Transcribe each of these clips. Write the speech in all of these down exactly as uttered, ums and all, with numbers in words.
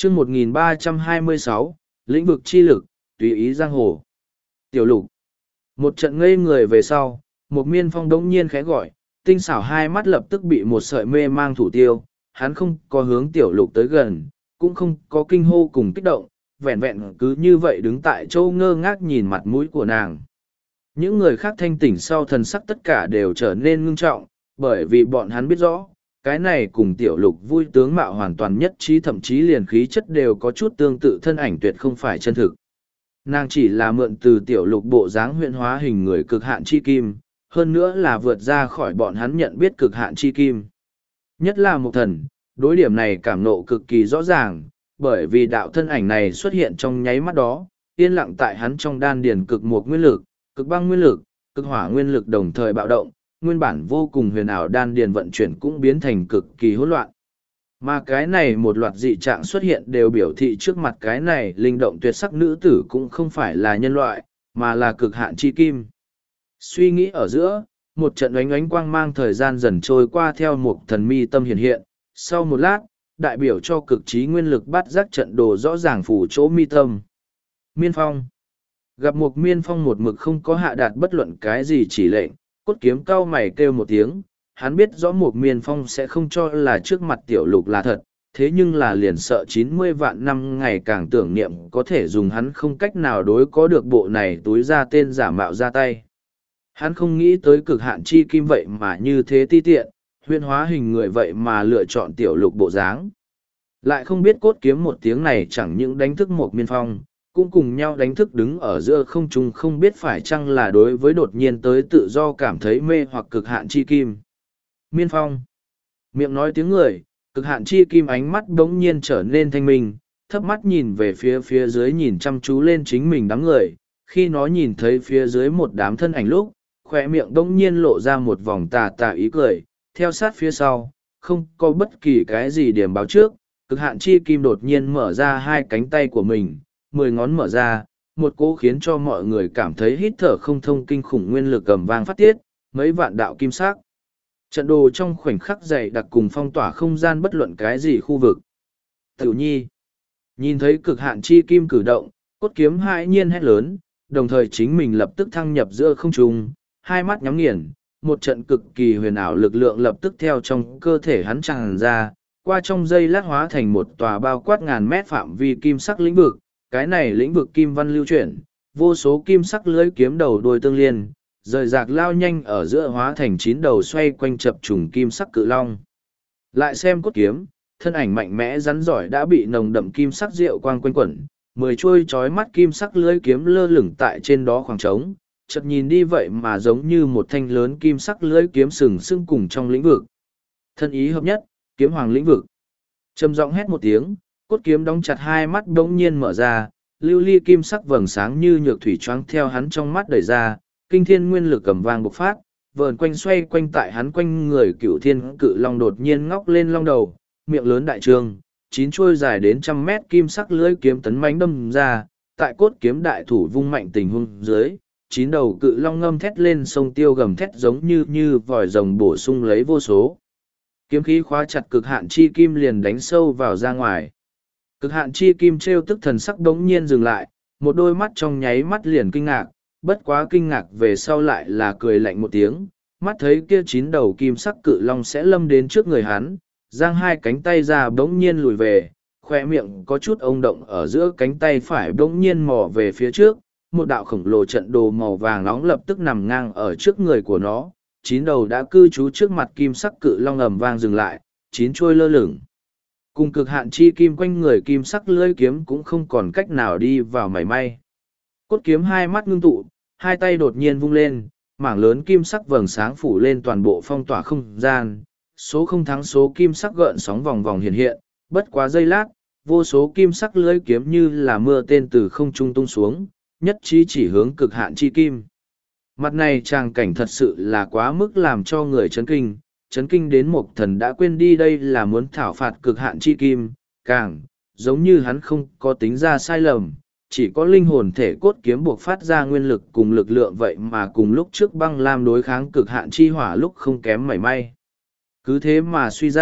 chương một nghìn ba trăm hai mươi sáu, lĩnh vực chi lực, tùy ý giang hồ. Tiểu lục. Một trận ngây người về sau, một miên phong đống nhiên khẽ gọi, tinh xảo hai mắt lập tức bị một sợi mê mang thủ tiêu, hắn không có hướng tiểu lục tới gần, cũng không có kinh hô cùng kích động, vẹn vẹn cứ như vậy đứng tại chỗ ngơ ngác nhìn mặt mũi của nàng. Những người khác thanh tỉnh sau thần sắc tất cả đều trở nên ngưng trọng, bởi vì bọn hắn biết rõ, cái này cùng tiểu lục vui tướng mạo hoàn toàn nhất trí, thậm chí liền khí chất đều có chút tương tự, thân ảnh tuyệt không phải chân thực. Nàng chỉ là mượn từ tiểu lục bộ dáng huyện hóa hình người cực hạn chi kim, hơn nữa là vượt ra khỏi bọn hắn nhận biết cực hạn chi kim. Nhất là một thần, đối điểm này cảm nộ cực kỳ rõ ràng, bởi vì đạo thân ảnh này xuất hiện trong nháy mắt đó, yên lặng tại hắn trong đan điền cực một nguyên lực, cực băng nguyên lực, cực hỏa nguyên lực đồng thời bạo động, nguyên bản vô cùng huyền ảo đan điền vận chuyển cũng biến thành cực kỳ hỗn loạn. Mà cái này một loạt dị trạng xuất hiện đều biểu thị trước mặt cái này linh động tuyệt sắc nữ tử cũng không phải là nhân loại, mà là cực hạn chi kim. Suy nghĩ ở giữa, một trận oánh oánh quang mang thời gian dần trôi qua theo một thần mi tâm hiện hiện, sau một lát, đại biểu cho cực trí nguyên lực bắt giác trận đồ rõ ràng phủ chỗ mi tâm. Miên Phong. Gặp một Miên Phong một mực không có hạ đạt bất luận cái gì chỉ lệnh, cốt kiếm cau mày kêu một tiếng, hắn biết rõ một Miên Phong sẽ không cho là trước mặt tiểu lục là thật, thế nhưng là liền sợ chín mươi vạn năm ngày càng tưởng niệm có thể dùng hắn không cách nào đối có được bộ này túi ra tên giả mạo ra tay. Hắn không nghĩ tới cực hạn chi kim vậy mà như thế ti tiện, huyễn hóa hình người vậy mà lựa chọn tiểu lục bộ dáng. Lại không biết cốt kiếm một tiếng này chẳng những đánh thức một Miên Phong, cũng cùng nhau đánh thức đứng ở giữa không trung, không biết phải chăng là đối với đột nhiên tới tự do cảm thấy mê hoặc cực hạn chi kim. Miên Phong. Miệng nói tiếng người, cực hạn chi kim ánh mắt bỗng nhiên trở nên thanh minh, thấp mắt nhìn về phía phía dưới, nhìn chăm chú lên chính mình đám người. Khi nó nhìn thấy phía dưới một đám thân ảnh lúc, khỏe miệng bỗng nhiên lộ ra một vòng tà tà ý cười, theo sát phía sau, không có bất kỳ cái gì điểm báo trước, cực hạn chi kim đột nhiên mở ra hai cánh tay của mình, mười ngón mở ra, một cỗ khiến cho mọi người cảm thấy hít thở không thông kinh khủng nguyên lực cầm vang phát tiết, mấy vạn đạo kim sắc. Trận đồ trong khoảnh khắc dày đặc cùng phong tỏa không gian bất luận cái gì khu vực. Tiểu Nhi. Nhìn thấy cực hạn chi kim cử động, cốt kiếm hãi nhiên hét lớn, đồng thời chính mình lập tức thăng nhập giữa không trung, hai mắt nhắm nghiền, một trận cực kỳ huyền ảo lực lượng lập tức theo trong cơ thể hắn tràn ra, qua trong giây lát hóa thành một tòa bao quát ngàn mét phạm vi kim sắc lĩnh vực. Cái này lĩnh vực kim văn lưu chuyển, vô số kim sắc lưới kiếm đầu đuôi tương liên, rời rạc lao nhanh ở giữa hóa thành chín đầu xoay quanh chập trùng kim sắc cự long. Lại xem cốt kiếm, thân ảnh mạnh mẽ rắn giỏi đã bị nồng đậm kim sắc rượu quang quanh quẩn, mười chuôi chói mắt kim sắc lưới kiếm lơ lửng tại trên đó khoảng trống, chợt nhìn đi vậy mà giống như một thanh lớn kim sắc lưới kiếm sừng sững cùng trong lĩnh vực. Thân ý hợp nhất, kiếm hoàng lĩnh vực. Trầm giọng hét một tiếng, cốt kiếm đóng chặt hai mắt bỗng nhiên mở ra, lưu ly kim sắc vầng sáng như nhược thủy choáng theo hắn trong mắt đẩy ra, kinh thiên nguyên lực cầm vang bộc phát, vờn quanh xoay quanh tại hắn quanh người cửu thiên cự long đột nhiên ngóc lên long đầu, miệng lớn đại trương, chín chuôi dài đến trăm mét kim sắc lưỡi kiếm tấn mãnh đâm ra, tại cốt kiếm đại thủ vung mạnh tình huống dưới, chín đầu cự long ngâm thét lên sông tiêu gầm thét giống như như vòi rồng bổ sung lấy vô số. Kiếm khí khóa chặt cực hạn chi kim liền đánh sâu vào ra ngoài. Cực hạn chi kim trêu tức thần sắc đống nhiên dừng lại, một đôi mắt trong nháy mắt liền kinh ngạc, bất quá kinh ngạc về sau lại là cười lạnh một tiếng, mắt thấy kia chín đầu kim sắc cự long sẽ lâm đến trước người hắn, giang hai cánh tay ra bỗng nhiên lùi về, khoe miệng có chút ông động ở giữa cánh tay phải bỗng nhiên mò về phía trước, một đạo khổng lồ trận đồ màu vàng nóng lập tức nằm ngang ở trước người của nó, chín đầu đã cư trú trước mặt kim sắc cự long ầm vang dừng lại, chín chuôi lơ lửng. Cùng cực hạn chi kim quanh người kim sắc lưỡi kiếm cũng không còn cách nào đi vào mảy may. Cốt kiếm hai mắt ngưng tụ, hai tay đột nhiên vung lên, mảng lớn kim sắc vầng sáng phủ lên toàn bộ phong tỏa không gian, số không thắng số kim sắc gợn sóng vòng vòng hiện hiện, bất quá giây lát, vô số kim sắc lưỡi kiếm như là mưa tên từ không trung tung xuống, nhất trí chỉ hướng cực hạn chi kim. Mặt này tràng cảnh thật sự là quá mức làm cho người chấn kinh, chấn kinh đến một thần đã quên đi đây là muốn thảo phạt cực hạn chi kim, càng, giống như hắn không có tính ra sai lầm, chỉ có linh hồn thể cốt kiếm buộc phát ra nguyên lực cùng lực lượng vậy mà cùng lúc trước băng lam đối kháng cực hạn chi hỏa lúc không kém mảy may. Cứ thế mà suy ra,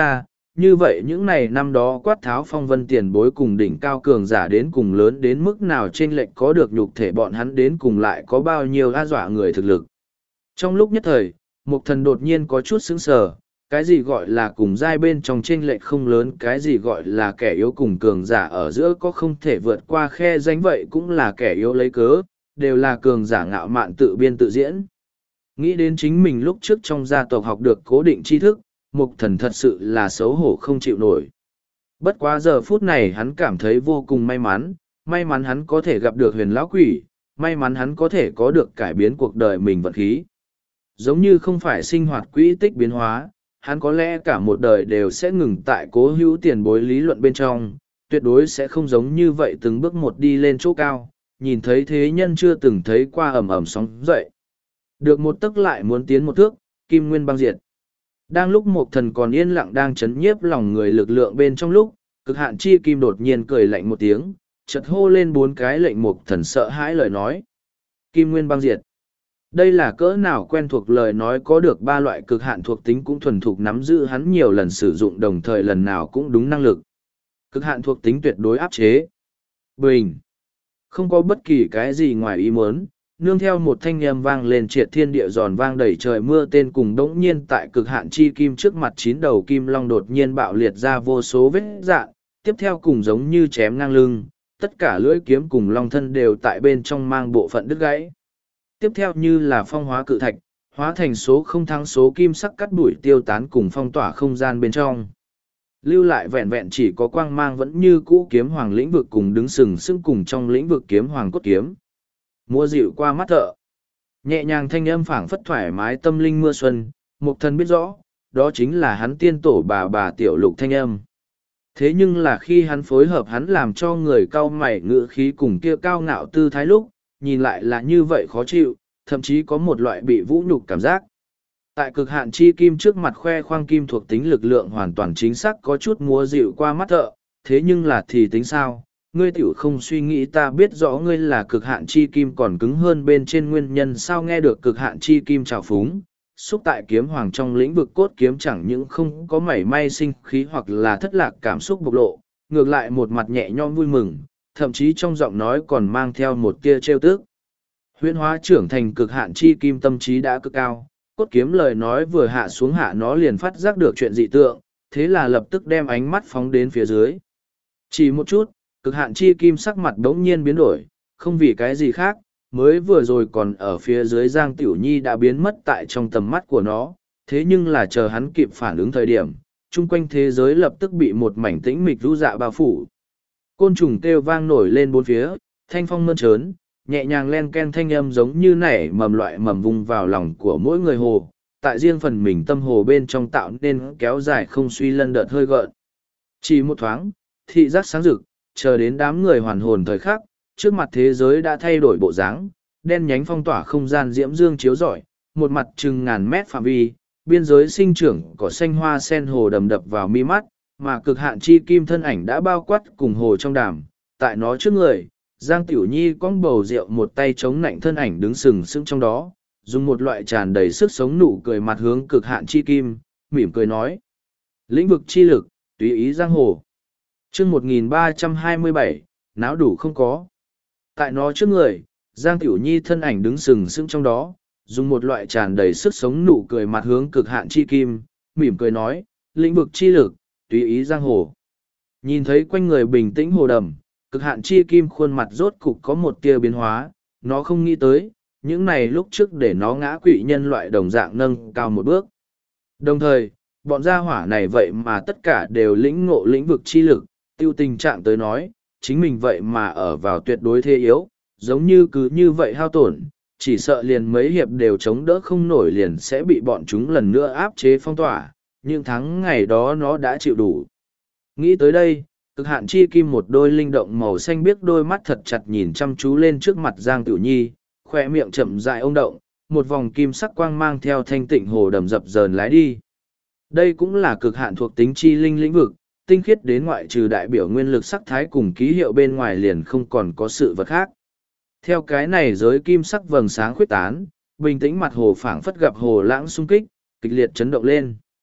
như vậy những này năm đó quát tháo phong vân tiền bối cùng đỉnh cao cường giả đến cùng lớn đến mức nào trên lệnh có được nhục thể bọn hắn đến cùng lại có bao nhiêu a dọa người thực lực. Trong lúc nhất thời, Mục Thần đột nhiên có chút sững sờ, cái gì gọi là cùng giai bên trong chênh lệch không lớn, cái gì gọi là kẻ yếu cùng cường giả ở giữa có không thể vượt qua khe danh, vậy cũng là kẻ yếu lấy cớ, đều là cường giả ngạo mạn tự biên tự diễn. Nghĩ đến chính mình lúc trước trong gia tộc học được cố định tri thức, Mục Thần thật sự là xấu hổ không chịu nổi. Bất quá giờ phút này hắn cảm thấy vô cùng may mắn, may mắn hắn có thể gặp được huyền lão quỷ, may mắn hắn có thể có được cải biến cuộc đời mình vận khí. Giống như không phải sinh hoạt quỹ tích biến hóa, hắn có lẽ cả một đời đều sẽ ngừng tại cố hữu tiền bối lý luận bên trong, tuyệt đối sẽ không giống như vậy từng bước một đi lên chỗ cao, nhìn thấy thế nhân chưa từng thấy qua ầm ầm sóng dậy. Được một tấc lại muốn tiến một thước, kim nguyên băng diệt. Đang lúc Mục Thần còn yên lặng đang chấn nhiếp lòng người lực lượng bên trong lúc, Cực Hạn Chi Kim đột nhiên cười lạnh một tiếng, chợt hô lên bốn cái lệnh Mục Thần sợ hãi lời nói. Kim nguyên băng diệt. Đây là cỡ nào quen thuộc lời nói, có được ba loại cực hạn thuộc tính cũng thuần thục nắm giữ hắn nhiều lần sử dụng đồng thời lần nào cũng đúng năng lực. Cực hạn thuộc tính tuyệt đối áp chế. Bình. Không có bất kỳ cái gì ngoài ý muốn, nương theo một thanh âm vang lên triệt thiên địa giòn vang đầy trời mưa tên cùng đống nhiên tại cực hạn chi kim trước mặt chín đầu kim long đột nhiên bạo liệt ra vô số vết dạn, tiếp theo cùng giống như chém ngang lưng, tất cả lưỡi kiếm cùng long thân đều tại bên trong mang bộ phận đứt gãy. Tiếp theo như là phong hóa cự thạch, hóa thành số không thắng số kim sắc cắt đuổi tiêu tán cùng phong tỏa không gian bên trong. Lưu lại vẹn vẹn chỉ có quang mang vẫn như cũ kiếm hoàng lĩnh vực cùng đứng sừng sững cùng trong lĩnh vực kiếm hoàng cốt kiếm. Mua dịu qua mắt thợ. Nhẹ nhàng thanh âm phảng phất thoải mái tâm linh mưa xuân, Mục Thần biết rõ, đó chính là hắn tiên tổ bà bà Tiểu Lục thanh âm. Thế nhưng là khi hắn phối hợp hắn làm cho người cao mày ngữ khí cùng kia cao ngạo tư thái lúc, nhìn lại là như vậy khó chịu, thậm chí có một loại bị vũ nhục cảm giác. Tại cực hạn chi kim trước mặt khoe khoang kim thuộc tính lực lượng hoàn toàn chính xác có chút múa dịu qua mắt thợ, thế nhưng là thì tính sao? Ngươi tiểu không suy nghĩ ta biết rõ ngươi là cực hạn chi kim còn cứng hơn bên trên nguyên nhân sao nghe được cực hạn chi kim trào phúng. Xúc tại kiếm hoàng trong lĩnh vực cốt kiếm chẳng những không có mảy may sinh khí hoặc là thất lạc cảm xúc bộc lộ, ngược lại một mặt nhẹ nhõm vui mừng, thậm chí trong giọng nói còn mang theo một tia trêu tức. Huyễn hóa trưởng thành cực hạn chi kim tâm trí đã cực cao, cốt kiếm lời nói vừa hạ xuống hạ nó liền phát giác được chuyện dị tượng, thế là lập tức đem ánh mắt phóng đến phía dưới. Chỉ một chút, cực hạn chi kim sắc mặt đống nhiên biến đổi, không vì cái gì khác, mới vừa rồi còn ở phía dưới Giang Tiểu Nhi đã biến mất tại trong tầm mắt của nó, thế nhưng là chờ hắn kịp phản ứng thời điểm, chung quanh thế giới lập tức bị một mảnh tĩnh mịch rũ dạ bao phủ. Côn trùng kêu vang nổi lên bốn phía, thanh phong mơn trớn, nhẹ nhàng len ken thanh âm giống như nảy mầm loại mầm vùng vào lòng của mỗi người hồ, tại riêng phần mình tâm hồ bên trong tạo nên kéo dài không suy lân đợt hơi gợn. Chỉ một thoáng, thị giác sáng rực, chờ đến đám người hoàn hồn thời khắc, trước mặt thế giới đã thay đổi bộ dáng, đen nhánh phong tỏa không gian diễm dương chiếu rọi, một mặt chừng ngàn mét phạm vi, biên giới sinh trưởng cỏ xanh hoa sen hồ đầm đập vào mi mắt, mà cực hạn chi kim thân ảnh đã bao quát cùng hồ trong đàm, tại nó trước người, Giang Tiểu Nhi cong bầu rượu một tay chống nạnh thân ảnh đứng sừng sững trong đó, dùng một loại tràn đầy sức sống nụ cười mặt hướng cực hạn chi kim, mỉm cười nói. Lĩnh vực chi lực, tùy ý giang hồ. Chương một nghìn ba trăm hai mươi bảy, náo đủ không có. Tại nó trước người, Giang Tiểu Nhi thân ảnh đứng sừng sững trong đó, dùng một loại tràn đầy sức sống nụ cười mặt hướng cực hạn chi kim, mỉm cười nói, lĩnh vực chi lực, tùy ý giang hồ. Nhìn thấy quanh người bình tĩnh hồ đầm, cực hạn chi kim khuôn mặt rốt cục có một tia biến hóa, nó không nghĩ tới, những này lúc trước để nó ngã quỵ nhân loại đồng dạng nâng cao một bước. Đồng thời, bọn gia hỏa này vậy mà tất cả đều lĩnh ngộ lĩnh vực chi lực, tiêu tình trạng tới nói, chính mình vậy mà ở vào tuyệt đối thế yếu, giống như cứ như vậy hao tổn, chỉ sợ liền mấy hiệp đều chống đỡ không nổi liền sẽ bị bọn chúng lần nữa áp chế phong tỏa, nhưng tháng ngày đó nó đã chịu đủ. Nghĩ tới đây, cực hạn chi kim một đôi linh động màu xanh biếc đôi mắt thật chặt nhìn chăm chú lên trước mặt Giang Tiểu Nhi, khoe miệng chậm dại ông động, một vòng kim sắc quang mang theo thanh tịnh hồ đầm dập dờn lái đi. Đây cũng là cực hạn thuộc tính chi linh lĩnh vực, tinh khiết đến ngoại trừ đại biểu nguyên lực sắc thái cùng ký hiệu bên ngoài liền không còn có sự vật khác. Theo cái này giới kim sắc vầng sáng khuyết tán, bình tĩnh mặt hồ phảng phất gặp hồ lãng xung kích, kịch liệt chấn động lên.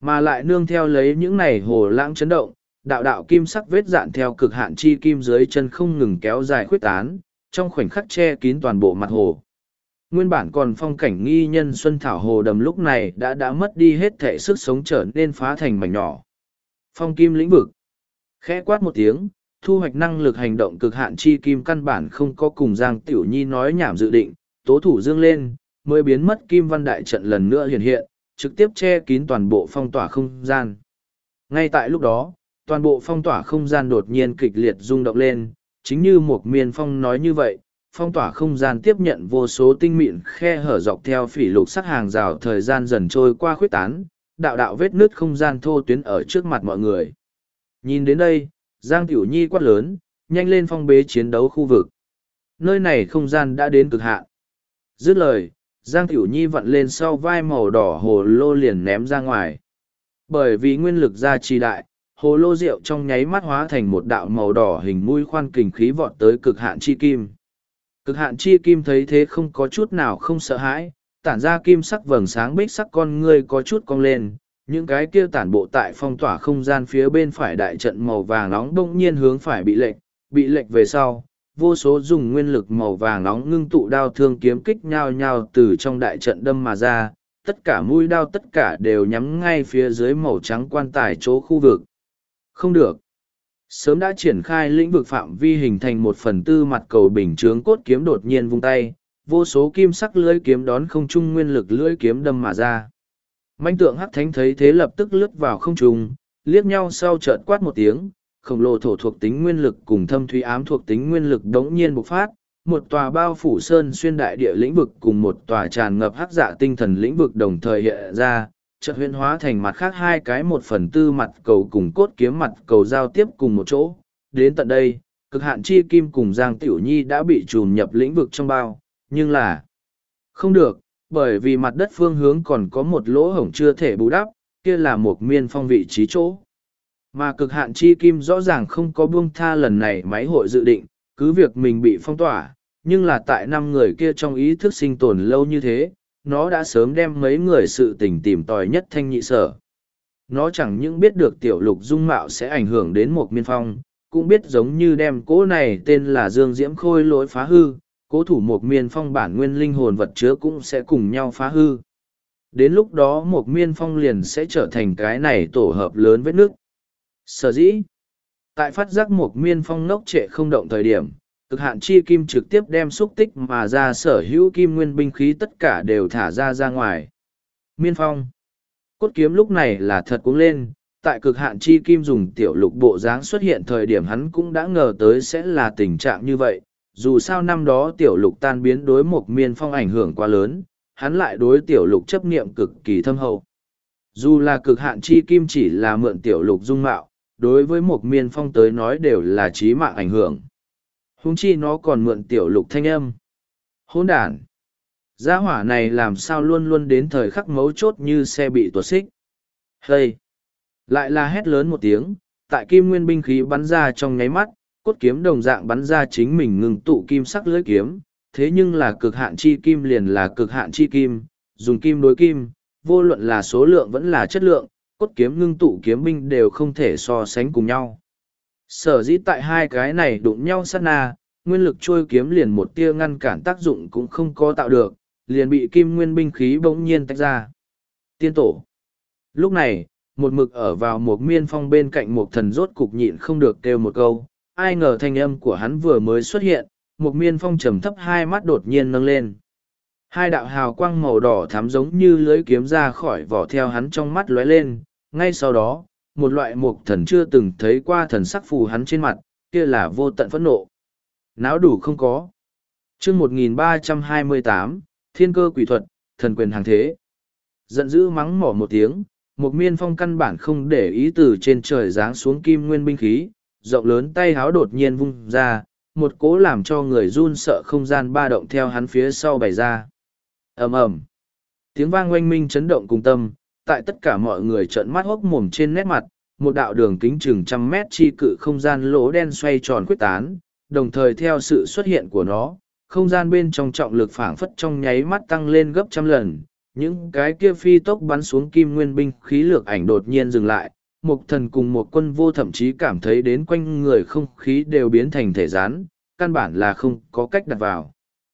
Mà lại nương theo lấy những này hồ lãng chấn động, đạo đạo kim sắc vết dạn theo cực hạn chi kim dưới chân không ngừng kéo dài khuyết tán, trong khoảnh khắc che kín toàn bộ mặt hồ. Nguyên bản còn phong cảnh nghi nhân xuân thảo hồ đầm lúc này đã đã mất đi hết thể sức sống trở nên phá thành mảnh nhỏ. Phong kim lĩnh vực. Khẽ quát một tiếng, thu hoạch năng lực hành động cực hạn chi kim căn bản không có cùng Giang Tiểu Nhi nói nhảm dự định, tố thủ dương lên, mới biến mất kim văn đại trận lần nữa hiện hiện, trực tiếp che kín toàn bộ phong tỏa không gian. Ngay tại lúc đó, toàn bộ phong tỏa không gian đột nhiên kịch liệt rung động lên, chính như một miền phong nói như vậy, phong tỏa không gian tiếp nhận vô số tinh mịn khe hở dọc theo phỉ lục sắc hàng rào thời gian dần trôi qua khuyết tán, đạo đạo vết nứt không gian thô tuyến ở trước mặt mọi người. Nhìn đến đây, Giang Tiểu Nhi quát lớn, nhanh lên phong bế chiến đấu khu vực. Nơi này không gian đã đến cực hạn. Dứt lời, Giang Tiểu Nhi vặn lên sau vai màu đỏ hồ lô liền ném ra ngoài. Bởi vì nguyên lực ra trì đại, hồ lô rượu trong nháy mắt hóa thành một đạo màu đỏ hình mũi khoan kình khí vọt tới cực hạn chi kim. Cực hạn chi kim thấy thế không có chút nào không sợ hãi, tản ra kim sắc vầng sáng bích sắc con ngươi có chút cong lên, những cái kia tản bộ tại phong tỏa không gian phía bên phải đại trận màu vàng nóng bỗng nhiên hướng phải bị lệch, bị lệch về sau, vô số dùng nguyên lực màu vàng nóng ngưng tụ đao thương kiếm kích nhao nhao từ trong đại trận đâm mà ra, tất cả mũi đao tất cả đều nhắm ngay phía dưới màu trắng quan tài chỗ khu vực. Không được. Sớm đã triển khai lĩnh vực phạm vi hình thành một phần tư mặt cầu bình chướng cốt kiếm đột nhiên vung tay, vô số kim sắc lưỡi kiếm đón không trung nguyên lực lưỡi kiếm đâm mà ra. Manh tượng hắc thánh thấy thế lập tức lướt vào không trung, liếc nhau sau chợt quát một tiếng, khổng lồ thổ thuộc tính nguyên lực cùng thâm thúy ám thuộc tính nguyên lực đống nhiên bộc phát, một tòa bao phủ sơn xuyên đại địa lĩnh vực cùng một tòa tràn ngập hắc dạ tinh thần lĩnh vực đồng thời hiện ra, chợt huyễn hóa thành mặt khác hai cái một phần tư mặt cầu cùng cốt kiếm mặt cầu giao tiếp cùng một chỗ. Đến tận đây, cực hạn chi kim cùng Giang Tiểu Nhi đã bị trùm nhập lĩnh vực trong bao, nhưng là không được, bởi vì mặt đất phương hướng còn có một lỗ hổng chưa thể bù đắp, kia là một miên phong vị trí chỗ. Mà cực hạn chi kim rõ ràng không có buông tha lần này máy hội dự định, cứ việc mình bị phong tỏa, nhưng là tại năm người kia trong ý thức sinh tồn lâu như thế, nó đã sớm đem mấy người sự tình tìm tòi nhất thanh nhị sở. Nó chẳng những biết được tiểu lục dung mạo sẽ ảnh hưởng đến một miên phong, cũng biết giống như đem cố này tên là Dương Diễm Khôi lỗi phá hư, cố thủ một miên phong bản nguyên linh hồn vật chứa cũng sẽ cùng nhau phá hư. Đến lúc đó một miên phong liền sẽ trở thành cái này tổ hợp lớn vết nước. Sở dĩ, tại phát giác một miên phong ngốc trệ không động thời điểm, cực hạn chi kim trực tiếp đem xúc tích mà ra sở hữu kim nguyên binh khí tất cả đều thả ra ra ngoài. Miên phong. Cốt kiếm lúc này là thật cuống lên, tại cực hạn chi kim dùng tiểu lục bộ dáng xuất hiện thời điểm hắn cũng đã ngờ tới sẽ là tình trạng như vậy. Dù sao năm đó tiểu lục tan biến đối một miên phong ảnh hưởng quá lớn, hắn lại đối tiểu lục chấp niệm cực kỳ thâm hậu. Dù là cực hạn chi kim chỉ là mượn tiểu lục dung mạo, đối với một miên phong tới nói đều là chí mạng ảnh hưởng. Huống chi nó còn mượn tiểu lục thanh âm. Hỗn đản. Gia hỏa này làm sao luôn luôn đến thời khắc mấu chốt như xe bị tuột xích. Hây. Lại là hét lớn một tiếng, tại kim nguyên binh khí bắn ra trong nháy mắt, cốt kiếm đồng dạng bắn ra chính mình ngừng tụ kim sắc lưỡi kiếm, thế nhưng là cực hạn chi kim liền là cực hạn chi kim, dùng kim đối kim, vô luận là số lượng vẫn là chất lượng, cốt kiếm ngưng tụ kiếm binh đều không thể so sánh cùng nhau. Sở dĩ tại hai cái này đụng nhau sát na, nguyên lực trôi kiếm liền một tia ngăn cản tác dụng cũng không có tạo được, liền bị kim nguyên binh khí bỗng nhiên tách ra. Tiên tổ. Lúc này, một mực ở vào một miên phong bên cạnh một thần rốt cục nhịn không được kêu một câu, ai ngờ thanh âm của hắn vừa mới xuất hiện, một miên phong trầm thấp hai mắt đột nhiên nâng lên. Hai đạo hào quang màu đỏ thắm giống như lưới kiếm ra khỏi vỏ theo hắn trong mắt lóe lên, ngay sau đó, một loại mục thần chưa từng thấy qua thần sắc phù hắn trên mặt, kia là vô tận phẫn nộ. Náo đủ không có. chương một nghìn ba trăm hai mươi tám, Thiên cơ quỷ thuật, thần quyền hàng thế. Giận dữ mắng mỏ một tiếng, một miên phong căn bản không để ý từ trên trời giáng xuống kim nguyên binh khí, rộng lớn tay háo đột nhiên vung ra, một cố làm cho người run sợ không gian ba động theo hắn phía sau bày ra. Ầm ầm. Tiếng vang oanh minh chấn động cùng tâm, tại tất cả mọi người trợn mắt hốc mồm trên nét mặt, một đạo đường kính chừng trăm mét chi cự không gian lỗ đen xoay tròn quyết tán, đồng thời theo sự xuất hiện của nó, không gian bên trong trọng lực phảng phất trong nháy mắt tăng lên gấp trăm lần, những cái kia phi tốc bắn xuống kim nguyên binh khí lược ảnh đột nhiên dừng lại. Một thần cùng một quân vô thậm chí cảm thấy đến quanh người không khí đều biến thành thể rán, căn bản là không có cách đặt vào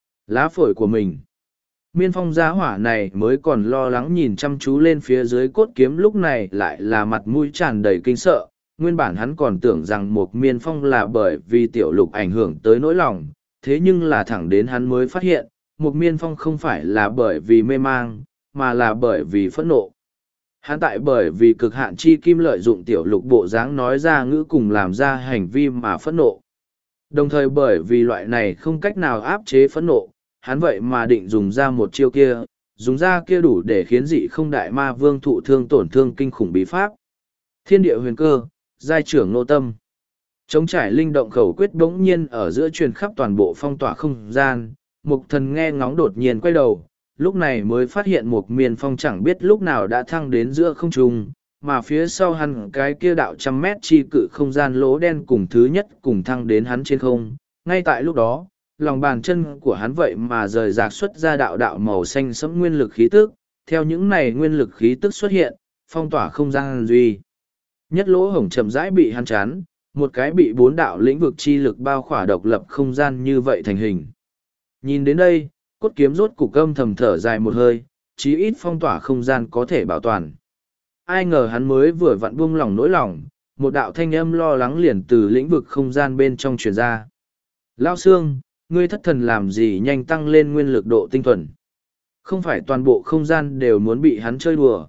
lá phổi của mình. Miên Phong giá hỏa này mới còn lo lắng nhìn chăm chú lên phía dưới cốt kiếm, lúc này lại là mặt mũi tràn đầy kinh sợ. Nguyên bản hắn còn tưởng rằng một Miên Phong là bởi vì tiểu lục ảnh hưởng tới nỗi lòng, thế nhưng là thẳng đến hắn mới phát hiện, một Miên Phong không phải là bởi vì mê mang, mà là bởi vì phẫn nộ. Hắn tại bởi vì cực hạn chi kim lợi dụng tiểu lục bộ dáng nói ra ngữ cùng làm ra hành vi mà phẫn nộ. Đồng thời bởi vì loại này không cách nào áp chế phẫn nộ, hắn vậy mà định dùng ra một chiêu kia, dùng ra kia đủ để khiến dị không đại ma vương thụ thương tổn thương kinh khủng bí pháp. Thiên địa huyền cơ, giai trưởng nô tâm. Chống trải linh động khẩu quyết bỗng nhiên ở giữa truyền khắp toàn bộ phong tỏa không gian, Mục Thần nghe ngóng đột nhiên quay đầu, lúc này mới phát hiện một Miên Phong chẳng biết lúc nào đã thăng đến giữa không trung, mà phía sau hắn cái kia đạo trăm mét chi cự không gian lỗ đen cùng thứ nhất cùng thăng đến hắn trên không. Ngay tại lúc đó, lòng bàn chân của hắn vậy mà rời rạc xuất ra đạo đạo màu xanh sẫm nguyên lực khí tức, theo những này nguyên lực khí tức xuất hiện, phong tỏa không gian duy nhất lỗ hổng chậm rãi bị hắn chắn, một cái bị bốn đạo lĩnh vực chi lực bao khỏa độc lập không gian như vậy thành hình. Nhìn đến đây, cốt kiếm rốt cục âm thầm thở dài một hơi, chí ít phong tỏa không gian có thể bảo toàn. Ai ngờ hắn mới vừa vặn buông lỏng nỗi lòng, một đạo thanh âm lo lắng liền từ lĩnh vực không gian bên trong truyền ra. Lao Sương, ngươi thất thần làm gì nhanh tăng lên nguyên lực độ tinh thuần. Không phải toàn bộ không gian đều muốn bị hắn chơi đùa.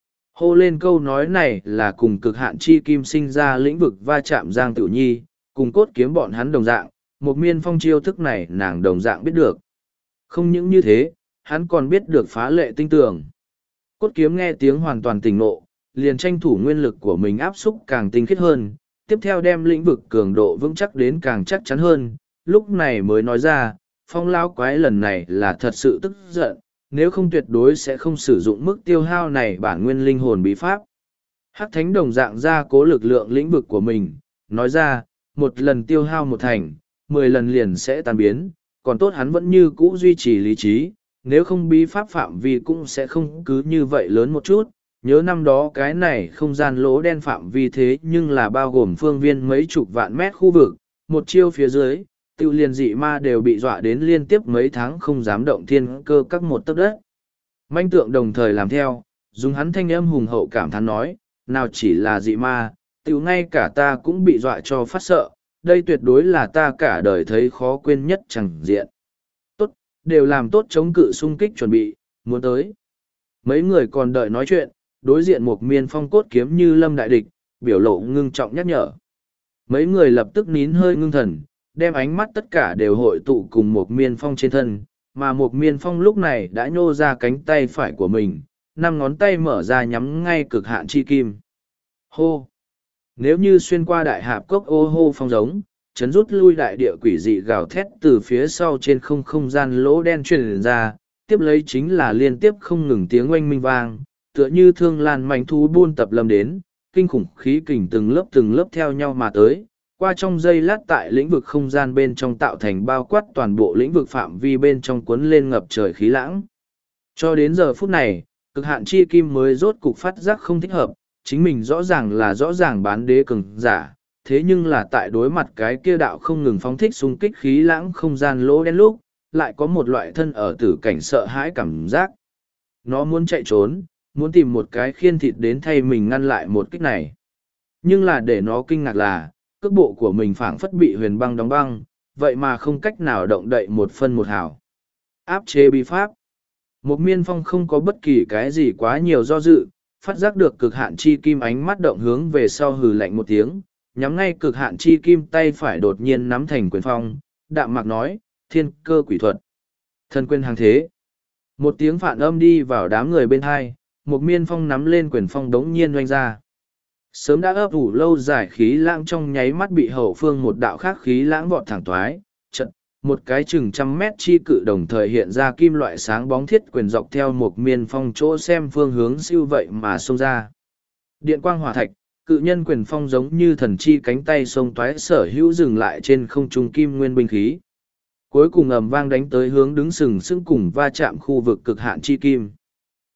Hô lên câu nói này là cùng cực hạn chi kim sinh ra lĩnh vực va chạm Giang Tiểu Nhi, cùng cốt kiếm bọn hắn đồng dạng, một Miên Phong chiêu thức này nàng đồng dạng biết được. Không những như thế, hắn còn biết được phá lệ tinh tường. Cốt kiếm nghe tiếng hoàn toàn tỉnh nộ, liền tranh thủ nguyên lực của mình áp xúc càng tinh khiết hơn, tiếp theo đem lĩnh vực cường độ vững chắc đến càng chắc chắn hơn, lúc này mới nói ra, Phong lão quái lần này là thật sự tức giận, nếu không tuyệt đối sẽ không sử dụng mức tiêu hao này bản nguyên linh hồn bí pháp. Hắc Thánh đồng dạng ra cố lực lượng lĩnh vực của mình, nói ra, một lần tiêu hao một thành, mười lần liền sẽ tan biến, còn tốt hắn vẫn như cũ duy trì lý trí, nếu không bí pháp phạm vi cũng sẽ không cứ như vậy lớn một chút. Nhớ năm đó cái này không gian lỗ đen phạm vi thế nhưng là bao gồm phương viên mấy chục vạn mét khu vực, một chiêu phía dưới, tự liền dị ma đều bị dọa đến liên tiếp mấy tháng không dám động thiên cơ các một tấc đất. Manh tượng đồng thời làm theo, dùng hắn thanh âm hùng hậu cảm thán nói, nào chỉ là dị ma, tự ngay cả ta cũng bị dọa cho phát sợ, đây tuyệt đối là ta cả đời thấy khó quên nhất chẳng diện. Tốt, đều làm tốt chống cự xung kích chuẩn bị, muốn tới. Mấy người còn đợi nói chuyện, đối diện một Miên Phong cốt kiếm như lâm đại địch, biểu lộ ngưng trọng nhắc nhở. Mấy người lập tức nín hơi ngưng thần, đem ánh mắt tất cả đều hội tụ cùng một Miên Phong trên thân, mà một Miên Phong lúc này đã nhô ra cánh tay phải của mình, năm ngón tay mở ra nhắm ngay cực hạn chi kim. Hô! Nếu như xuyên qua đại hạp cốc ô hô phong giống, chấn rút lui đại địa quỷ dị gào thét từ phía sau trên không không gian lỗ đen truyền ra, tiếp lấy chính là liên tiếp không ngừng tiếng oanh minh vang, tựa như thương lan mảnh thú buôn tập lâm đến, kinh khủng khí kình từng lớp từng lớp theo nhau mà tới, qua trong giây lát tại lĩnh vực không gian bên trong tạo thành bao quát toàn bộ lĩnh vực phạm vi bên trong cuốn lên ngập trời khí lãng. Cho đến giờ phút này, cực hạn chi kim mới rốt cục phát giác không thích hợp, chính mình rõ ràng là rõ ràng bán đế cường giả, thế nhưng là tại đối mặt cái kia đạo không ngừng phóng thích xung kích khí lãng không gian lỗ đen lúc, lại có một loại thân ở tử cảnh sợ hãi cảm giác. Nó muốn chạy trốn, muốn tìm một cái khiên thịt đến thay mình ngăn lại một kích này. Nhưng là để nó kinh ngạc là, cước bộ của mình phảng phất bị huyền băng đóng băng, vậy mà không cách nào động đậy một phân một hào. Áp chế bí pháp. Một Miên Phong không có bất kỳ cái gì quá nhiều do dự, phát giác được cực hạn chi kim ánh mắt động hướng về sau hừ lạnh một tiếng, nhắm ngay cực hạn chi kim tay phải đột nhiên nắm thành quyền phong, đạm mạc nói, thiên cơ quỷ thuật. Thân quyền hàng thế. Một tiếng phản âm đi vào đám người bên hai, một Miên Phong nắm lên quyền phong đống nhiên oanh ra. Sớm đã ấp ủ lâu dài khí lãng trong nháy mắt bị hậu phương một đạo khác khí lãng vọt thẳng toái, trận, một cái chừng trăm mét chi cự đồng thời hiện ra kim loại sáng bóng thiết quyền dọc theo một Miên Phong chỗ xem phương hướng siêu vậy mà xông ra. Điện quang hỏa thạch, cự nhân quyền phong giống như thần chi cánh tay xông toái sở hữu dừng lại trên không trung kim nguyên binh khí. Cuối cùng ầm vang đánh tới hướng đứng sừng sững cùng va chạm khu vực cực hạn chi kim.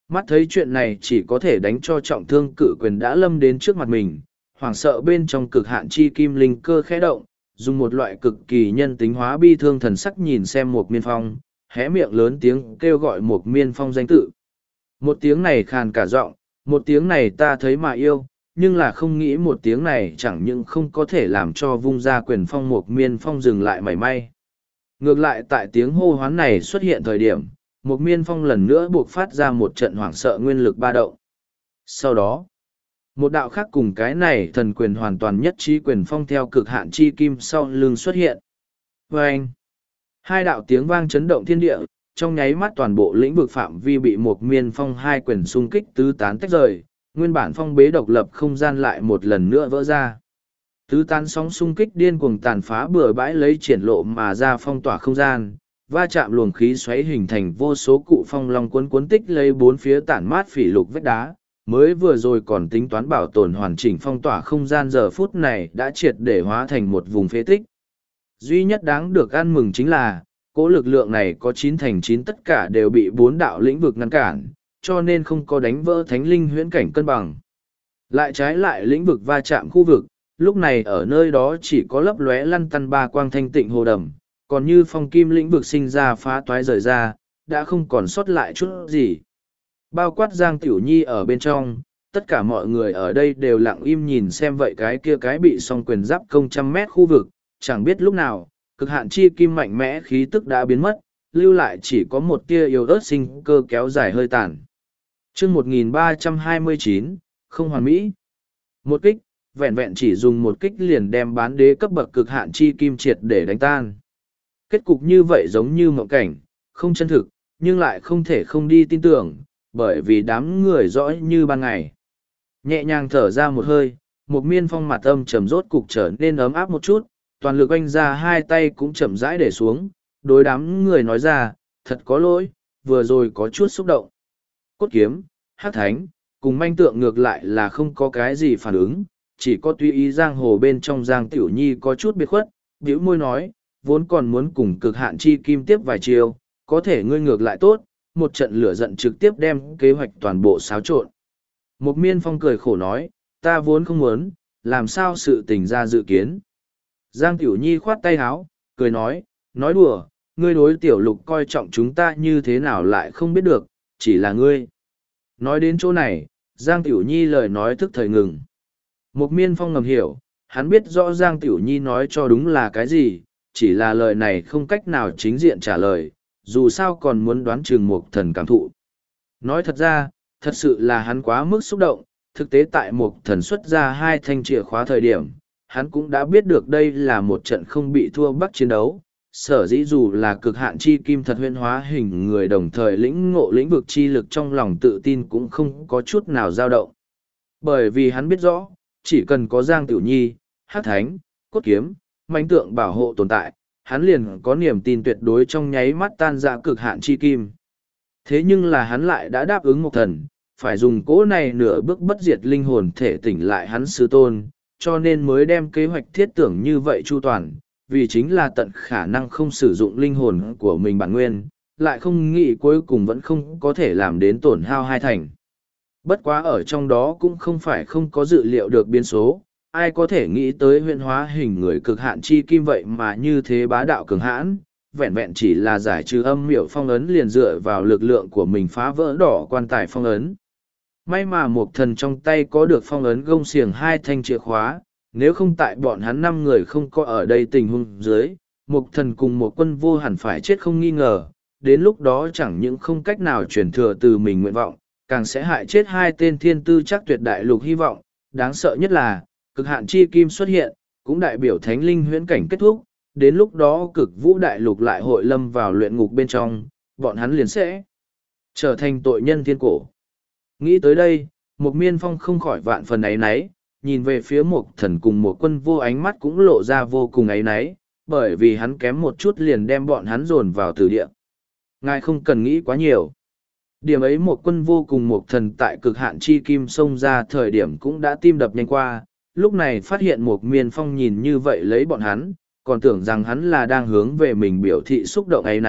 Mắt thấy chuyện này chỉ có thể đánh cho trọng thương cự quyền đã lâm đến trước mặt mình, hoảng sợ bên trong cực hạn chi kim linh cơ khẽ động, dùng một loại cực kỳ nhân tính hóa bi thương thần sắc nhìn xem một miên phong, hé miệng lớn tiếng kêu gọi một miên phong danh tự. Một tiếng này khàn cả giọng, một tiếng này ta thấy mà yêu, nhưng là không nghĩ một tiếng này chẳng những không có thể làm cho vung ra quyền phong một miên phong dừng lại mảy may. Ngược lại tại tiếng hô hoán này xuất hiện thời điểm, một miên phong lần nữa buộc phát ra một trận hoảng sợ nguyên lực ba động. Sau đó, một đạo khác cùng cái này thần quyền hoàn toàn nhất trí quyền phong theo cực hạn chi kim sau lưng xuất hiện. Và anh, hai đạo tiếng vang chấn động thiên địa, trong nháy mắt toàn bộ lĩnh vực phạm vi bị một miên phong hai quyền xung kích tứ tán tách rời, nguyên bản phong bế độc lập không gian lại một lần nữa vỡ ra. Tứ tán sóng xung kích điên cuồng tàn phá bừa bãi lấy triển lộ mà ra phong tỏa không gian, va chạm luồng khí xoáy hình thành vô số cụ phong long cuốn cuốn tích lấy bốn phía tản mát phỉ lục vách đá. Mới vừa rồi còn tính toán bảo tồn hoàn chỉnh phong tỏa không gian giờ phút này đã triệt để hóa thành một vùng phế tích. Duy nhất đáng được ăn mừng chính là, cỗ lực lượng này có chín thành chín tất cả đều bị bốn đạo lĩnh vực ngăn cản, cho nên không có đánh vỡ thánh linh huyễn cảnh cân bằng. Lại trái lại lĩnh vực va chạm khu vực, lúc này ở nơi đó chỉ có lấp lóe lăn tăn ba quang thanh tịnh hồ đầm, còn như phong kim lĩnh vực sinh ra phá toái rời ra, đã không còn sót lại chút gì. Bao quát Giang Tiểu Nhi ở bên trong, tất cả mọi người ở đây đều lặng im nhìn xem vậy cái kia cái bị song quyền giáp công trăm mét khu vực, chẳng biết lúc nào, cực hạn chi kim mạnh mẽ khí tức đã biến mất, lưu lại chỉ có một tia yếu ớt sinh cơ kéo dài hơi tàn. chương một nghìn ba trăm hai mươi chín, không hoàn mỹ. Một kích, vẹn vẹn chỉ dùng một kích liền đem bán đế cấp bậc cực hạn chi kim triệt để đánh tan. Kết cục như vậy giống như mộng cảnh, không chân thực, nhưng lại không thể không đi tin tưởng, bởi vì đám người rõ như ban ngày. Nhẹ nhàng thở ra một hơi, một miên phong mặt âm trầm rốt cục trở nên ấm áp một chút, toàn lực oanh ra hai tay cũng chậm rãi để xuống, đối đám người nói ra, thật có lỗi, vừa rồi có chút xúc động. Cốt kiếm, hắc thánh, cùng manh tượng ngược lại là không có cái gì phản ứng, chỉ có tùy ý giang hồ bên trong Giang Tiểu Nhi có chút biệt khuất, bĩu môi nói, vốn còn muốn cùng cực hạn chi kim tiếp vài chiều, có thể ngươi ngược lại tốt, một trận lửa giận trực tiếp đem kế hoạch toàn bộ xáo trộn. Một miên phong cười khổ nói, ta vốn không muốn, làm sao sự tình ra dự kiến. Giang Tiểu Nhi khoát tay háo, cười nói, nói đùa, ngươi đối tiểu lục coi trọng chúng ta như thế nào lại không biết được, chỉ là ngươi. Nói đến chỗ này, Giang Tiểu Nhi lời nói thức thời ngừng. Một miên phong ngầm hiểu, hắn biết rõ Giang Tiểu Nhi nói cho đúng là cái gì, chỉ là lời này không cách nào chính diện trả lời, dù sao còn muốn đoán chừng một thần cảm thụ. Nói thật ra, thật sự là hắn quá mức xúc động, thực tế tại một thần xuất ra hai thanh chìa khóa thời điểm, hắn cũng đã biết được đây là một trận không bị thua bắc chiến đấu. Sở dĩ dù là cực hạn chi kim thật huyễn hóa hình người đồng thời lĩnh ngộ lĩnh vực chi lực trong lòng tự tin cũng không có chút nào dao động. Bởi vì hắn biết rõ, chỉ cần có Giang Tiểu Nhi, Hắc Thánh, Cốt Kiếm, mãnh tượng bảo hộ tồn tại, hắn liền có niềm tin tuyệt đối trong nháy mắt tan ra cực hạn chi kim. Thế nhưng là hắn lại đã đáp ứng một thần, phải dùng cỗ này nửa bước bất diệt linh hồn thể tỉnh lại hắn sư tôn, cho nên mới đem kế hoạch thiết tưởng như vậy chu toàn, vì chính là tận khả năng không sử dụng linh hồn của mình bản nguyên, lại không nghĩ cuối cùng vẫn không có thể làm đến tổn hao hai thành. Bất quá ở trong đó cũng không phải không có dự liệu được biến số, ai có thể nghĩ tới huyện hóa hình người cực hạn chi kim vậy mà như thế bá đạo cường hãn, vẹn vẹn chỉ là giải trừ âm miểu phong ấn liền dựa vào lực lượng của mình phá vỡ đỏ quan tài phong ấn. May mà một thần trong tay có được phong ấn gông xiềng hai thanh chìa khóa, nếu không tại bọn hắn năm người không có ở đây tình huống dưới, một thần cùng một quân vô hẳn phải chết không nghi ngờ, đến lúc đó chẳng những không cách nào truyền thừa từ mình nguyện vọng, càng sẽ hại chết hai tên thiên tư chắc tuyệt đại lục hy vọng. Đáng sợ nhất là, cực hạn chi kim xuất hiện, cũng đại biểu thánh linh huyễn cảnh kết thúc, đến lúc đó cực vũ đại lục lại hội lâm vào luyện ngục bên trong, bọn hắn liền sẽ trở thành tội nhân thiên cổ. Nghĩ tới đây, một miên phong không khỏi vạn phần áy náy, nhìn về phía một thần cùng một quân vô ánh mắt cũng lộ ra vô cùng áy náy, bởi vì hắn kém một chút liền đem bọn hắn dồn vào tử địa. Ngài không cần nghĩ quá nhiều. Điểm ấy một quân vô cùng một thần tại cực hạn chi kim xông ra thời điểm cũng đã tim đập nhanh qua, lúc này phát hiện một miên phong nhìn như vậy lấy bọn hắn, còn tưởng rằng hắn là đang hướng về mình biểu thị xúc động ấy nấy,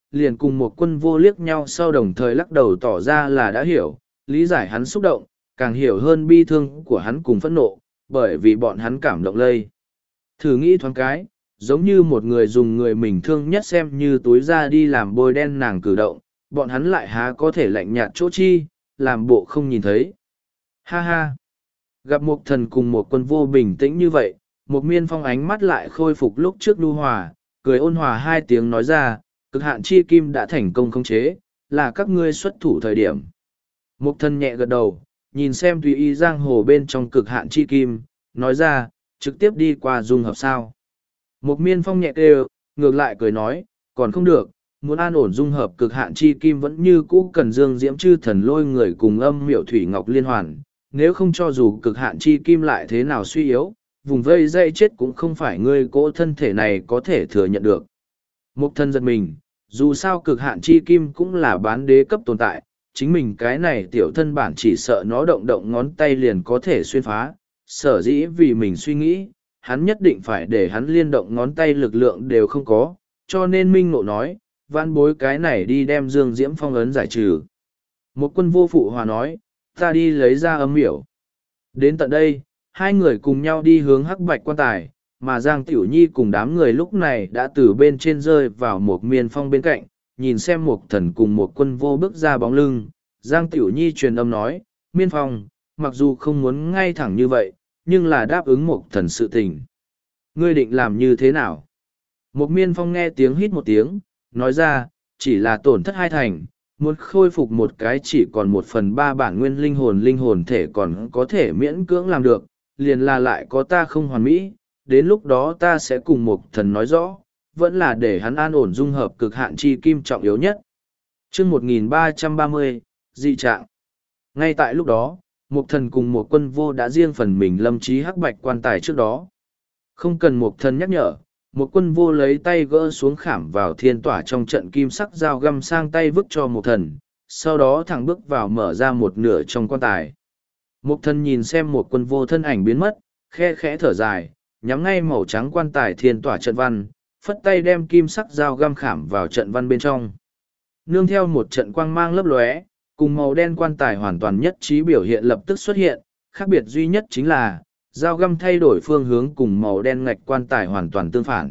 liền cùng một quân vô liếc nhau sau đồng thời lắc đầu tỏ ra là đã hiểu, lý giải hắn xúc động, càng hiểu hơn bi thương của hắn cùng phẫn nộ, bởi vì bọn hắn cảm động lây. Thử nghĩ thoáng cái, giống như một người dùng người mình thương nhất xem như túi ra đi làm bôi đen nàng cử động, bọn hắn lại há có thể lạnh nhạt chỗ chi, làm bộ không nhìn thấy. Ha ha! Gặp một thần cùng một quân vô bình tĩnh như vậy, một miên phong ánh mắt lại khôi phục lúc trước nhu hòa, cười ôn hòa hai tiếng nói ra, cực hạn chi kim đã thành công khống chế, là các ngươi xuất thủ thời điểm. Một thần nhẹ gật đầu, nhìn xem tùy ý giang hồ bên trong cực hạn chi kim, nói ra, trực tiếp đi qua dung hợp sao. Một miên phong nhẹ kêu, ngược lại cười nói, còn không được, muốn an ổn dung hợp cực hạn chi kim vẫn như cũ cần dương diễm chư thần lôi người cùng âm miệu thủy ngọc liên hoàn, nếu không cho dù cực hạn chi kim lại thế nào suy yếu, vùng vây dây chết cũng không phải ngươi cỗ thân thể này có thể thừa nhận được. Một thân giật mình, dù sao cực hạn chi kim cũng là bán đế cấp tồn tại, chính mình cái này tiểu thân bản chỉ sợ nó động động ngón tay liền có thể xuyên phá, sở dĩ vì mình suy nghĩ, hắn nhất định phải để hắn liên động ngón tay lực lượng đều không có, cho nên Minh Ngộ nói, vãn bối cái này đi đem Dương Diễm phong ấn giải trừ. Một quân vô phụ hòa nói, ta đi lấy ra âm miểu. Đến tận đây, hai người cùng nhau đi hướng hắc bạch quan tài, mà Giang Tiểu Nhi cùng đám người lúc này đã từ bên trên rơi vào một miên phong bên cạnh, nhìn xem một thần cùng một quân vô bước ra bóng lưng. Giang Tiểu Nhi truyền âm nói, miên phong, mặc dù không muốn ngay thẳng như vậy, nhưng là đáp ứng một thần sự tình. Ngươi định làm như thế nào? Một miên phong nghe tiếng hít một tiếng, nói ra, chỉ là tổn thất hai thành, muốn khôi phục một cái chỉ còn một phần ba bản nguyên linh hồn linh hồn thể còn có thể miễn cưỡng làm được, liền là lại có ta không hoàn mỹ, đến lúc đó ta sẽ cùng một thần nói rõ, vẫn là để hắn an ổn dung hợp cực hạn chi kim trọng yếu nhất. chương một nghìn ba trăm ba mươi, dị trạng. Ngay tại lúc đó, một thần cùng một quân vô đã riêng phần mình lâm trí hắc bạch quan tài trước đó. Không cần một thần nhắc nhở, một quân vô lấy tay gỡ xuống khảm vào thiên tỏa trong trận kim sắc dao găm sang tay vứt cho một thần, sau đó thẳng bước vào mở ra một nửa trong quan tài. Một thần nhìn xem một quân vô thân ảnh biến mất, khe khẽ thở dài, nhắm ngay màu trắng quan tài thiên tỏa trận văn, phất tay đem kim sắc dao găm khảm vào trận văn bên trong. Nương theo một trận quang mang lấp lóe, cùng màu đen quan tài hoàn toàn nhất trí biểu hiện lập tức xuất hiện, khác biệt duy nhất chính là, dao găm thay đổi phương hướng cùng màu đen ngạch quan tài hoàn toàn tương phản.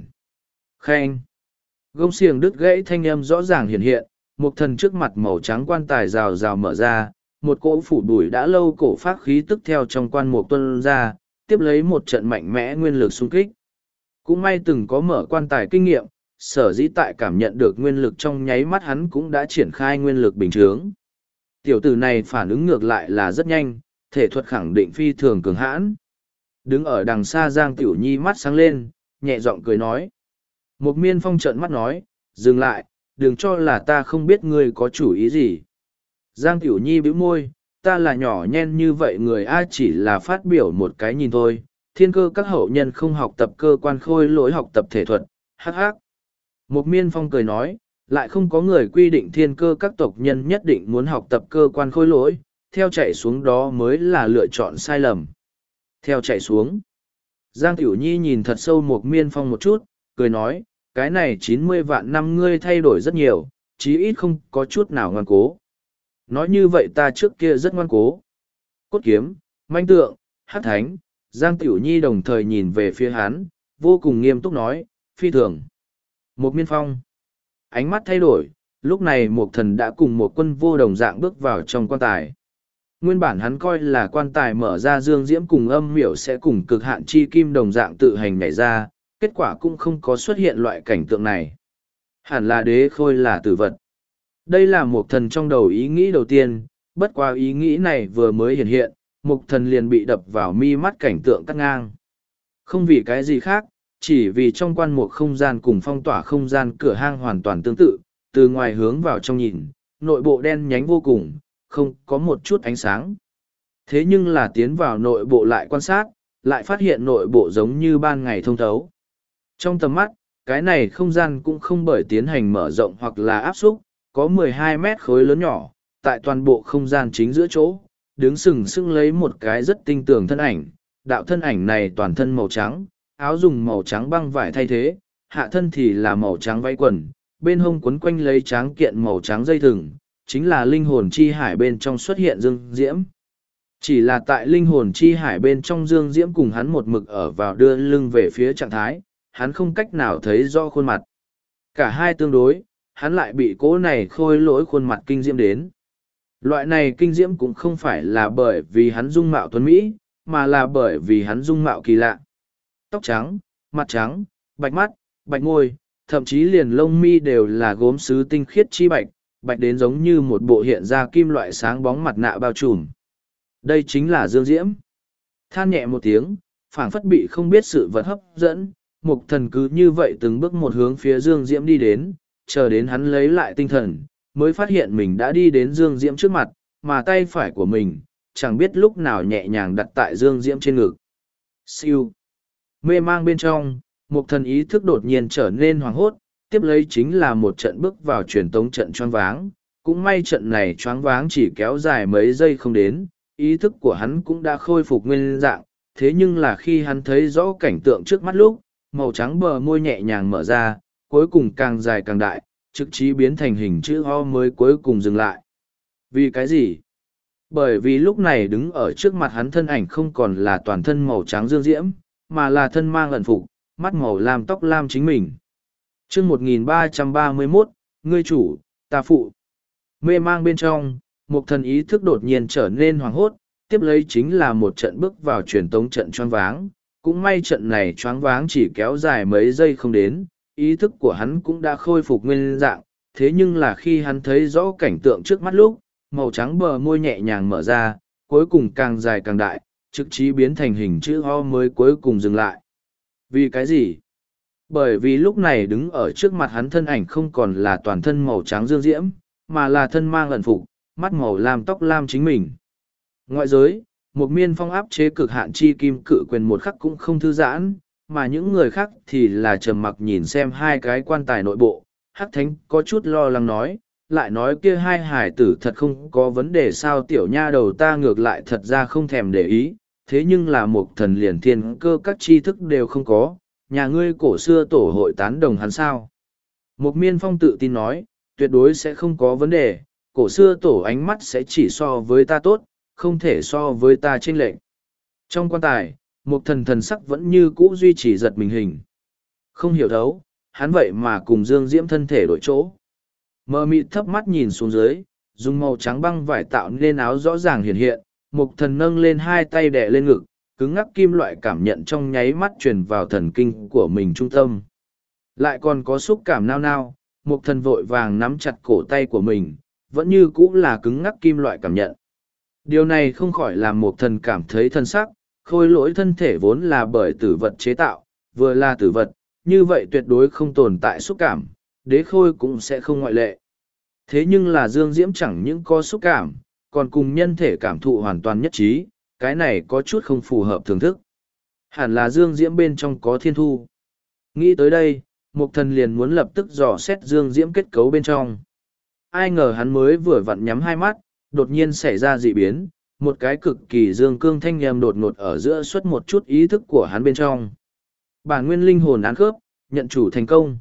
Khen! Gông xiềng đứt gãy thanh âm rõ ràng hiện hiện, một thần trước mặt màu trắng quan tài rào rào mở ra, một cỗ phủ bụi đã lâu cổ phát khí tức theo trong quan mục tuân ra, tiếp lấy một trận mạnh mẽ nguyên lực xung kích. Cũng may từng có mở quan tài kinh nghiệm, sở dĩ tại cảm nhận được nguyên lực trong nháy mắt hắn cũng đã triển khai nguyên lực bình chướng. Tiểu tử này phản ứng ngược lại là rất nhanh, thể thuật khẳng định phi thường cường hãn. Đứng ở đằng xa Giang Tiểu Nhi mắt sáng lên, nhẹ giọng cười nói. Một miên phong trợn mắt nói, dừng lại, đừng cho là ta không biết ngươi có chủ ý gì. Giang Tiểu Nhi bĩu môi, ta là nhỏ nhen như vậy người A chỉ là phát biểu một cái nhìn thôi, thiên cơ các hậu nhân không học tập cơ quan khôi lỗi học tập thể thuật, hắc hắc. Một miên phong cười nói, lại không có người quy định thiên cơ các tộc nhân nhất định muốn học tập cơ quan khôi lỗi, theo chạy xuống đó mới là lựa chọn sai lầm. Theo chạy xuống. Giang Tiểu Nhi nhìn thật sâu một miên phong một chút, cười nói, cái này chín mươi vạn năm ngươi thay đổi rất nhiều, chí ít không có chút nào ngoan cố. Nói như vậy ta trước kia rất ngoan cố. Cốt kiếm, manh tượng, hát thánh, Giang Tiểu Nhi đồng thời nhìn về phía hắn, vô cùng nghiêm túc nói, phi thường. Một miên phong. Ánh mắt thay đổi, lúc này một thần đã cùng một quân vô đồng dạng bước vào trong quan tài. Nguyên bản hắn coi là quan tài mở ra dương diễm cùng âm miểu sẽ cùng cực hạn chi kim đồng dạng tự hành nhảy ra, kết quả cũng không có xuất hiện loại cảnh tượng này. Hẳn là đế khôi là tử vật. Đây là một thần trong đầu ý nghĩ đầu tiên, bất qua ý nghĩ này vừa mới hiện hiện, một thần liền bị đập vào mi mắt cảnh tượng cắt ngang. Không vì cái gì khác, chỉ vì trong quan mục không gian cùng phong tỏa không gian cửa hang hoàn toàn tương tự, từ ngoài hướng vào trong nhìn, nội bộ đen nhánh vô cùng, không có một chút ánh sáng. Thế nhưng là tiến vào nội bộ lại quan sát, lại phát hiện nội bộ giống như ban ngày thông thấu. Trong tầm mắt, cái này không gian cũng không bởi tiến hành mở rộng hoặc là áp xúc, có mười hai mét khối lớn nhỏ, tại toàn bộ không gian chính giữa chỗ, đứng sừng sững lấy một cái rất tinh tường thân ảnh. Đạo thân ảnh này toàn thân màu trắng, áo dùng màu trắng băng vải thay thế, hạ thân thì là màu trắng váy quần, bên hông quấn quanh lấy tráng kiện màu trắng dây thừng, chính là linh hồn chi hải bên trong xuất hiện Dương Diễm. Chỉ là tại linh hồn chi hải bên trong Dương Diễm cùng hắn một mực ở vào đưa lưng về phía trạng thái, hắn không cách nào thấy rõ khuôn mặt. Cả hai tương đối, hắn lại bị cỗ này khôi lỗi khuôn mặt kinh diễm đến. Loại này kinh diễm cũng không phải là bởi vì hắn dung mạo tuấn Mỹ, mà là bởi vì hắn dung mạo kỳ lạ. Tóc trắng, mặt trắng, bạch mắt, bạch môi, thậm chí liền lông mi đều là gốm sứ tinh khiết chi bạch, bạch đến giống như một bộ hiện ra kim loại sáng bóng mặt nạ bao trùm. Đây chính là Dương Diễm. Than nhẹ một tiếng, phảng phất bị không biết sự vật hấp dẫn, Mục Thần cứ như vậy từng bước một hướng phía Dương Diễm đi đến, chờ đến hắn lấy lại tinh thần, mới phát hiện mình đã đi đến Dương Diễm trước mặt, mà tay phải của mình, chẳng biết lúc nào nhẹ nhàng đặt tại Dương Diễm trên ngực. Siêu. Mê mang bên trong, Mục Thần ý thức đột nhiên trở nên hoảng hốt, tiếp lấy chính là một trận bước vào truyền tống trận choáng váng. Cũng may trận này choáng váng chỉ kéo dài mấy giây không đến, ý thức của hắn cũng đã khôi phục nguyên dạng, thế nhưng là khi hắn thấy rõ cảnh tượng trước mắt lúc, màu trắng bờ môi nhẹ nhàng mở ra, cuối cùng càng dài càng đại, trực chí biến thành hình chữ O mới cuối cùng dừng lại. Vì cái gì? Bởi vì lúc này đứng ở trước mặt hắn thân ảnh không còn là toàn thân màu trắng Dương Diễm, mà là thân mang ẩn phục, mắt màu lam tóc lam chính mình. chương một nghìn ba trăm ba mươi mốt, ngươi chủ, ta phụ. Mê mang bên trong, Mục Thần ý thức đột nhiên trở nên hoảng hốt, tiếp lấy chính là một trận bước vào truyền tống trận choáng váng. Cũng may trận này choáng váng chỉ kéo dài mấy giây không đến, ý thức của hắn cũng đã khôi phục nguyên dạng, thế nhưng là khi hắn thấy rõ cảnh tượng trước mắt lúc, màu trắng bờ môi nhẹ nhàng mở ra, cuối cùng càng dài càng đại, trực chí biến thành hình chữ O mới cuối cùng dừng lại. Vì cái gì? Bởi vì lúc này đứng ở trước mặt hắn thân ảnh không còn là toàn thân màu trắng Dương Diễm, mà là thân mang ẩn phục, mắt màu lam tóc lam chính mình. Ngoại giới, một miên phong áp chế cực hạn chi kim cự quyền một khắc cũng không thư giãn, mà những người khác thì là trầm mặc nhìn xem hai cái quan tài nội bộ. Hắc Thánh có chút lo lắng nói, lại nói kia hai hải tử thật không có vấn đề sao, tiểu nha đầu ta ngược lại thật ra không thèm để ý, thế nhưng là một thần liền thiên cơ các tri thức đều không có, nhà ngươi cổ xưa tổ hội tán đồng hắn sao. Một miên phong tự tin nói, tuyệt đối sẽ không có vấn đề, cổ xưa tổ ánh mắt sẽ chỉ so với ta tốt, không thể so với ta chênh lệch. Trong quan tài, một thần thần sắc vẫn như cũ duy trì giật mình hình. Không hiểu thấu, hắn vậy mà cùng Dương Diễm thân thể đổi chỗ. Mờ mịt thấp mắt nhìn xuống dưới, dùng màu trắng băng vải tạo nên áo rõ ràng hiện hiện, một thần nâng lên hai tay đè lên ngực, cứng ngắc kim loại cảm nhận trong nháy mắt truyền vào thần kinh của mình trung tâm. Lại còn có xúc cảm nao nao, một thần vội vàng nắm chặt cổ tay của mình, vẫn như cũ là cứng ngắc kim loại cảm nhận. Điều này không khỏi làm một thần cảm thấy thân sắc, khôi lỗi thân thể vốn là bởi tử vật chế tạo, vừa là tử vật, như vậy tuyệt đối không tồn tại xúc cảm, đế khôi cũng sẽ không ngoại lệ. Thế nhưng là Dương Diễm chẳng những có xúc cảm, còn cùng nhân thể cảm thụ hoàn toàn nhất trí, cái này có chút không phù hợp thưởng thức. Hẳn là Dương Diễm bên trong có thiên thu. Nghĩ tới đây, Mục Thần liền muốn lập tức dò xét Dương Diễm kết cấu bên trong. Ai ngờ hắn mới vừa vặn nhắm hai mắt, đột nhiên xảy ra dị biến, một cái cực kỳ dương cương thanh nhầm đột ngột ở giữa xuất một chút ý thức của hắn bên trong. Bản nguyên linh hồn án khớp, nhận chủ thành công.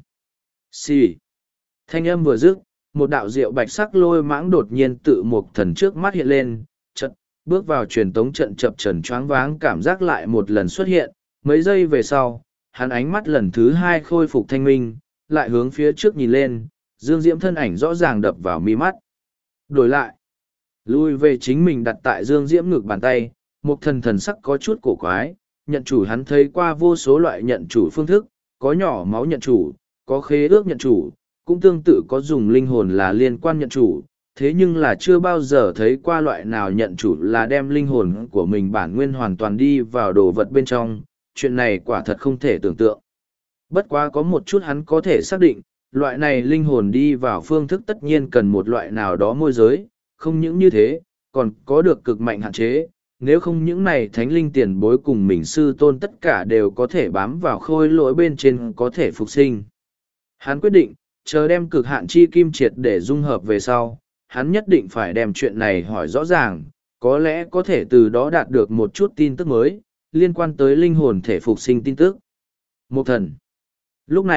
Xì. Thanh âm vừa dứt, một đạo diệu bạch sắc lôi mãng đột nhiên tự Mục Thần trước mắt hiện lên, chợt bước vào truyền tống trận chập trần choáng váng cảm giác lại một lần xuất hiện, mấy giây về sau, hắn ánh mắt lần thứ hai khôi phục thanh minh, lại hướng phía trước nhìn lên, Dương Diễm thân ảnh rõ ràng đập vào mi mắt. Đổi lại, lui về chính mình đặt tại Dương Diễm ngực bàn tay, Mục Thần thần sắc có chút cổ quái, nhận chủ hắn thấy qua vô số loại nhận chủ phương thức, có nhỏ máu nhận chủ, có khế ước nhận chủ, cũng tương tự có dùng linh hồn là liên quan nhận chủ, thế nhưng là chưa bao giờ thấy qua loại nào nhận chủ là đem linh hồn của mình bản nguyên hoàn toàn đi vào đồ vật bên trong, chuyện này quả thật không thể tưởng tượng. Bất quá có một chút hắn có thể xác định, loại này linh hồn đi vào phương thức tất nhiên cần một loại nào đó môi giới, không những như thế, còn có được cực mạnh hạn chế, nếu không những này thánh linh tiền bối cùng mình sư tôn tất cả đều có thể bám vào khôi lỗi bên trên có thể phục sinh. Hắn quyết định, chờ đem cực hạn chi kim triệt để dung hợp về sau, hắn nhất định phải đem chuyện này hỏi rõ ràng, có lẽ có thể từ đó đạt được một chút tin tức mới, liên quan tới linh hồn thể phục sinh tin tức. Một thần. Lúc này,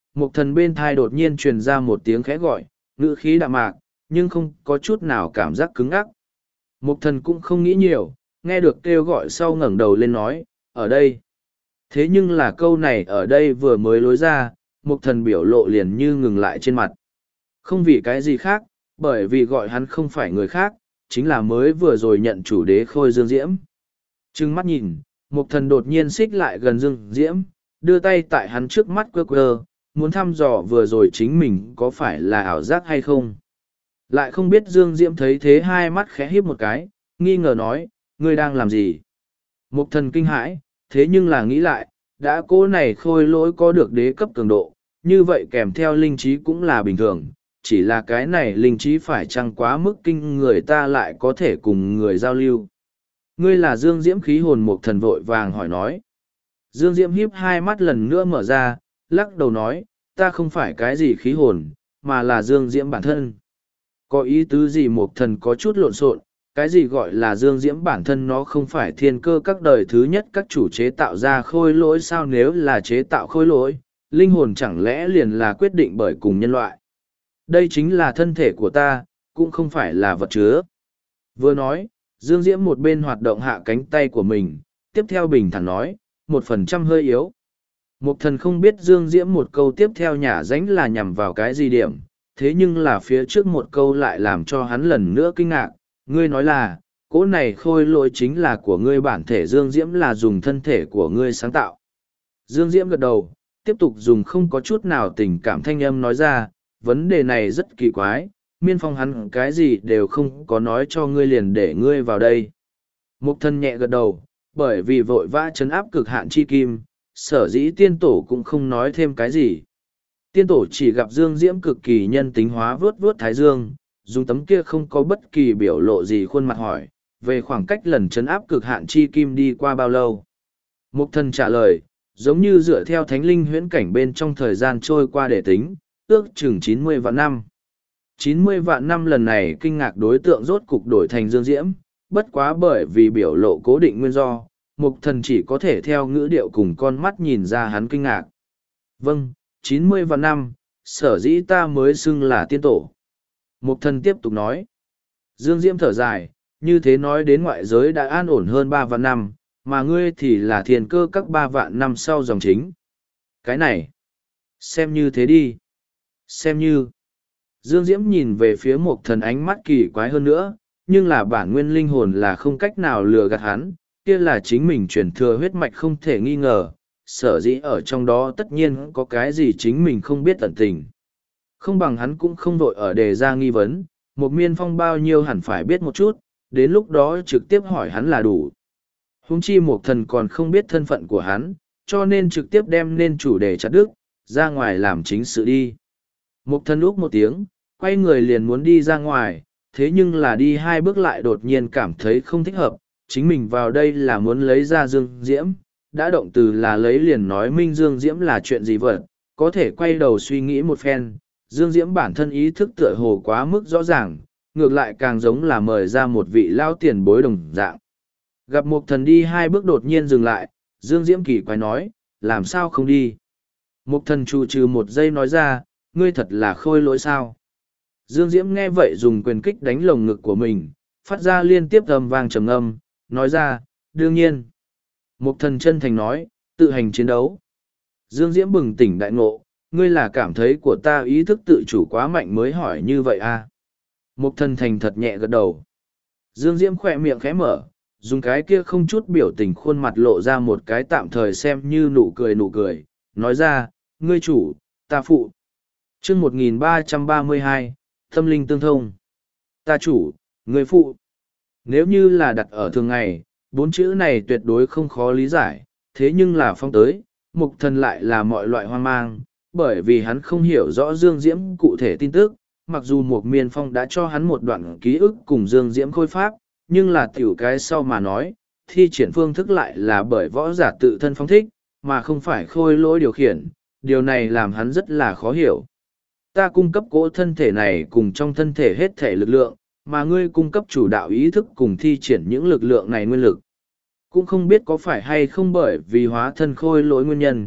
Mục thần bên thai đột nhiên truyền ra một tiếng khẽ gọi, ngữ khí đạm mạc, nhưng không có chút nào cảm giác cứng ắc. Mục thần cũng không nghĩ nhiều, nghe được kêu gọi sau ngẩng đầu lên nói, ở đây. Thế nhưng là câu này ở đây vừa mới lối ra, mục thần biểu lộ liền như ngừng lại trên mặt. Không vì cái gì khác, bởi vì gọi hắn không phải người khác, chính là mới vừa rồi nhận chủ đế khôi Dương Diễm. Trừng mắt nhìn, mục thần đột nhiên xích lại gần Dương Diễm, đưa tay tại hắn trước mắt quơ quơ, muốn thăm dò vừa rồi chính mình có phải là ảo giác hay không. Lại không biết Dương Diễm thấy thế hai mắt khẽ híp một cái, nghi ngờ nói, ngươi đang làm gì? Mục thần kinh hãi, thế nhưng là nghĩ lại, đã cố này khôi lỗi có được đế cấp cường độ, như vậy kèm theo linh trí cũng là bình thường, chỉ là cái này linh trí phải chăng quá mức kinh người ta lại có thể cùng người giao lưu. Ngươi là Dương Diễm khí hồn mục thần vội vàng hỏi nói. Dương Diễm híp hai mắt lần nữa mở ra, lắc đầu nói, ta không phải cái gì khí hồn, mà là Dương Diễm bản thân. Có ý tứ gì mục thần có chút lộn xộn, cái gì gọi là Dương Diễm bản thân nó không phải thiên cơ các đời thứ nhất các chủ chế tạo ra khôi lỗi sao nếu là chế tạo khôi lỗi, linh hồn chẳng lẽ liền là quyết định bởi cùng nhân loại. Đây chính là thân thể của ta, cũng không phải là vật chứa. Vừa nói, Dương Diễm một bên hoạt động hạ cánh tay của mình, tiếp theo bình thản nói, một phần trăm hơi yếu. Mục thần không biết Dương Diễm một câu tiếp theo nhả ránh là nhằm vào cái gì điểm, thế nhưng là phía trước một câu lại làm cho hắn lần nữa kinh ngạc, ngươi nói là, cỗ này khôi lỗi chính là của ngươi bản thể Dương Diễm là dùng thân thể của ngươi sáng tạo. Dương Diễm gật đầu, tiếp tục dùng không có chút nào tình cảm thanh âm nói ra, vấn đề này rất kỳ quái, miên phong hắn cái gì đều không có nói cho ngươi liền để ngươi vào đây. Mục thân nhẹ gật đầu, bởi vì vội vã chấn áp cực hạn chi kim, sở dĩ tiên tổ cũng không nói thêm cái gì. Tiên tổ chỉ gặp Dương Diễm cực kỳ nhân tính hóa vớt vớt thái dương, dùng tấm kia không có bất kỳ biểu lộ gì khuôn mặt hỏi, về khoảng cách lần chấn áp cực hạn chi kim đi qua bao lâu. Mục thần trả lời, giống như dựa theo thánh linh huyễn cảnh bên trong thời gian trôi qua để tính, ước chừng chín mươi vạn năm. chín mươi vạn năm lần này kinh ngạc đối tượng rốt cục đổi thành Dương Diễm, bất quá bởi vì biểu lộ cố định nguyên do, mục thần chỉ có thể theo ngữ điệu cùng con mắt nhìn ra hắn kinh ngạc. Vâng, chín mươi vạn năm, sở dĩ ta mới xưng là tiên tổ. Mục thần tiếp tục nói. Dương Diễm thở dài, như thế nói đến ngoại giới đã an ổn hơn ba vạn năm, mà ngươi thì là thiền cơ các ba vạn năm sau dòng chính. Cái này, xem như thế đi. Xem như. Dương Diễm nhìn về phía mục thần ánh mắt kỳ quái hơn nữa, nhưng là bản nguyên linh hồn là không cách nào lừa gạt hắn, kia là chính mình truyền thừa huyết mạch không thể nghi ngờ, sở dĩ ở trong đó tất nhiên có cái gì chính mình không biết tận tình. Không bằng hắn cũng không vội ở đề ra nghi vấn, một miên phong bao nhiêu hẳn phải biết một chút, đến lúc đó trực tiếp hỏi hắn là đủ. Huống chi một thần còn không biết thân phận của hắn, cho nên trực tiếp đem nên chủ đề chặt đứt, ra ngoài làm chính sự đi. Một thần úc một tiếng, quay người liền muốn đi ra ngoài, thế nhưng là đi hai bước lại đột nhiên cảm thấy không thích hợp, chính mình vào đây là muốn lấy ra Dương Diễm, đã động từ là lấy liền nói minh Dương Diễm là chuyện gì vậy, có thể quay đầu suy nghĩ một phen, Dương Diễm bản thân ý thức tựa hồ quá mức rõ ràng, ngược lại càng giống là mời ra một vị lao tiền bối đồng dạng. Gặp một thần đi hai bước đột nhiên dừng lại, Dương Diễm kỳ quái nói, làm sao không đi. Một thần trụ trừ một giây nói ra, ngươi thật là khôi lỗi sao. Dương Diễm nghe vậy dùng quyền kích đánh lồng ngực của mình, phát ra liên tiếp âm vang trầm âm, nói ra, đương nhiên. Một thần chân thành nói, tự hành chiến đấu. Dương Diễm bừng tỉnh đại ngộ, ngươi là cảm thấy của ta ý thức tự chủ quá mạnh mới hỏi như vậy à. Một thần thành thật nhẹ gật đầu. Dương Diễm khỏe miệng khẽ mở, dùng cái kia không chút biểu tình khuôn mặt lộ ra một cái tạm thời xem như nụ cười nụ cười, nói ra, ngươi chủ, ta phụ. chương một nghìn ba trăm ba mươi hai, tâm linh tương thông. Ta chủ, ngươi phụ. Nếu như là đặt ở thường ngày, bốn chữ này tuyệt đối không khó lý giải, thế nhưng là phong tới, mục thần lại là mọi loại hoang mang, bởi vì hắn không hiểu rõ Dương Diễm cụ thể tin tức, mặc dù Mục Miên Phong đã cho hắn một đoạn ký ức cùng Dương Diễm khôi pháp, nhưng là tiểu cái sau mà nói, thi triển phương thức lại là bởi võ giả tự thân phong thích, mà không phải khôi lỗi điều khiển, điều này làm hắn rất là khó hiểu. Ta cung cấp cỗ thân thể này cùng trong thân thể hết thể lực lượng, mà ngươi cung cấp chủ đạo ý thức cùng thi triển những lực lượng này nguyên lực. Cũng không biết có phải hay không bởi vì hóa thân khôi lỗi nguyên nhân,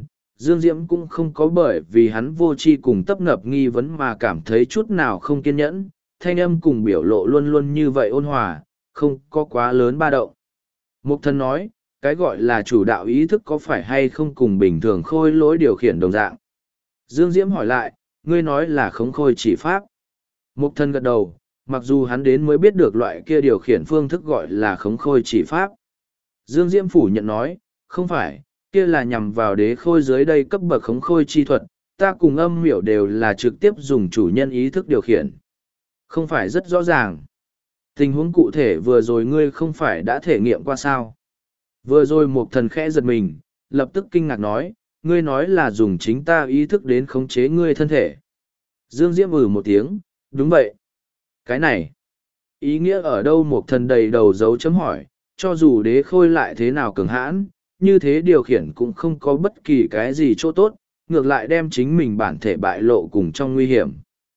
Dương Diễm cũng không có bởi vì hắn vô tri cùng tấp nập nghi vấn mà cảm thấy chút nào không kiên nhẫn, thanh âm cùng biểu lộ luôn luôn như vậy ôn hòa, không có quá lớn ba động. Mục thần nói, cái gọi là chủ đạo ý thức có phải hay không cùng bình thường khôi lỗi điều khiển đồng dạng. Dương Diễm hỏi lại, ngươi nói là khống khôi chỉ pháp. Mục thần gật đầu, mặc dù hắn đến mới biết được loại kia điều khiển phương thức gọi là khống khôi chỉ pháp. Dương Diễm phủ nhận nói, không phải, kia là nhằm vào đế khôi dưới đây cấp bậc khống khôi chi thuật, ta cùng âm miểu đều là trực tiếp dùng chủ nhân ý thức điều khiển. Không phải rất rõ ràng. Tình huống cụ thể vừa rồi ngươi không phải đã thể nghiệm qua sao. Vừa rồi một thần khẽ giật mình, lập tức kinh ngạc nói, ngươi nói là dùng chính ta ý thức đến khống chế ngươi thân thể. Dương Diễm ừ một tiếng, đúng vậy. Cái này, ý nghĩa ở đâu một thần đầy đầu dấu chấm hỏi, cho dù đế khôi lại thế nào cường hãn, như thế điều khiển cũng không có bất kỳ cái gì chỗ tốt, ngược lại đem chính mình bản thể bại lộ cùng trong nguy hiểm.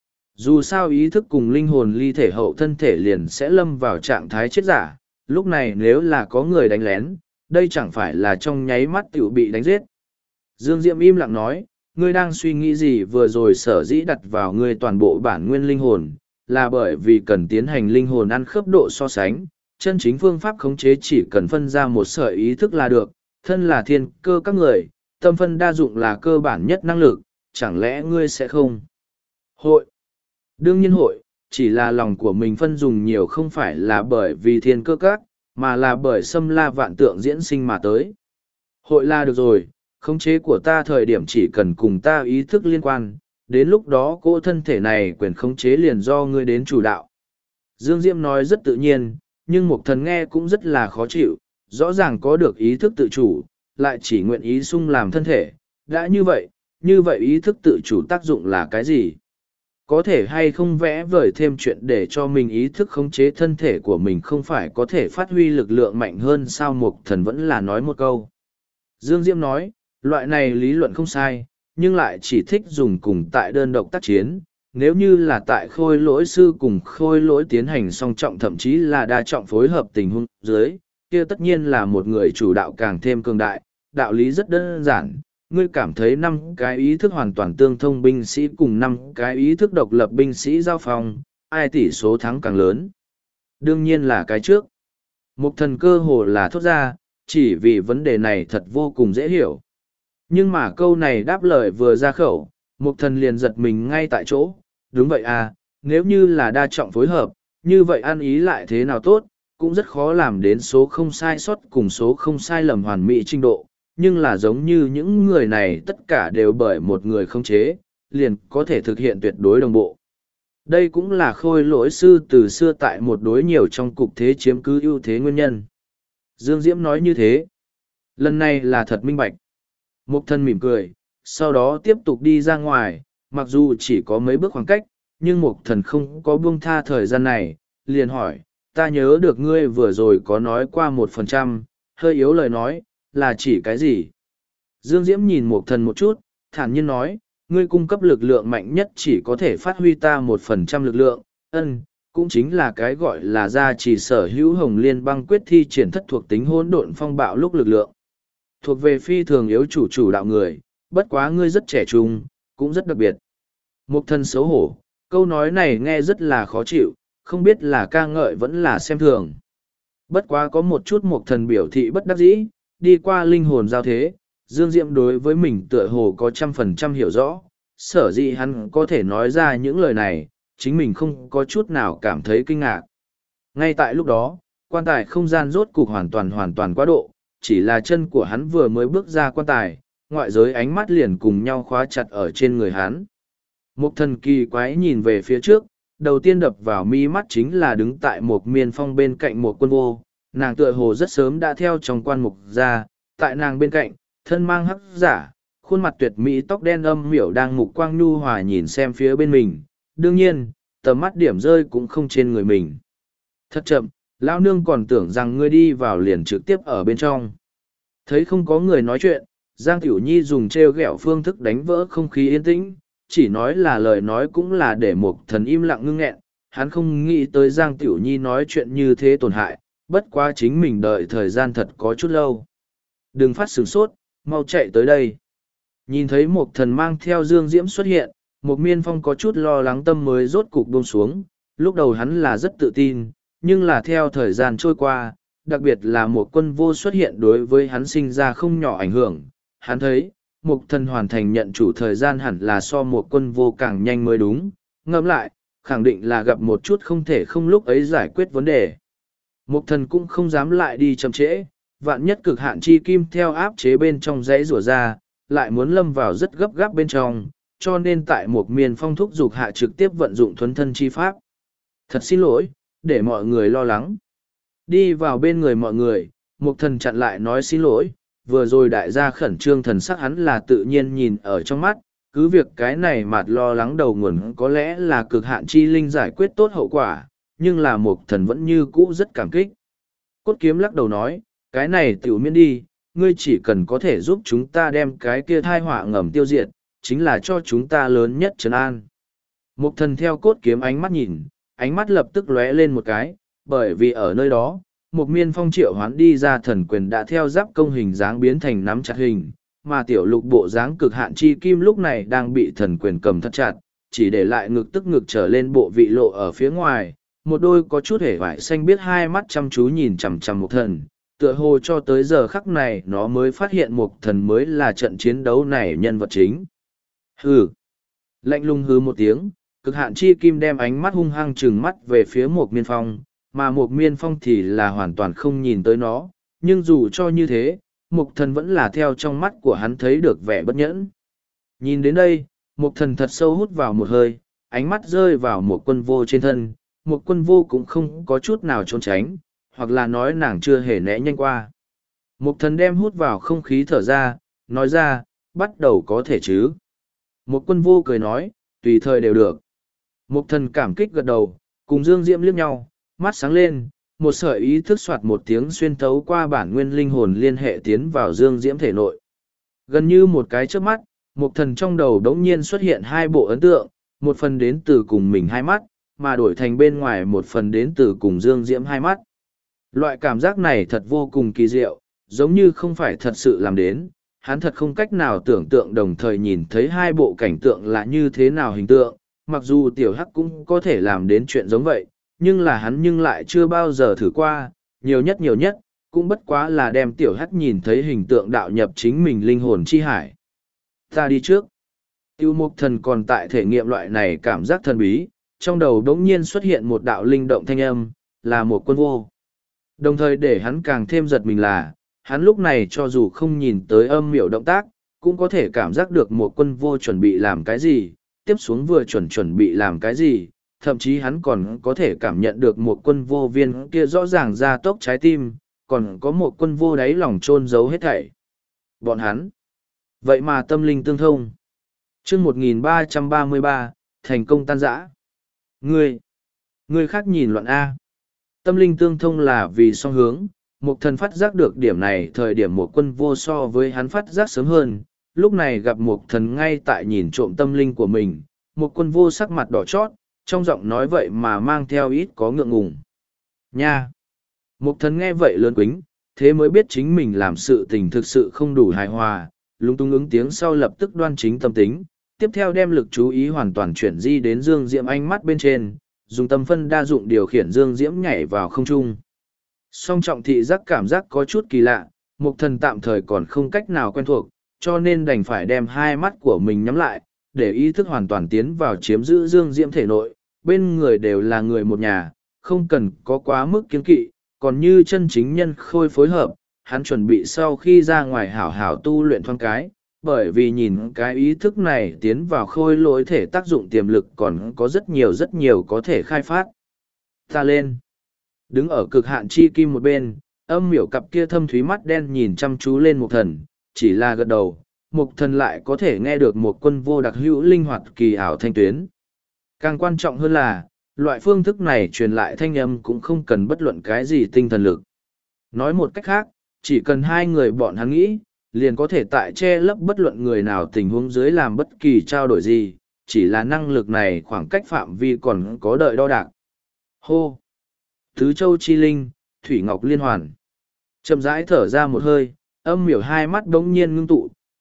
Dù sao ý thức cùng linh hồn ly thể hậu thân thể liền sẽ lâm vào trạng thái chết giả, lúc này nếu là có người đánh lén, đây chẳng phải là trong nháy mắt tiểu bị đánh giết. Dương Diệm im lặng nói, ngươi đang suy nghĩ gì vừa rồi sở dĩ đặt vào ngươi toàn bộ bản nguyên linh hồn, là bởi vì cần tiến hành linh hồn ăn khớp độ so sánh, chân chính phương pháp khống chế chỉ cần phân ra một sợi ý thức là được, thân là thiên cơ các người, tâm phân đa dụng là cơ bản nhất năng lực, chẳng lẽ ngươi sẽ không? Hội. Đương nhiên hội, chỉ là lòng của mình phân dùng nhiều không phải là bởi vì thiên cơ các, mà là bởi xâm la vạn tượng diễn sinh mà tới. Hội là được rồi, khống chế của ta thời điểm chỉ cần cùng ta ý thức liên quan, đến lúc đó cỗ thân thể này quyền khống chế liền do ngươi đến chủ đạo. Dương Diễm nói rất tự nhiên, nhưng Mục Thần nghe cũng rất là khó chịu, rõ ràng có được ý thức tự chủ, lại chỉ nguyện ý sung làm thân thể. Đã như vậy, như vậy ý thức tự chủ tác dụng là cái gì? Có thể hay không vẽ vời thêm chuyện để cho mình ý thức khống chế thân thể của mình không phải có thể phát huy lực lượng mạnh hơn sao Mục Thần vẫn là nói một câu. Dương Diễm nói, loại này lý luận không sai, nhưng lại chỉ thích dùng cùng tại đơn độc tác chiến. Nếu như là tại khôi lỗi sư cùng khôi lỗi tiến hành song trọng thậm chí là đa trọng phối hợp tình huống dưới, kia tất nhiên là một người chủ đạo càng thêm cường đại. Đạo lý rất đơn giản, ngươi cảm thấy năm cái ý thức hoàn toàn tương thông binh sĩ cùng năm cái ý thức độc lập binh sĩ giao phong, ai tỷ số thắng càng lớn? Đương nhiên là cái trước. Mục Thần cơ hồ là thốt ra, chỉ vì vấn đề này thật vô cùng dễ hiểu. Nhưng mà câu này đáp lời vừa ra khẩu, Mục Thần liền giật mình ngay tại chỗ. Đúng vậy à, nếu như là đa trọng phối hợp, như vậy ăn ý lại thế nào tốt, cũng rất khó làm đến số không sai sót cùng số không sai lầm hoàn mỹ trình độ. Nhưng là giống như những người này tất cả đều bởi một người không chế, liền có thể thực hiện tuyệt đối đồng bộ. Đây cũng là khôi lỗi sư từ xưa tại một đối nhiều trong cục thế chiếm cứ ưu thế nguyên nhân. Dương Diễm nói như thế. Lần này là thật minh bạch. Mục Thần mỉm cười, sau đó tiếp tục đi ra ngoài, mặc dù chỉ có mấy bước khoảng cách, nhưng Mục Thần không có buông tha thời gian này, liền hỏi, ta nhớ được ngươi vừa rồi có nói qua một phần trăm, hơi yếu lời nói, là chỉ cái gì? Dương Diễm nhìn Mục Thần một chút, thản nhiên nói, ngươi cung cấp lực lượng mạnh nhất chỉ có thể phát huy ta một phần trăm lực lượng, ân, cũng chính là cái gọi là gia trì sở hữu hồng liên băng quyết thi triển thất thuộc tính hỗn độn phong bạo lúc lực lượng. Thuộc về phi thường yếu chủ chủ đạo người, bất quá ngươi rất trẻ trung, cũng rất đặc biệt. Mục Thần xấu hổ, câu nói này nghe rất là khó chịu, không biết là ca ngợi vẫn là xem thường. Bất quá có một chút Mục Thần biểu thị bất đắc dĩ, đi qua linh hồn giao thế, Dương Diệm đối với mình tựa hồ có trăm phần trăm hiểu rõ, sở dĩ hắn có thể nói ra những lời này, chính mình không có chút nào cảm thấy kinh ngạc. Ngay tại lúc đó, quan tài không gian rốt cục hoàn toàn hoàn toàn quá độ, chỉ là chân của hắn vừa mới bước ra quan tài, ngoại giới ánh mắt liền cùng nhau khóa chặt ở trên người hắn. Mục Thần kỳ quái nhìn về phía trước, đầu tiên đập vào mi mắt chính là đứng tại một miên phong bên cạnh một quân vô, nàng tựa hồ rất sớm đã theo trong quan mục ra, tại nàng bên cạnh, thân mang hắc giả, khuôn mặt tuyệt mỹ tóc đen âm miểu đang mục quang nhu hòa nhìn xem phía bên mình, đương nhiên, tầm mắt điểm rơi cũng không trên người mình. Thật chậm, lão nương còn tưởng rằng ngươi đi vào liền trực tiếp ở bên trong. Thấy không có người nói chuyện, Giang Tiểu Nhi dùng trêu ghẹo phương thức đánh vỡ không khí yên tĩnh, chỉ nói là lời nói cũng là để Mục Thần im lặng ngưng nghẹn, hắn không nghĩ tới Giang Tiểu Nhi nói chuyện như thế tổn hại, bất quá chính mình đợi thời gian thật có chút lâu. Đừng phát sửng sốt, mau chạy tới đây. Nhìn thấy một thần mang theo Dương Diễm xuất hiện, một miên phong có chút lo lắng tâm mới rốt cục buông xuống. Lúc đầu hắn là rất tự tin, nhưng là theo thời gian trôi qua, đặc biệt là một quân vô xuất hiện đối với hắn sinh ra không nhỏ ảnh hưởng. Hắn thấy, một thần hoàn thành nhận chủ thời gian hẳn là so một quân vô càng nhanh mới đúng. Ngẫm lại, khẳng định là gặp một chút không thể không lúc ấy giải quyết vấn đề. Một thần cũng không dám lại đi chậm trễ, vạn nhất cực hạn chi kim theo áp chế bên trong dãy rủa ra, lại muốn lâm vào rất gấp gáp bên trong, cho nên tại một miền phong thúc dục hạ trực tiếp vận dụng thuấn thân chi pháp. Thật xin lỗi, để mọi người lo lắng. Đi vào bên người mọi người, một thần chặn lại nói xin lỗi, vừa rồi đại gia khẩn trương thần sắc hắn là tự nhiên nhìn ở trong mắt, cứ việc cái này mạt lo lắng đầu nguồn có lẽ là cực hạn chi linh giải quyết tốt hậu quả, nhưng là một thần vẫn như cũ rất cảm kích. Cốt kiếm lắc đầu nói, cái này tiểu miễn đi, ngươi chỉ cần có thể giúp chúng ta đem cái kia thai họa ngầm tiêu diệt, chính là cho chúng ta lớn nhất trấn an. Một thần theo cốt kiếm ánh mắt nhìn, ánh mắt lập tức lóe lên một cái, bởi vì ở nơi đó, một miên phong triệu hoán đi ra thần quyền đã theo giáp công hình dáng biến thành nắm chặt hình, mà tiểu lục bộ dáng cực hạn chi kim lúc này đang bị thần quyền cầm thật chặt, chỉ để lại ngực tức ngực trở lên bộ vị lộ ở phía ngoài, một đôi có chút hể vải xanh biết hai mắt chăm chú nhìn chằm chằm một thần, tựa hồ cho tới giờ khắc này nó mới phát hiện một thần mới là trận chiến đấu này nhân vật chính. Hừ! Lạnh lùng hừ một tiếng, cực hạn chi kim đem ánh mắt hung hăng trừng mắt về phía một miên phong, mà một miên phong thì là hoàn toàn không nhìn tới nó, nhưng dù cho như thế, một thần vẫn là theo trong mắt của hắn thấy được vẻ bất nhẫn. Nhìn đến đây, một thần thật sâu hút vào một hơi, ánh mắt rơi vào một quân vô trên thân, một quân vô cũng không có chút nào trốn tránh, hoặc là nói nàng chưa hề né nhanh qua. Một thần đem hút vào không khí thở ra, nói ra, bắt đầu có thể chứ. Một quân vô cười nói, tùy thời đều được. Một thần cảm kích gật đầu, cùng Dương Diễm liếc nhau, mắt sáng lên, một sợi ý thức soạt một tiếng xuyên thấu qua bản nguyên linh hồn liên hệ tiến vào Dương Diễm thể nội. Gần như một cái trước mắt, một thần trong đầu đống nhiên xuất hiện hai bộ ấn tượng, một phần đến từ cùng mình hai mắt, mà đổi thành bên ngoài một phần đến từ cùng Dương Diễm hai mắt. Loại cảm giác này thật vô cùng kỳ diệu, giống như không phải thật sự làm đến, hắn thật không cách nào tưởng tượng đồng thời nhìn thấy hai bộ cảnh tượng là như thế nào hình tượng, mặc dù tiểu hắc cũng có thể làm đến chuyện giống vậy, nhưng là hắn nhưng lại chưa bao giờ thử qua, nhiều nhất nhiều nhất, cũng bất quá là đem tiểu hắc nhìn thấy hình tượng đạo nhập chính mình linh hồn chi hải. Ta đi trước. Tiêu mục thần còn tại thể nghiệm loại này cảm giác thần bí, trong đầu đống nhiên xuất hiện một đạo linh động thanh âm, là một quân vô. Đồng thời để hắn càng thêm giật mình là, hắn lúc này cho dù không nhìn tới âm miểu động tác, cũng có thể cảm giác được một quân vô chuẩn bị làm cái gì, tiếp xuống vừa chuẩn chuẩn bị làm cái gì, thậm chí hắn còn có thể cảm nhận được một quân vô viên kia rõ ràng ra tốc trái tim, còn có một quân vô đáy lòng chôn giấu hết thảy. Bọn hắn. Vậy mà tâm linh tương thông. chương một nghìn ba trăm ba mươi ba, thành công tan rã. Ngươi. Ngươi khác nhìn loạn A. Tâm linh tương thông là vì song hướng, một thần phát giác được điểm này thời điểm một quân vô so với hắn phát giác sớm hơn, lúc này gặp một thần ngay tại nhìn trộm tâm linh của mình, một quân vô sắc mặt đỏ chót, trong giọng nói vậy mà mang theo ít có ngượng ngùng. Nha! Một thần nghe vậy lớn quính, thế mới biết chính mình làm sự tình thực sự không đủ hài hòa, lung tung ứng tiếng sau lập tức đoan chính tâm tính, tiếp theo đem lực chú ý hoàn toàn chuyển di đến Dương Diễm ánh mắt bên trên, dùng tâm phân đa dụng điều khiển Dương Diễm nhảy vào không trung. Song trọng thị giác cảm giác có chút kỳ lạ, Mục Thần tạm thời còn không cách nào quen thuộc, cho nên đành phải đem hai mắt của mình nhắm lại, để ý thức hoàn toàn tiến vào chiếm giữ Dương Diễm thể nội, bên người đều là người một nhà, không cần có quá mức kiêng kỵ, còn như chân chính nhân khôi phối hợp, hắn chuẩn bị sau khi ra ngoài hảo hảo tu luyện thoáng cái, bởi vì nhìn cái ý thức này tiến vào khôi lỗi thể tác dụng tiềm lực còn có rất nhiều rất nhiều có thể khai phát. Ta lên. Đứng ở cực hạn chi kim một bên, âm miểu cặp kia thâm thúy mắt đen nhìn chăm chú lên Mục Thần, chỉ là gật đầu, Mục Thần lại có thể nghe được một quân vô đặc hữu linh hoạt kỳ ảo thanh tuyến. Càng quan trọng hơn là, loại phương thức này truyền lại thanh âm cũng không cần bất luận cái gì tinh thần lực. Nói một cách khác, chỉ cần hai người bọn hắn nghĩ, liền có thể tại che lấp bất luận người nào tình huống dưới làm bất kỳ trao đổi gì, chỉ là năng lực này khoảng cách phạm vi còn có đợi đo đạc. Hô! Tứ Châu Chi Linh, Thủy Ngọc Liên Hoàn. Chậm rãi thở ra một hơi, âm miểu hai mắt đống nhiên ngưng tụ,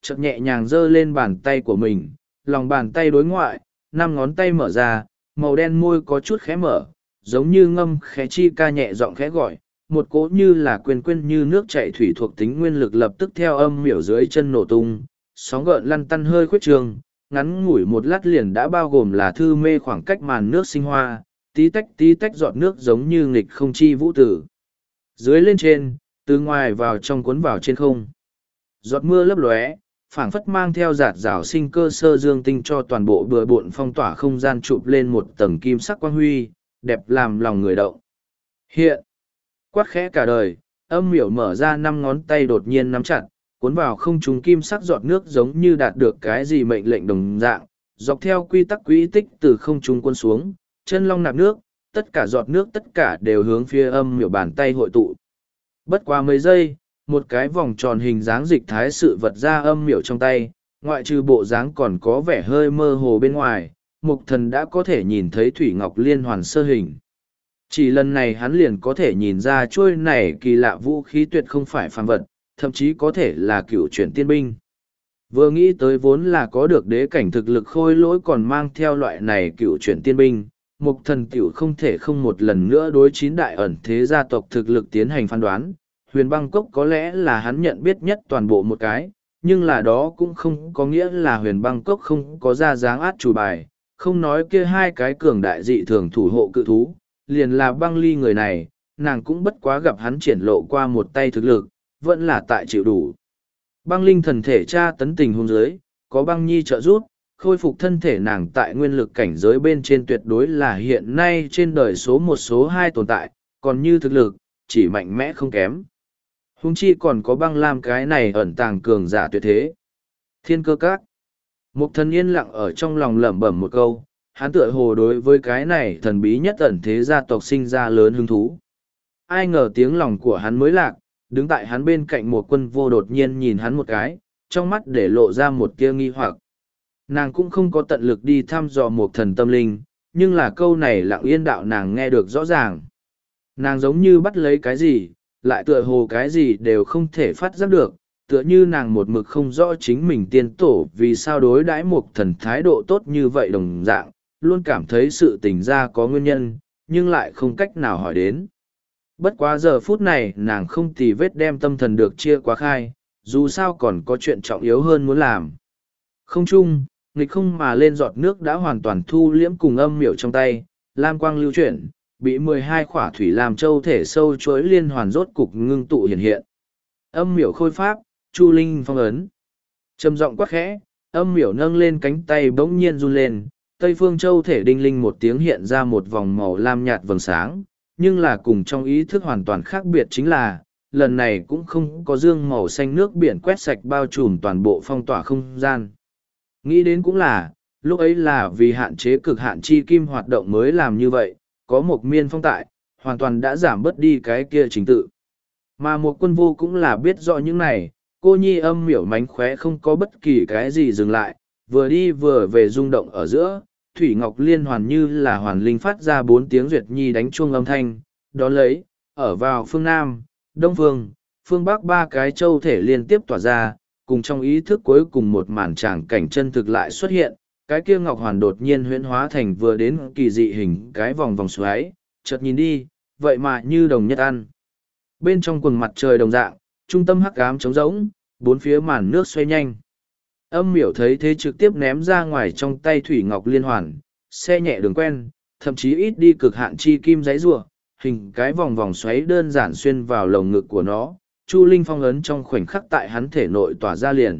chợt nhẹ nhàng giơ lên bàn tay của mình, lòng bàn tay đối ngoại, năm ngón tay mở ra, màu đen môi có chút khẽ mở, giống như ngâm khẽ chi ca nhẹ giọng khẽ gọi, một cỗ như là quên quên như nước chảy thủy thuộc tính nguyên lực lập tức theo âm miểu dưới chân nổ tung, sóng gợn lăn tăn hơi khuyết trường, ngắn ngủi một lát liền đã bao gồm là thư mê khoảng cách màn nước sinh hoa, tí tách tí tách giọt nước giống như nghịch không chi vũ tử. Dưới lên trên, từ ngoài vào trong cuốn vào trên không. Giọt mưa lấp lóe, phảng phất mang theo giạt rào sinh cơ sơ dương tinh cho toàn bộ bừa bộn phong tỏa không gian chụp lên một tầng kim sắc quang huy, đẹp làm lòng người động. Hiện, quát khẽ cả đời, âm miểu mở ra năm ngón tay đột nhiên nắm chặt, cuốn vào không trung kim sắc giọt nước giống như đạt được cái gì mệnh lệnh đồng dạng, dọc theo quy tắc quỹ tích từ không trung quân xuống, chân long nạp nước, tất cả giọt nước tất cả đều hướng phía âm miểu bàn tay hội tụ. Bất quá mấy giây, một cái vòng tròn hình dáng dịch thái sự vật ra âm miểu trong tay, ngoại trừ bộ dáng còn có vẻ hơi mơ hồ bên ngoài, mục thần đã có thể nhìn thấy thủy ngọc liên hoàn sơ hình. Chỉ lần này hắn liền có thể nhìn ra trôi này kỳ lạ vũ khí tuyệt không phải phàm vật, thậm chí có thể là cựu chuyển tiên binh. Vừa nghĩ tới vốn là có được đế cảnh thực lực khôi lỗi còn mang theo loại này cựu chuyển tiên binh, mục thần tiểu không thể không một lần nữa đối chín đại ẩn thế gia tộc thực lực tiến hành phán đoán. Huyền băng cốc có lẽ là hắn nhận biết nhất toàn bộ một cái, nhưng là đó cũng không có nghĩa là huyền băng cốc không có ra dáng át chủ bài, không nói kia hai cái cường đại dị thường thủ hộ cự thú, liền là băng ly người này, nàng cũng bất quá gặp hắn triển lộ qua một tay thực lực, vẫn là tại chịu đủ. Băng linh thần thể tra tấn tình hôn giới, có băng nhi trợ giúp, khôi phục thân thể nàng tại nguyên lực cảnh giới bên trên tuyệt đối là hiện nay trên đời số một số hai tồn tại, còn như thực lực, chỉ mạnh mẽ không kém. Húng chi còn có băng lam cái này ẩn tàng cường giả tuyệt thế. Thiên cơ các. Một thần yên lặng ở trong lòng lẩm bẩm một câu, hắn tựa hồ đối với cái này thần bí nhất ẩn thế gia tộc sinh ra lớn hứng thú. Ai ngờ tiếng lòng của hắn mới lạc, đứng tại hắn bên cạnh một quân vô đột nhiên nhìn hắn một cái, trong mắt để lộ ra một tia nghi hoặc. Nàng cũng không có tận lực đi thăm dò một thần tâm linh, nhưng là câu này lặng yên đạo nàng nghe được rõ ràng. Nàng giống như bắt lấy cái gì, lại tựa hồ cái gì đều không thể phát giác được, tựa như nàng một mực không rõ chính mình tiên tổ vì sao đối đãi một thần thái độ tốt như vậy đồng dạng, luôn cảm thấy sự tình ra có nguyên nhân, nhưng lại không cách nào hỏi đến. Bất quá giờ phút này nàng không tì vết đem tâm thần được chia quá khai, dù sao còn có chuyện trọng yếu hơn muốn làm. Không chung, nghịch không mà lên giọt nước đã hoàn toàn thu liễm cùng âm miểu trong tay, lam quang lưu chuyển, bị mười hai khỏa thủy làm châu thể sâu chuỗi liên hoàn rốt cục ngưng tụ hiện hiện. Âm miểu khôi pháp, chu linh phong ấn. Trầm giọng quát khẽ, âm miểu nâng lên cánh tay bỗng nhiên run lên, tây phương châu thể đinh linh một tiếng hiện ra một vòng màu lam nhạt vầng sáng, nhưng là cùng trong ý thức hoàn toàn khác biệt chính là, lần này cũng không có dương màu xanh nước biển quét sạch bao trùm toàn bộ phong tỏa không gian. Nghĩ đến cũng là, lúc ấy là vì hạn chế cực hạn chi kim hoạt động mới làm như vậy, có một miên phong tại, hoàn toàn đã giảm bớt đi cái kia trình tự. Mà một quân vô cũng là biết rõ những này, cô nhi âm miểu mánh khóe không có bất kỳ cái gì dừng lại, vừa đi vừa về rung động ở giữa, Thủy Ngọc Liên hoàn như là hoàn linh phát ra bốn tiếng duyệt nhi đánh chuông âm thanh, đó lấy, ở vào phương Nam, Đông Phương, phương Bắc ba cái châu thể liên tiếp tỏa ra, cùng trong ý thức cuối cùng một màn tràng cảnh chân thực lại xuất hiện, cái kia Ngọc Hoàn đột nhiên huyễn hóa thành vừa đến kỳ dị hình cái vòng vòng xoáy, chợt nhìn đi, vậy mà như đồng nhất ăn. Bên trong quần mặt trời đồng dạng, trung tâm hắc ám trống rỗng, bốn phía màn nước xoay nhanh. Âm miểu thấy thế trực tiếp ném ra ngoài trong tay Thủy Ngọc Liên hoàn, xe nhẹ đường quen, thậm chí ít đi cực hạn chi kim giấy rùa, hình cái vòng vòng xoáy đơn giản xuyên vào lồng ngực của nó, Chu Linh phong ấn trong khoảnh khắc tại hắn thể nội tỏa ra liền.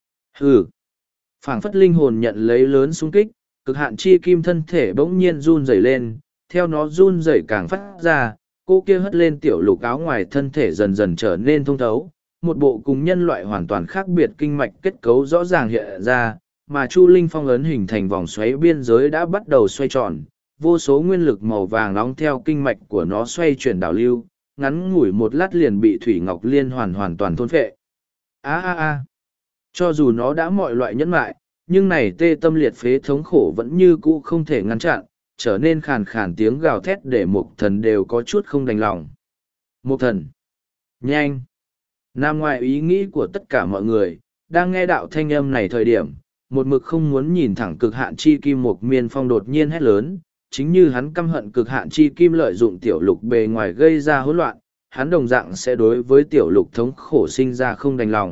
Hừ! Phảng phất linh hồn nhận lấy lớn xung kích, cực hạn chi kim thân thể bỗng nhiên run rẩy lên, theo nó run rẩy càng phát ra, cô kia hất lên tiểu lục áo ngoài thân thể dần dần trở nên thông thấu, một bộ cùng nhân loại hoàn toàn khác biệt kinh mạch kết cấu rõ ràng hiện ra, mà Chu Linh phong ấn hình thành vòng xoáy biên giới đã bắt đầu xoay tròn, vô số nguyên lực màu vàng nóng theo kinh mạch của nó xoay chuyển đảo lưu, ngắn ngủi một lát liền bị Thủy Ngọc Liên hoàn hoàn toàn thôn phệ. A a a! Cho dù nó đã mọi loại nhẫn mại, nhưng này tê tâm liệt phế thống khổ vẫn như cũ không thể ngăn chặn, trở nên khàn khàn tiếng gào thét để Mục Thần đều có chút không đành lòng. Mục Thần! Nhanh! Nam ngoài ý nghĩ của tất cả mọi người, đang nghe đạo thanh âm này thời điểm, một mực không muốn nhìn thẳng cực hạn chi kim Mục Miên Phong đột nhiên hét lớn, chính như hắn căm hận cực hạn chi kim lợi dụng tiểu lục bề ngoài gây ra hỗn loạn, hắn đồng dạng sẽ đối với tiểu lục thống khổ sinh ra không đành lòng.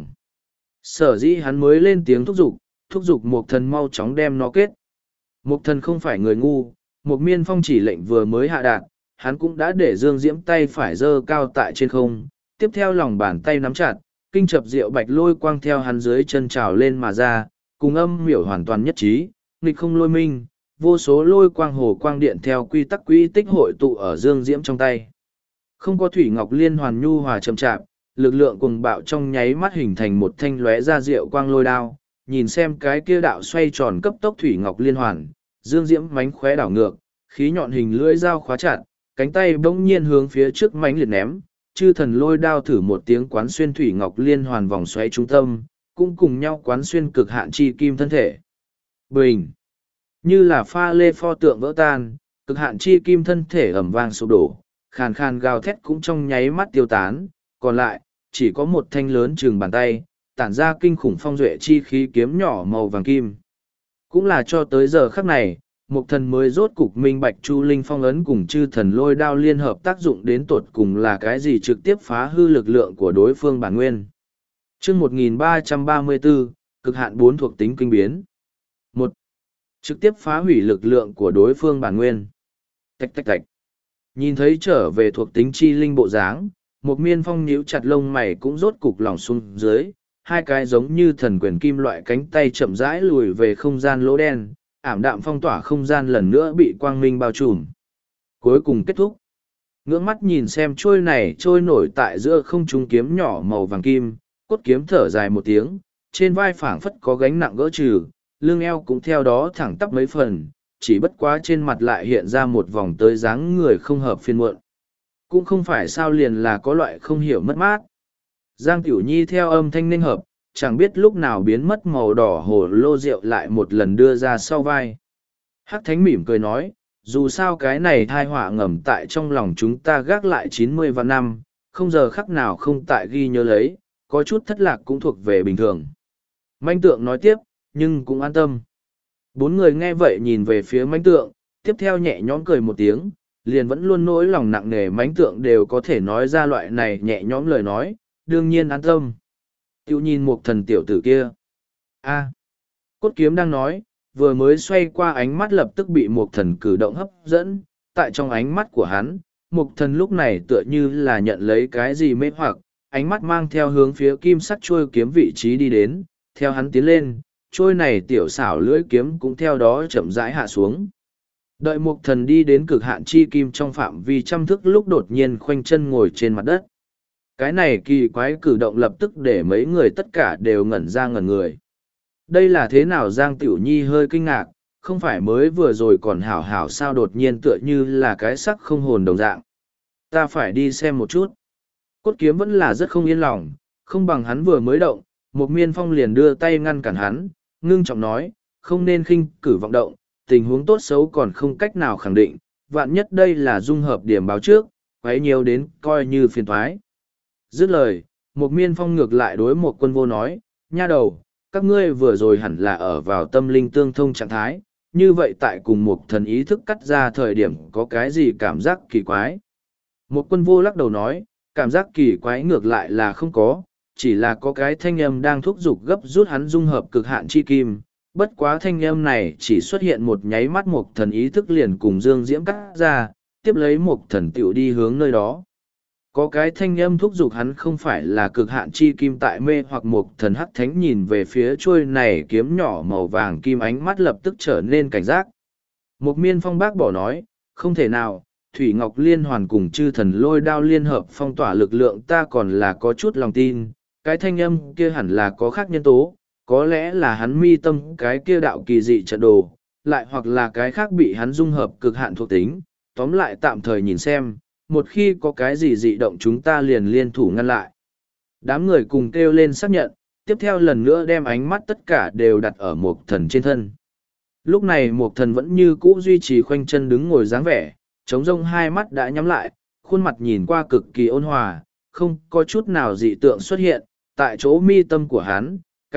Sở dĩ hắn mới lên tiếng thúc giục, thúc giục Mục Thần mau chóng đem nó kết. Mục Thần không phải người ngu, Mục Miên Phong chỉ lệnh vừa mới hạ đạt, hắn cũng đã để Dương Diễm tay phải giơ cao tại trên không, tiếp theo lòng bàn tay nắm chặt, kinh chập diệu bạch lôi quang theo hắn dưới chân trào lên mà ra, cùng âm miểu hoàn toàn nhất trí, nghịch không lôi minh, vô số lôi quang hồ quang điện theo quy tắc quỹ tích hội tụ ở Dương Diễm trong tay. Không có thủy ngọc liên hoàn nhu hòa chậm chạp, lực lượng cùng bạo trong nháy mắt hình thành một thanh lóe ra diệu quang lôi đao, nhìn xem cái kia đạo xoay tròn cấp tốc thủy ngọc liên hoàn, Dương Diễm mánh khóe đảo ngược, khí nhọn hình lưỡi dao khóa chặt, cánh tay bỗng nhiên hướng phía trước mánh liệt ném, chư thần lôi đao thử một tiếng quán xuyên thủy ngọc liên hoàn vòng xoáy trung tâm, cũng cùng nhau quán xuyên cực hạn chi kim thân thể. Bình! Như là pha lê pho tượng vỡ tan, cực hạn chi kim thân thể ẩm vang sụp đổ, khàn khàn gào thét cũng trong nháy mắt tiêu tán, còn lại, chỉ có một thanh lớn chừng bàn tay, tản ra kinh khủng phong duệ chi khí kiếm nhỏ màu vàng kim. Cũng là cho tới giờ khắc này, Mục Thần mới rốt cục minh bạch Chu Linh phong ấn cùng chư thần lôi đao liên hợp tác dụng đến tột cùng là cái gì trực tiếp phá hư lực lượng của đối phương bản nguyên. Chương một nghìn ba trăm ba mươi bốn, cực hạn bốn thuộc tính kinh biến. một. Trực tiếp phá hủy lực lượng của đối phương bản nguyên. Tạch tạch tạch. Nhìn thấy trở về thuộc tính chi linh bộ dáng, Mục Miên Phong nhíu chặt lông mày cũng rốt cục lỏng xuống dưới, hai cái giống như thần quyền kim loại cánh tay chậm rãi lùi về không gian lỗ đen, ảm đạm phong tỏa không gian lần nữa bị quang minh bao trùm. Cuối cùng kết thúc. Ngưỡng mắt nhìn xem trôi này trôi nổi tại giữa không trung kiếm nhỏ màu vàng kim, cốt kiếm thở dài một tiếng, trên vai phảng phất có gánh nặng gỡ trừ, lưng eo cũng theo đó thẳng tắp mấy phần, chỉ bất quá trên mặt lại hiện ra một vòng tới dáng người không hợp phiên muộn. Cũng không phải sao liền là có loại không hiểu mất mát. Giang Tiểu Nhi theo âm thanh nên hợp, chẳng biết lúc nào biến mất màu đỏ hồ lô rượu lại một lần đưa ra sau vai. Hắc Thánh mỉm cười nói, dù sao cái này thai họa ngầm tại trong lòng chúng ta gác lại chín mươi vạn năm, không giờ khắc nào không tại ghi nhớ lấy, có chút thất lạc cũng thuộc về bình thường. Manh tượng nói tiếp, nhưng cũng an tâm. Bốn người nghe vậy nhìn về phía manh tượng, tiếp theo nhẹ nhõm cười một tiếng, liền vẫn luôn nỗi lòng nặng nề mánh tượng đều có thể nói ra loại này nhẹ nhõm lời nói, đương nhiên an tâm. Tiểu nhìn một thần tiểu tử kia. A. Cốt kiếm đang nói, vừa mới xoay qua ánh mắt lập tức bị một thần cử động hấp dẫn, tại trong ánh mắt của hắn, một thần lúc này tựa như là nhận lấy cái gì mê hoặc, ánh mắt mang theo hướng phía kim sắt trôi kiếm vị trí đi đến, theo hắn tiến lên, trôi này tiểu xảo lưỡi kiếm cũng theo đó chậm rãi hạ xuống. Đợi một thần đi đến cực hạn chi kim trong phạm vi trăm thức lúc đột nhiên khoanh chân ngồi trên mặt đất. Cái này kỳ quái cử động lập tức để mấy người tất cả đều ngẩn ra ngẩn người. Đây là thế nào? Giang Tiểu Nhi hơi kinh ngạc, không phải mới vừa rồi còn hảo hảo sao đột nhiên tựa như là cái sắc không hồn đồng dạng. Ta phải đi xem một chút. Cốt kiếm vẫn là rất không yên lòng, không bằng hắn vừa mới động, một Miên Phong liền đưa tay ngăn cản hắn, ngưng trọng nói, không nên khinh cử vọng động, tình huống tốt xấu còn không cách nào khẳng định, vạn nhất đây là dung hợp điểm báo trước, quấy nhiều đến coi như phiền thoái. Dứt lời, một Miên Phong ngược lại đối một Quân Vô nói, nha đầu, các ngươi vừa rồi hẳn là ở vào tâm linh tương thông trạng thái, như vậy tại cùng một thần ý thức cắt ra thời điểm có cái gì cảm giác kỳ quái. Một Quân Vô lắc đầu nói, cảm giác kỳ quái ngược lại là không có, chỉ là có cái thanh âm đang thúc giục gấp rút hắn dung hợp cực hạn chi kim. Bất quá thanh âm này chỉ xuất hiện một nháy mắt một thần ý thức liền cùng Dương Diễm cắt ra, tiếp lấy một thần tiểu đi hướng nơi đó. Có cái thanh âm thúc giục hắn không phải là cực hạn chi kim tại mê hoặc một thần hắc thánh nhìn về phía chuôi này kiếm nhỏ màu vàng kim ánh mắt lập tức trở nên cảnh giác. Một Miên Phong bác bỏ nói, không thể nào, Thủy Ngọc Liên hoàn cùng chư thần lôi đao liên hợp phong tỏa lực lượng ta còn là có chút lòng tin, cái thanh âm kia hẳn là có khác nhân tố. Có lẽ là hắn mi tâm cái kia đạo kỳ dị trận đồ, lại hoặc là cái khác bị hắn dung hợp cực hạn thuộc tính, tóm lại tạm thời nhìn xem, một khi có cái gì dị động chúng ta liền liên thủ ngăn lại. Đám người cùng kêu lên xác nhận, tiếp theo lần nữa đem ánh mắt tất cả đều đặt ở một thần trên thân. Lúc này một thần vẫn như cũ duy trì khoanh chân đứng ngồi dáng vẻ, trống rông hai mắt đã nhắm lại, khuôn mặt nhìn qua cực kỳ ôn hòa, không có chút nào dị tượng xuất hiện, tại chỗ mi tâm của hắn.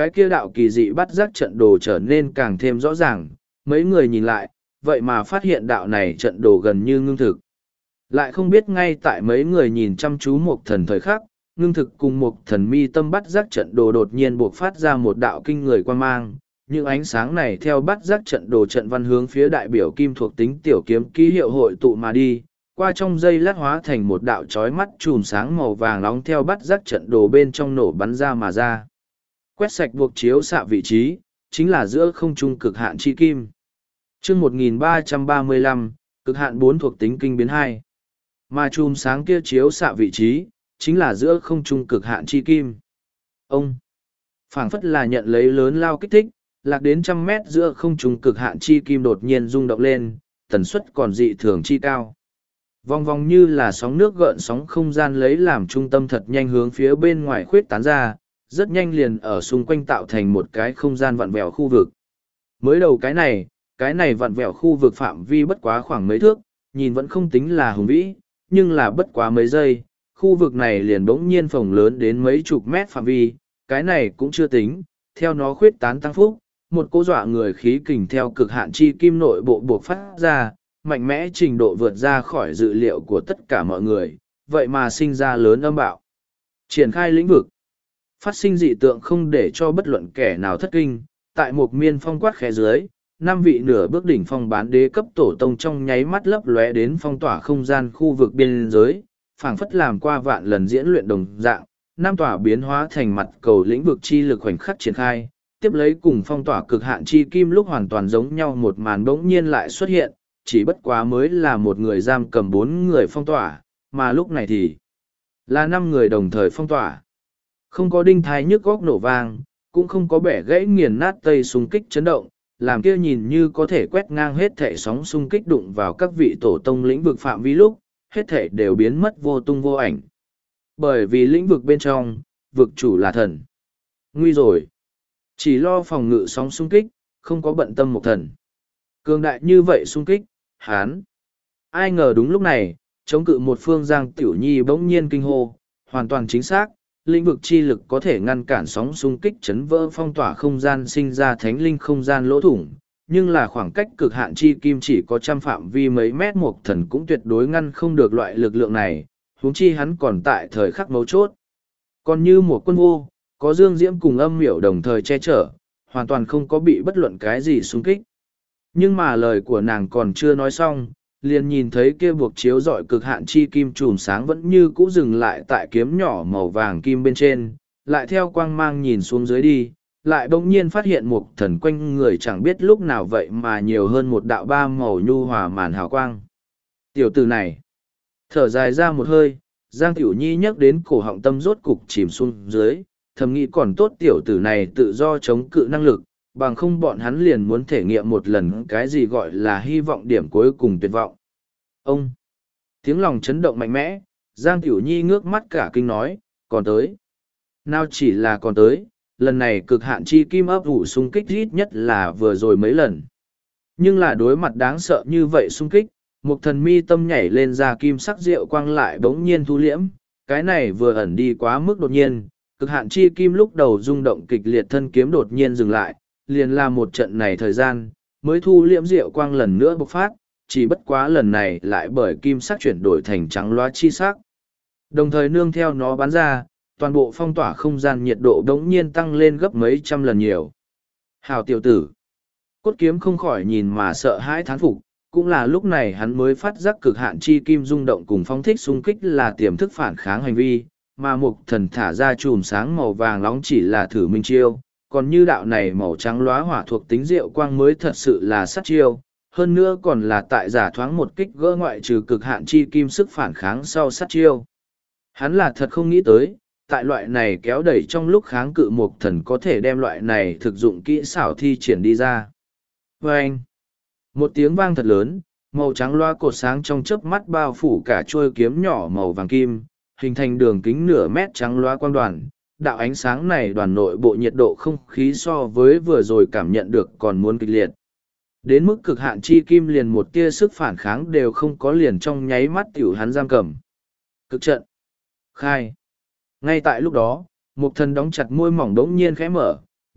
cái kia đạo kỳ dị bắt giác trận đồ trở nên càng thêm rõ ràng, mấy người nhìn lại, vậy mà phát hiện đạo này trận đồ gần như ngưng thực. Lại không biết ngay tại mấy người nhìn chăm chú một thần thời khắc, ngưng thực cùng một thần mi tâm bắt giác trận đồ đột nhiên buộc phát ra một đạo kinh người quan mang. Những ánh sáng này theo bắt giác trận đồ trận văn hướng phía đại biểu kim thuộc tính tiểu kiếm ký hiệu hội tụ mà đi, qua trong dây lát hóa thành một đạo chói mắt chùm sáng màu vàng nóng theo bắt giác trận đồ bên trong nổ bắn ra mà ra. Quét sạch buộc chiếu xạ vị trí, chính là giữa không trung cực hạn chi kim. Chương một nghìn ba trăm ba mươi lăm, cực hạn bốn thuộc tính kinh biến hai. Mà chùm sáng kia chiếu xạ vị trí, chính là giữa không trung cực hạn chi kim. Ông, phảng phất là nhận lấy lớn lao kích thích, lạc đến trăm mét giữa không trung cực hạn chi kim đột nhiên rung động lên, tần suất còn dị thường chi cao. Vòng vòng như là sóng nước gợn sóng không gian lấy làm trung tâm thật nhanh hướng phía bên ngoài khuyết tán ra, rất nhanh liền ở xung quanh tạo thành một cái không gian vặn vẹo khu vực. Mới đầu cái này, cái này vặn vẹo khu vực phạm vi bất quá khoảng mấy thước, nhìn vẫn không tính là hùng vĩ, nhưng là bất quá mấy giây, khu vực này liền bỗng nhiên phồng lớn đến mấy chục mét phạm vi, cái này cũng chưa tính, theo nó khuyết tán tăng phúc, một cô dọa người khí kình theo cực hạn chi kim nội bộ buộc phát ra, mạnh mẽ trình độ vượt ra khỏi dự liệu của tất cả mọi người, vậy mà sinh ra lớn âm bạo. Triển khai lĩnh vực, phát sinh dị tượng không để cho bất luận kẻ nào thất kinh, tại một miên phong quát khẽ dưới, năm vị nửa bước đỉnh phong bán đế cấp tổ tông trong nháy mắt lấp lóe đến phong tỏa không gian khu vực biên giới, phảng phất làm qua vạn lần diễn luyện đồng dạng, năm tỏa biến hóa thành mặt cầu lĩnh vực chi lực khoảnh khắc triển khai, tiếp lấy cùng phong tỏa cực hạn chi kim lúc hoàn toàn giống nhau một màn bỗng nhiên lại xuất hiện, chỉ bất quá mới là một người giam cầm bốn người phong tỏa, mà lúc này thì là năm người đồng thời phong tỏa. Không có đinh thái nhức góc nổ vang, cũng không có bẻ gãy nghiền nát tây xung kích chấn động, làm kia nhìn như có thể quét ngang hết thể sóng xung kích đụng vào các vị tổ tông lĩnh vực phạm vi lúc, hết thể đều biến mất vô tung vô ảnh. Bởi vì lĩnh vực bên trong, vực chủ là thần. Nguy rồi. Chỉ lo phòng ngự sóng xung kích, không có bận tâm một thần. Cường đại như vậy xung kích, hán. Ai ngờ đúng lúc này, chống cự một phương Giang Tiểu Nhi bỗng nhiên kinh hô, hoàn toàn chính xác, lĩnh vực chi lực có thể ngăn cản sóng xung kích chấn vỡ phong tỏa không gian sinh ra thánh linh không gian lỗ thủng, nhưng là khoảng cách cực hạn chi kim chỉ có trăm phạm vi mấy mét một thần cũng tuyệt đối ngăn không được loại lực lượng này, huống chi hắn còn tại thời khắc mấu chốt. Còn như một quân vô, có Dương Diễm cùng âm miểu đồng thời che chở, hoàn toàn không có bị bất luận cái gì xung kích. Nhưng mà lời của nàng còn chưa nói xong, liền nhìn thấy kia buộc chiếu dọi cực hạn chi kim chùm sáng vẫn như cũ dừng lại tại kiếm nhỏ màu vàng kim bên trên, lại theo quang mang nhìn xuống dưới đi, lại bỗng nhiên phát hiện một thần quanh người chẳng biết lúc nào vậy mà nhiều hơn một đạo ba màu nhu hòa màn hào quang. Tiểu tử này, thở dài ra một hơi, Giang Tiểu Nhi nhắc đến cổ họng tâm rốt cục chìm xuống dưới, thầm nghĩ còn tốt tiểu tử này tự do chống cự năng lực, bằng không bọn hắn liền muốn thể nghiệm một lần cái gì gọi là hy vọng điểm cuối cùng tuyệt vọng. Ông! Tiếng lòng chấn động mạnh mẽ, Giang Tiểu Nhi ngước mắt cả kinh nói, còn tới. Nào chỉ là còn tới, lần này cực hạn chi kim ấp ủ xung kích ít nhất là vừa rồi mấy lần. Nhưng là đối mặt đáng sợ như vậy xung kích, một thần mi tâm nhảy lên ra kim sắc rượu quang lại bỗng nhiên thu liễm, cái này vừa ẩn đi quá mức đột nhiên, cực hạn chi kim lúc đầu rung động kịch liệt thân kiếm đột nhiên dừng lại, liền là một trận này thời gian, mới thu liễm rượu quang lần nữa bộc phát, chỉ bất quá lần này lại bởi kim sắc chuyển đổi thành trắng loá chi sắc. Đồng thời nương theo nó bắn ra, toàn bộ phong tỏa không gian nhiệt độ đống nhiên tăng lên gấp mấy trăm lần nhiều. Hào tiểu tử! Cốt kiếm không khỏi nhìn mà sợ hãi thán phục, cũng là lúc này hắn mới phát giác cực hạn chi kim rung động cùng phong thích xung kích là tiềm thức phản kháng hành vi, mà mục thần thả ra chùm sáng màu vàng nóng chỉ là thử minh chiêu, còn như đạo này màu trắng lóa hỏa thuộc tính rượu quang mới thật sự là sát chiêu, hơn nữa còn là tại giả thoáng một kích gỡ ngoại trừ cực hạn chi kim sức phản kháng sau sát chiêu. Hắn là thật không nghĩ tới, tại loại này kéo đẩy trong lúc kháng cự một thần có thể đem loại này thực dụng kỹ xảo thi triển đi ra. Và anh, một tiếng vang thật lớn, màu trắng loa cột sáng trong chớp mắt bao phủ cả chuôi kiếm nhỏ màu vàng kim, hình thành đường kính nửa mét trắng loa quang đoàn. Đạo ánh sáng này đoàn nội bộ nhiệt độ không khí so với vừa rồi cảm nhận được còn muốn kịch liệt. Đến mức cực hạn chi kim liền một tia sức phản kháng đều không có, liền trong nháy mắt tiểu hắn giam cầm. Cực trận. Khai. Ngay tại lúc đó, một thần đóng chặt môi mỏng đống nhiên khẽ mở,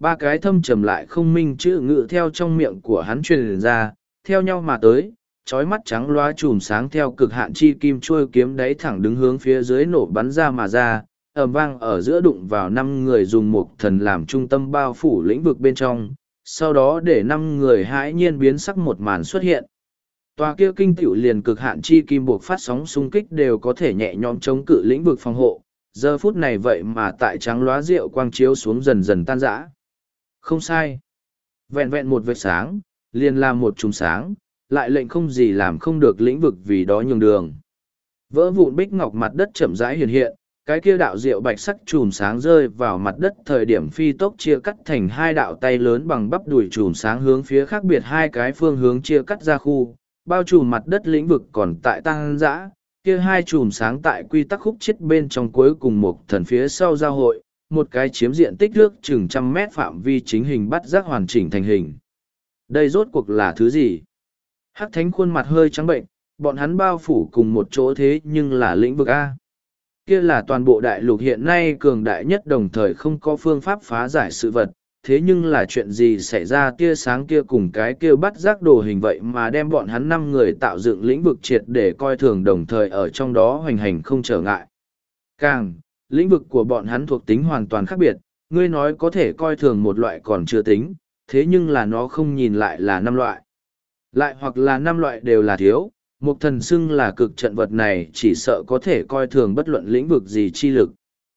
ba cái thâm trầm lại không minh chữ ngự theo trong miệng của hắn truyền ra, theo nhau mà tới, trói mắt trắng loá chùm sáng theo cực hạn chi kim trôi kiếm đáy thẳng đứng hướng phía dưới nổ bắn ra mà ra, ầm vang ở giữa đụng vào năm người dùng một thần làm trung tâm bao phủ lĩnh vực bên trong, sau đó để năm người hãi nhiên biến sắc một màn xuất hiện. Tòa kia kinh tiểu liền cực hạn chi kim buộc phát sóng xung kích đều có thể nhẹ nhõm chống cự lĩnh vực phòng hộ, giờ phút này vậy mà tại trắng lóa rượu quang chiếu xuống dần dần tan rã. Không sai. Vẹn vẹn một vệt sáng, liền làm một chùm sáng, lại lệnh không gì làm không được lĩnh vực vì đó nhường đường. Vỡ vụn bích ngọc mặt đất chậm rãi hiện hiện, cái kia đạo rượu bạch sắc chùm sáng rơi vào mặt đất thời điểm phi tốc chia cắt thành hai đạo tay lớn bằng bắp đùi chùm sáng hướng phía khác biệt hai cái phương hướng chia cắt ra khu, bao trùm mặt đất lĩnh vực còn tại tăng dã, kia hai chùm sáng tại quy tắc khúc chết bên trong cuối cùng một thần phía sau giao hội, một cái chiếm diện tích nước chừng trăm mét phạm vi chính hình bắt giác hoàn chỉnh thành hình. Đây rốt cuộc là thứ gì? Hắc thánh khuôn mặt hơi trắng bệnh, bọn hắn bao phủ cùng một chỗ thế nhưng là lĩnh vực A. Kia là toàn bộ đại lục hiện nay cường đại nhất đồng thời không có phương pháp phá giải sự vật, thế nhưng là chuyện gì xảy ra tia sáng kia cùng cái kia bắt giác đồ hình vậy mà đem bọn hắn năm người tạo dựng lĩnh vực triệt để coi thường đồng thời ở trong đó hoành hành không trở ngại. Càng, lĩnh vực của bọn hắn thuộc tính hoàn toàn khác biệt, ngươi nói có thể coi thường một loại còn chưa tính, thế nhưng là nó không nhìn lại là năm loại. Lại hoặc là năm loại đều là thiếu, một thần xưng là cực trận vật này chỉ sợ có thể coi thường bất luận lĩnh vực gì chi lực.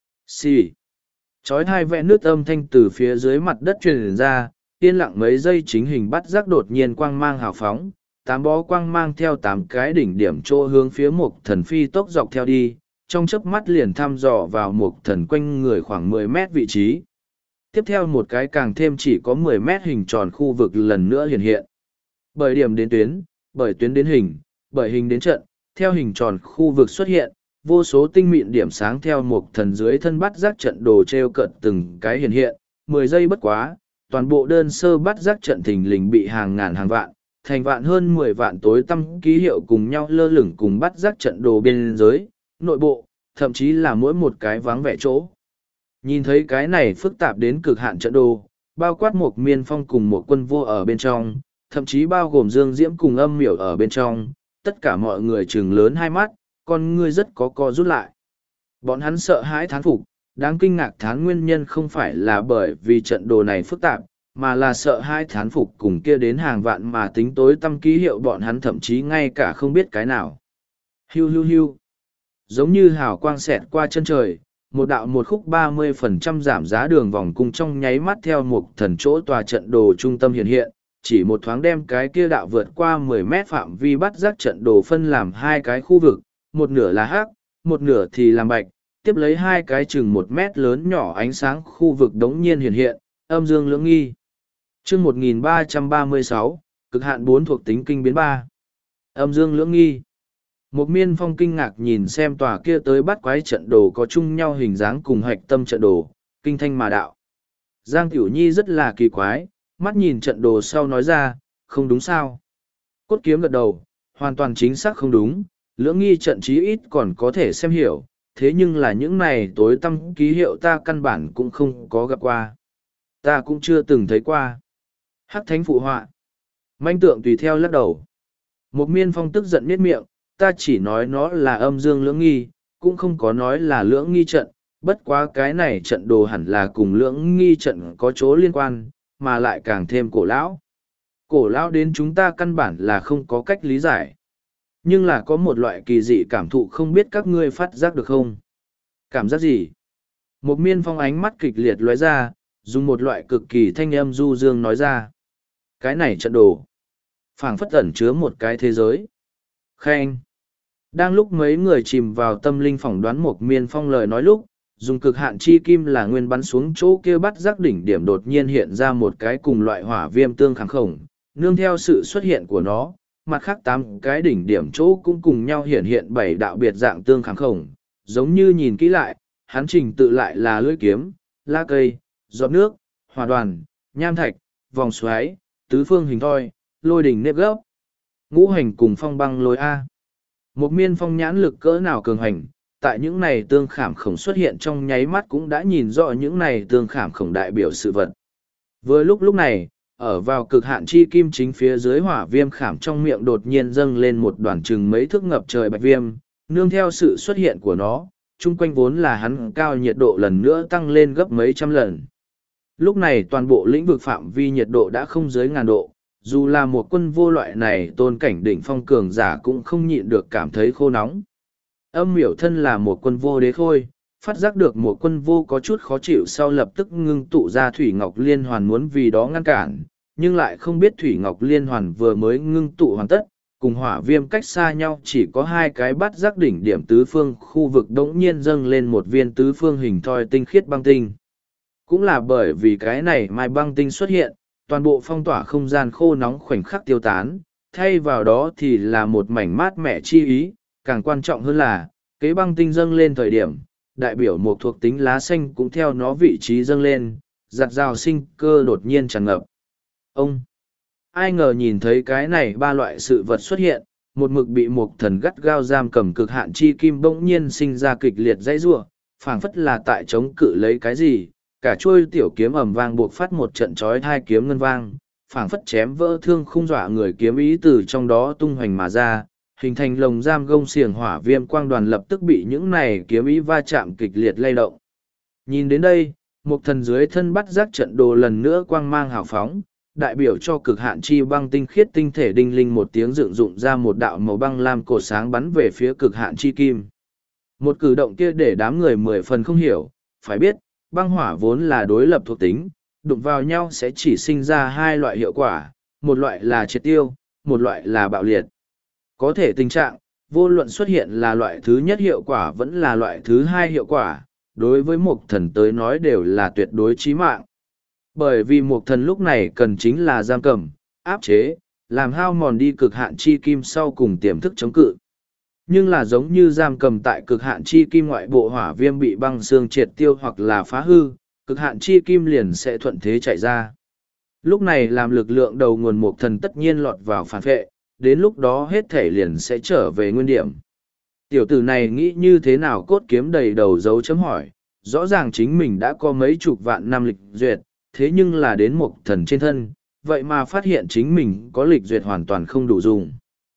Xì. Chói hai vẽ nước âm thanh từ phía dưới mặt đất truyền ra, yên lặng mấy giây chính hình bắt giác đột nhiên quang mang hào phóng, tám bó quang mang theo tám cái đỉnh điểm chỗ hướng phía một thần phi tốc dọc theo đi, trong chớp mắt liền thăm dò vào một thần quanh người khoảng mười mét vị trí. Tiếp theo một cái càng thêm chỉ có mười mét hình tròn khu vực lần nữa hiện hiện. Bởi điểm đến tuyến, bởi tuyến đến hình, bởi hình đến trận, theo hình tròn khu vực xuất hiện, vô số tinh mịn điểm sáng theo một thần dưới thân bắt giác trận đồ treo cận từng cái hiện hiện, mười giây bất quá, toàn bộ đơn sơ bắt giác trận thình lình bị hàng ngàn hàng vạn, thành vạn hơn mười vạn tối tăm ký hiệu cùng nhau lơ lửng cùng bắt giác trận đồ bên dưới, nội bộ, thậm chí là mỗi một cái vắng vẻ chỗ. Nhìn thấy cái này phức tạp đến cực hạn trận đồ, bao quát một miên phong cùng một quân vô ở bên trong, thậm chí bao gồm dương diễm cùng âm miểu ở bên trong, tất cả mọi người trừng lớn hai mắt, con ngươi rất có co rút lại. Bọn hắn sợ hãi thán phục, đáng kinh ngạc thán nguyên nhân không phải là bởi vì trận đồ này phức tạp, mà là sợ hãi thán phục cùng kia đến hàng vạn mà tính tối tâm ký hiệu bọn hắn thậm chí ngay cả không biết cái nào. Hiu hiu hiu. Giống như hào quang xẹt qua chân trời, một đạo một khúc ba mươi phần trăm giảm giá đường vòng cung trong nháy mắt theo một thần chỗ tòa trận đồ trung tâm hiện hiện, chỉ một thoáng đem cái kia đạo vượt qua mười mét phạm vi bắt giác trận đồ phân làm hai cái khu vực, một nửa là hắc, một nửa thì làm bạch, tiếp lấy hai cái chừng một mét lớn nhỏ ánh sáng khu vực đống nhiên hiện hiện, âm dương lưỡng nghi. chương một nghìn ba trăm ba mươi sáu, cực hạn bốn thuộc tính kinh biến ba. Âm dương lưỡng nghi. Một miên phong kinh ngạc nhìn xem tòa kia tới bắt quái trận đồ có chung nhau hình dáng cùng hạch tâm trận đồ, kinh thanh mà đạo. Giang Tiểu Nhi rất là kỳ quái, mắt nhìn trận đồ sau nói ra, không đúng sao. Cốt kiếm gật đầu, hoàn toàn chính xác không đúng, lưỡng nghi trận chí ít còn có thể xem hiểu, thế nhưng là những này tối tăm ký hiệu ta căn bản cũng không có gặp qua. Ta cũng chưa từng thấy qua. Hắc thánh phụ họa. Manh tượng tùy theo lắc đầu. Một miên phong tức giận miết miệng, ta chỉ nói nó là âm dương lưỡng nghi, cũng không có nói là lưỡng nghi trận, bất quá cái này trận đồ hẳn là cùng lưỡng nghi trận có chỗ liên quan, mà lại càng thêm cổ lão. Cổ lão đến chúng ta căn bản là không có cách lý giải. Nhưng là có một loại kỳ dị cảm thụ không biết các ngươi phát giác được không? Cảm giác gì? Một miên phong ánh mắt kịch liệt lóe ra, dùng một loại cực kỳ thanh âm du dương nói ra. Cái này trận đồ. Phảng phất ẩn chứa một cái thế giới. Khen. Đang lúc mấy người chìm vào tâm linh phỏng đoán một miên phong lời nói lúc, dùng cực hạn chi kim là nguyên bắn xuống chỗ kia bắt giác đỉnh điểm đột nhiên hiện ra một cái cùng loại hỏa viêm tương kháng khổng, nương theo sự xuất hiện của nó, mặt khác tám cái đỉnh điểm chỗ cũng cùng nhau hiện hiện bảy đạo biệt dạng tương kháng khổng, giống như nhìn kỹ lại, hắn trình tự lại là lưỡi kiếm, lá cây, giọt nước, hỏa đoàn, nham thạch, vòng xoáy, tứ phương hình thoi, lôi đỉnh nếp gốc, ngũ hành cùng phong băng lôi A. Một miên phong nhãn lực cỡ nào cường hành, tại những này tương khảm khổng xuất hiện trong nháy mắt cũng đã nhìn rõ những này tương khảm khổng đại biểu sự vật. Vừa lúc lúc này, ở vào cực hạn chi kim chính phía dưới hỏa viêm khảm trong miệng đột nhiên dâng lên một đoàn chừng mấy thước ngập trời bạch viêm, nương theo sự xuất hiện của nó, chung quanh vốn là hắn cao nhiệt độ lần nữa tăng lên gấp mấy trăm lần. Lúc này toàn bộ lĩnh vực phạm vi nhiệt độ đã không dưới ngàn độ, dù là một quân vô loại này tôn cảnh đỉnh phong cường giả cũng không nhịn được cảm thấy khô nóng. Âm miểu thân là một quân vô đế khôi, phát giác được một quân vô có chút khó chịu sau lập tức ngưng tụ ra Thủy Ngọc Liên Hoàn muốn vì đó ngăn cản, nhưng lại không biết Thủy Ngọc Liên Hoàn vừa mới ngưng tụ hoàn tất, cùng hỏa viêm cách xa nhau chỉ có hai cái bát giác đỉnh điểm tứ phương khu vực đống nhiên dâng lên một viên tứ phương hình thoi tinh khiết băng tinh. Cũng là bởi vì cái này mai băng tinh xuất hiện, toàn bộ phong tỏa không gian khô nóng khoảnh khắc tiêu tán, thay vào đó thì là một mảnh mát mẻ chi ý, càng quan trọng hơn là, kế băng tinh dâng lên thời điểm, đại biểu một thuộc tính lá xanh cũng theo nó vị trí dâng lên, giặt rào sinh cơ đột nhiên tràn ngập. Ông! Ai ngờ nhìn thấy cái này ba loại sự vật xuất hiện, một mực bị một thần gắt gao giam cầm cực hạn chi kim bỗng nhiên sinh ra kịch liệt dãy rủa, phảng phất là tại chống cự lấy cái gì, cả chuôi tiểu kiếm ầm vang buộc phát một trận chói hai kiếm ngân vang, phảng phất chém vỡ thương khung dọa người kiếm ý từ trong đó tung hoành mà ra, hình thành lồng giam gông xiềng hỏa viêm quang đoàn lập tức bị những này kiếm ý va chạm kịch liệt lay động. Nhìn đến đây, một thần dưới thân bắt giác trận đồ lần nữa quang mang hào phóng, đại biểu cho cực hạn chi băng tinh khiết tinh thể đinh linh một tiếng dựng dụng ra một đạo màu băng lam cột sáng bắn về phía cực hạn chi kim. Một cử động kia để đám người mười phần không hiểu, phải biết, băng hỏa vốn là đối lập thuộc tính, đụng vào nhau sẽ chỉ sinh ra hai loại hiệu quả, một loại là triệt tiêu, một loại là bạo liệt. Có thể tình trạng, vô luận xuất hiện là loại thứ nhất hiệu quả vẫn là loại thứ hai hiệu quả, đối với một thần tới nói đều là tuyệt đối chí mạng. Bởi vì một thần lúc này cần chính là giam cầm, áp chế, làm hao mòn đi cực hạn chi kim sau cùng tiềm thức chống cự. Nhưng là giống như giam cầm tại cực hạn chi kim ngoại bộ hỏa viêm bị băng xương triệt tiêu hoặc là phá hư, cực hạn chi kim liền sẽ thuận thế chạy ra. Lúc này làm lực lượng đầu nguồn một thần tất nhiên lọt vào phản vệ, đến lúc đó hết thể liền sẽ trở về nguyên điểm. Tiểu tử này nghĩ như thế nào cốt kiếm đầy đầu dấu chấm hỏi, rõ ràng chính mình đã có mấy chục vạn năm lịch duyệt, thế nhưng là đến một thần trên thân, vậy mà phát hiện chính mình có lịch duyệt hoàn toàn không đủ dùng.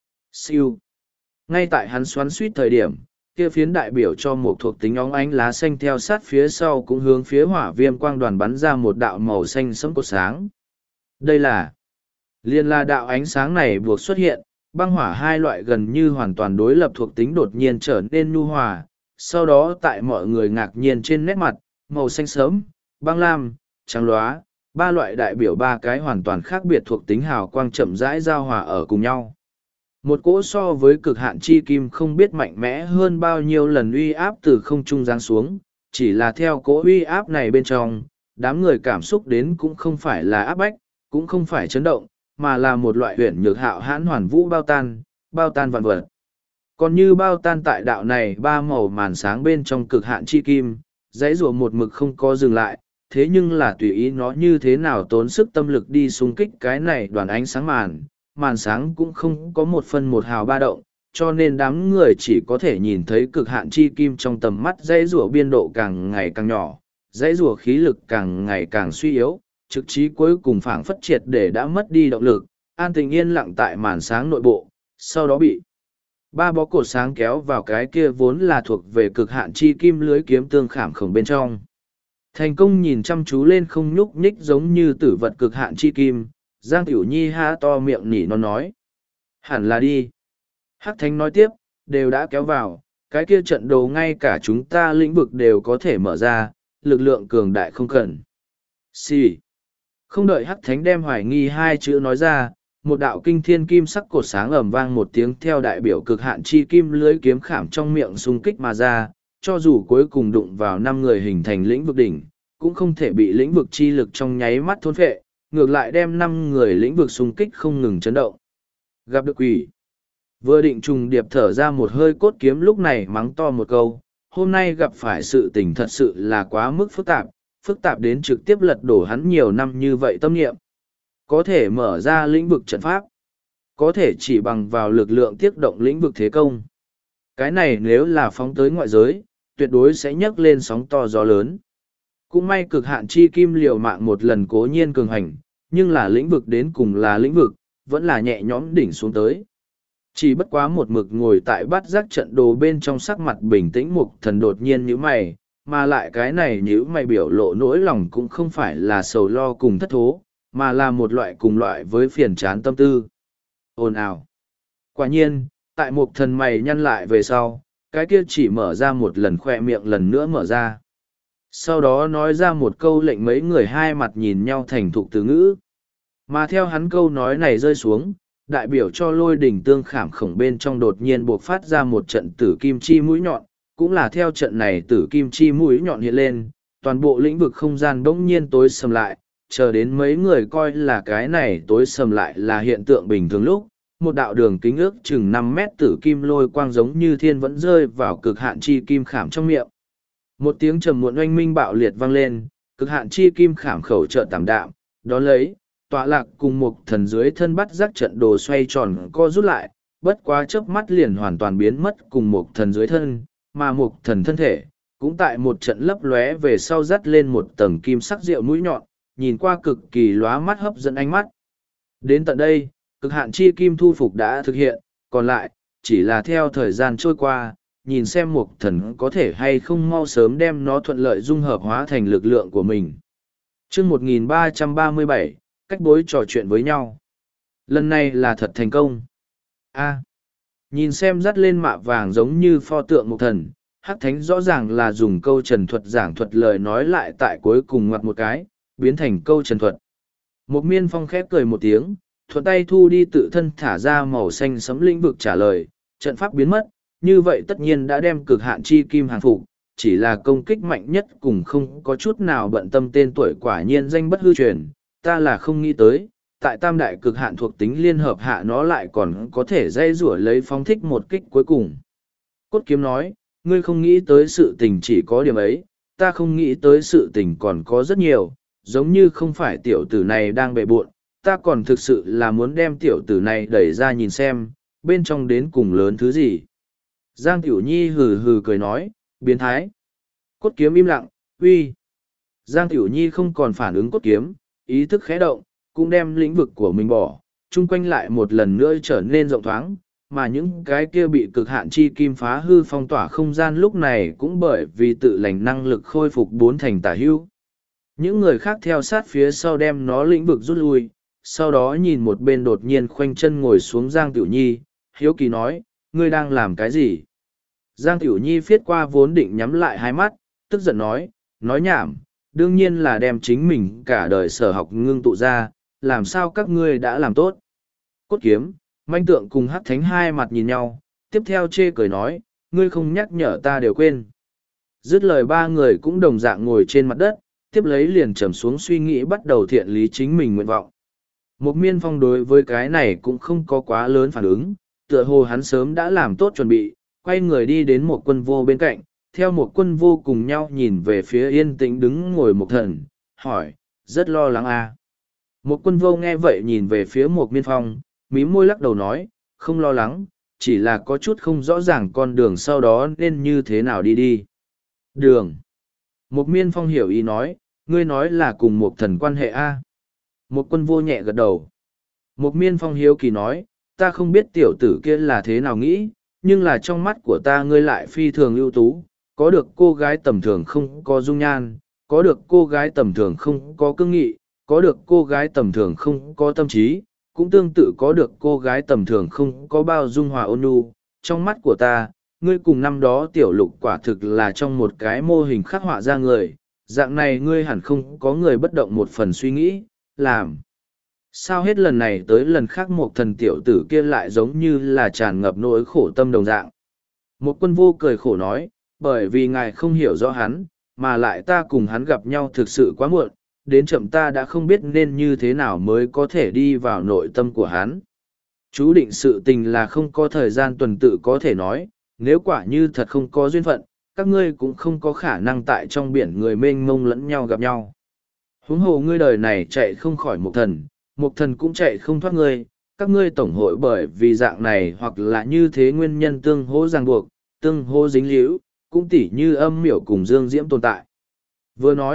Siêu. Ngay tại hắn xoắn suýt thời điểm, kia phiến đại biểu cho một thuộc tính óng ánh lá xanh theo sát phía sau cũng hướng phía hỏa viêm quang đoàn bắn ra một đạo màu xanh sẫm cột sáng. Đây là liên la đạo ánh sáng này buộc xuất hiện, băng hỏa hai loại gần như hoàn toàn đối lập thuộc tính đột nhiên trở nên nhu hòa, sau đó tại mọi người ngạc nhiên trên nét mặt, màu xanh sớm, băng lam, trắng lóa, ba loại đại biểu ba cái hoàn toàn khác biệt thuộc tính hào quang chậm rãi giao hòa ở cùng nhau. Một cỗ so với cực hạn chi kim không biết mạnh mẽ hơn bao nhiêu lần uy áp từ không trung giáng xuống, chỉ là theo cỗ uy áp này bên trong, đám người cảm xúc đến cũng không phải là áp bách, cũng không phải chấn động, mà là một loại huyền nhược hạo hãn hoàn vũ bao tan, bao tan vạn vật. Còn như bao tan tại đạo này ba màu màn sáng bên trong cực hạn chi kim, dãy rùa một mực không có dừng lại, thế nhưng là tùy ý nó như thế nào tốn sức tâm lực đi xung kích cái này đoàn ánh sáng màn, màn sáng cũng không có một phân một hào ba động, cho nên đám người chỉ có thể nhìn thấy cực hạn chi kim trong tầm mắt dãy rùa biên độ càng ngày càng nhỏ, dãy rùa khí lực càng ngày càng suy yếu, trực chí cuối cùng phảng phất triệt để đã mất đi động lực, an tình yên lặng tại màn sáng nội bộ, sau đó bị ba bó cột sáng kéo vào cái kia vốn là thuộc về cực hạn chi kim lưới kiếm tương khảm khổng bên trong. Thành công nhìn chăm chú lên không nhúc nhích giống như tử vật cực hạn chi kim, Giang Tiểu Nhi há to miệng nỉ nó nói. Hẳn là đi. Hắc Thánh nói tiếp, đều đã kéo vào, cái kia trận đồ ngay cả chúng ta lĩnh vực đều có thể mở ra, lực lượng cường đại không cần. Xì. Không đợi Hắc Thánh đem hoài nghi hai chữ nói ra, một đạo kinh thiên kim sắc cột sáng ầm vang một tiếng theo đại biểu cực hạn chi kim lưới kiếm khảm trong miệng xung kích mà ra, cho dù cuối cùng đụng vào năm người hình thành lĩnh vực đỉnh, cũng không thể bị lĩnh vực chi lực trong nháy mắt thôn phệ, ngược lại đem năm người lĩnh vực xung kích không ngừng chấn động. Gặp được quỷ. Vừa định trùng điệp thở ra một hơi cốt kiếm lúc này mắng to một câu, hôm nay gặp phải sự tình thật sự là quá mức phức tạp, phức tạp đến trực tiếp lật đổ hắn nhiều năm như vậy tâm niệm. Có thể mở ra lĩnh vực trận pháp, có thể chỉ bằng vào lực lượng tiết động lĩnh vực thế công. Cái này nếu là phóng tới ngoại giới, tuyệt đối sẽ nhấc lên sóng to gió lớn. Cũng may cực hạn chi kim liều mạng một lần cố nhiên cường hành, nhưng là lĩnh vực đến cùng là lĩnh vực, vẫn là nhẹ nhõm đỉnh xuống tới. Chỉ bất quá một mực ngồi tại bát giác trận đồ bên trong sắc mặt bình tĩnh mục thần đột nhiên nhíu mày, mà lại cái này nhíu mày biểu lộ nỗi lòng cũng không phải là sầu lo cùng thất thố, mà là một loại cùng loại với phiền chán tâm tư. Ồn ào. Quả nhiên, tại mục thần mày nhăn lại về sau, cái kia chỉ mở ra một lần khoe miệng lần nữa mở ra. Sau đó nói ra một câu lệnh mấy người hai mặt nhìn nhau thành thục từ ngữ. Mà theo hắn câu nói này rơi xuống, đại biểu cho lôi đỉnh tương khảm khổng bên trong đột nhiên buộc phát ra một trận tử kim chi mũi nhọn, cũng là theo trận này tử kim chi mũi nhọn hiện lên, toàn bộ lĩnh vực không gian bỗng nhiên tối sầm lại, chờ đến mấy người coi là cái này tối sầm lại là hiện tượng bình thường lúc, một đạo đường kính ước chừng năm mét tử kim lôi quang giống như thiên vẫn rơi vào cực hạn chi kim khảm trong miệng. Một tiếng trầm muộn oanh minh bạo liệt vang lên, cực hạn chi kim khảm khẩu trợ tạm đạm, đó lấy, tọa lạc cùng một thần dưới thân bắt giác trận đồ xoay tròn co rút lại, bất quá chớp mắt liền hoàn toàn biến mất cùng một thần dưới thân, mà một thần thân thể, cũng tại một trận lấp lóe về sau dắt lên một tầng kim sắc rượu mũi nhọn, nhìn qua cực kỳ lóa mắt hấp dẫn ánh mắt. Đến tận đây, cực hạn chi kim thu phục đã thực hiện, còn lại, chỉ là theo thời gian trôi qua, nhìn xem một thần có thể hay không mau sớm đem nó thuận lợi dung hợp hóa thành lực lượng của mình. Chương một nghìn ba trăm ba mươi bảy, cách bối trò chuyện với nhau. Lần này là thật thành công. A. Nhìn xem dắt lên mạ vàng giống như pho tượng một thần, Hắc Thánh rõ ràng là dùng câu trần thuật giảng thuật lời nói lại tại cuối cùng ngoặt một cái, biến thành câu trần thuật. Một miên phong khép cười một tiếng, thuận tay thu đi tự thân thả ra màu xanh sấm lĩnh vực trả lời, trận pháp biến mất, như vậy tất nhiên đã đem cực hạn chi kim hàng phục, chỉ là công kích mạnh nhất cùng không có chút nào bận tâm tên tuổi quả nhiên danh bất hư truyền, ta là không nghĩ tới, tại tam đại cực hạn thuộc tính liên hợp hạ nó lại còn có thể dây rủa lấy phóng thích một kích cuối cùng. Cốt kiếm nói, ngươi không nghĩ tới sự tình chỉ có điểm ấy, ta không nghĩ tới sự tình còn có rất nhiều, giống như không phải tiểu tử này đang bệ buộn, ta còn thực sự là muốn đem tiểu tử này đẩy ra nhìn xem, bên trong đến cùng lớn thứ gì. Giang Tiểu Nhi hừ hừ cười nói, biến thái. Cốt kiếm im lặng, uy. Giang Tiểu Nhi không còn phản ứng cốt kiếm, ý thức khẽ động, cũng đem lĩnh vực của mình bỏ, chung quanh lại một lần nữa trở nên rộng thoáng, mà những cái kia bị cực hạn chi kim phá hư phong tỏa không gian lúc này cũng bởi vì tự lành năng lực khôi phục bốn thành tả hưu. Những người khác theo sát phía sau đem nó lĩnh vực rút lui, sau đó nhìn một bên đột nhiên khoanh chân ngồi xuống Giang Tiểu Nhi, hiếu kỳ nói, ngươi đang làm cái gì? Giang Tiểu Nhi phiết qua vốn định nhắm lại hai mắt, tức giận nói, nói nhảm, đương nhiên là đem chính mình cả đời sở học ngưng tụ ra, làm sao các ngươi đã làm tốt. Cốt kiếm, manh tượng cùng Hắc Thánh hai mặt nhìn nhau, tiếp theo chê cười nói, ngươi không nhắc nhở ta đều quên. Dứt lời ba người cũng đồng dạng ngồi trên mặt đất, tiếp lấy liền trầm xuống suy nghĩ bắt đầu thiện lý chính mình nguyện vọng. Một miên phong đối với cái này cũng không có quá lớn phản ứng, tựa hồ hắn sớm đã làm tốt chuẩn bị, quay người đi đến một quân vô bên cạnh, theo một quân vô cùng nhau nhìn về phía yên tĩnh đứng ngồi một thần, hỏi, rất lo lắng à. Một quân vô nghe vậy nhìn về phía một miên phong, mím môi lắc đầu nói, không lo lắng, chỉ là có chút không rõ ràng con đường sau đó nên như thế nào đi đi. Đường. Một miên phong hiểu ý nói, ngươi nói là cùng một thần quan hệ a. Một quân vô nhẹ gật đầu. Một miên phong hiếu kỳ nói, ta không biết tiểu tử kia là thế nào nghĩ, nhưng là trong mắt của ta ngươi lại phi thường ưu tú, có được cô gái tầm thường không có dung nhan, có được cô gái tầm thường không có cương nghị, có được cô gái tầm thường không có tâm trí, cũng tương tự có được cô gái tầm thường không có bao dung hòa ôn nhu. Trong mắt của ta, ngươi cùng năm đó tiểu lục quả thực là trong một cái mô hình khắc họa ra người, dạng này ngươi hẳn không có người bất động một phần suy nghĩ, làm. Sao hết lần này tới lần khác một thần tiểu tử kia lại giống như là tràn ngập nỗi khổ tâm đồng dạng. Một quân vô cười khổ nói, bởi vì ngài không hiểu rõ hắn, mà lại ta cùng hắn gặp nhau thực sự quá muộn, đến chậm ta đã không biết nên như thế nào mới có thể đi vào nội tâm của hắn. Chú định sự tình là không có thời gian tuần tự có thể nói, nếu quả như thật không có duyên phận, các ngươi cũng không có khả năng tại trong biển người mênh mông lẫn nhau gặp nhau. Huống hồ ngươi đời này chạy không khỏi một thần, một thần cũng chạy không thoát ngươi, các ngươi tổng hội bởi vì dạng này hoặc là như thế nguyên nhân tương hỗ ràng buộc, tương hỗ dính líu, cũng tỉ như âm miểu cùng dương diễm tồn tại. Vừa nói,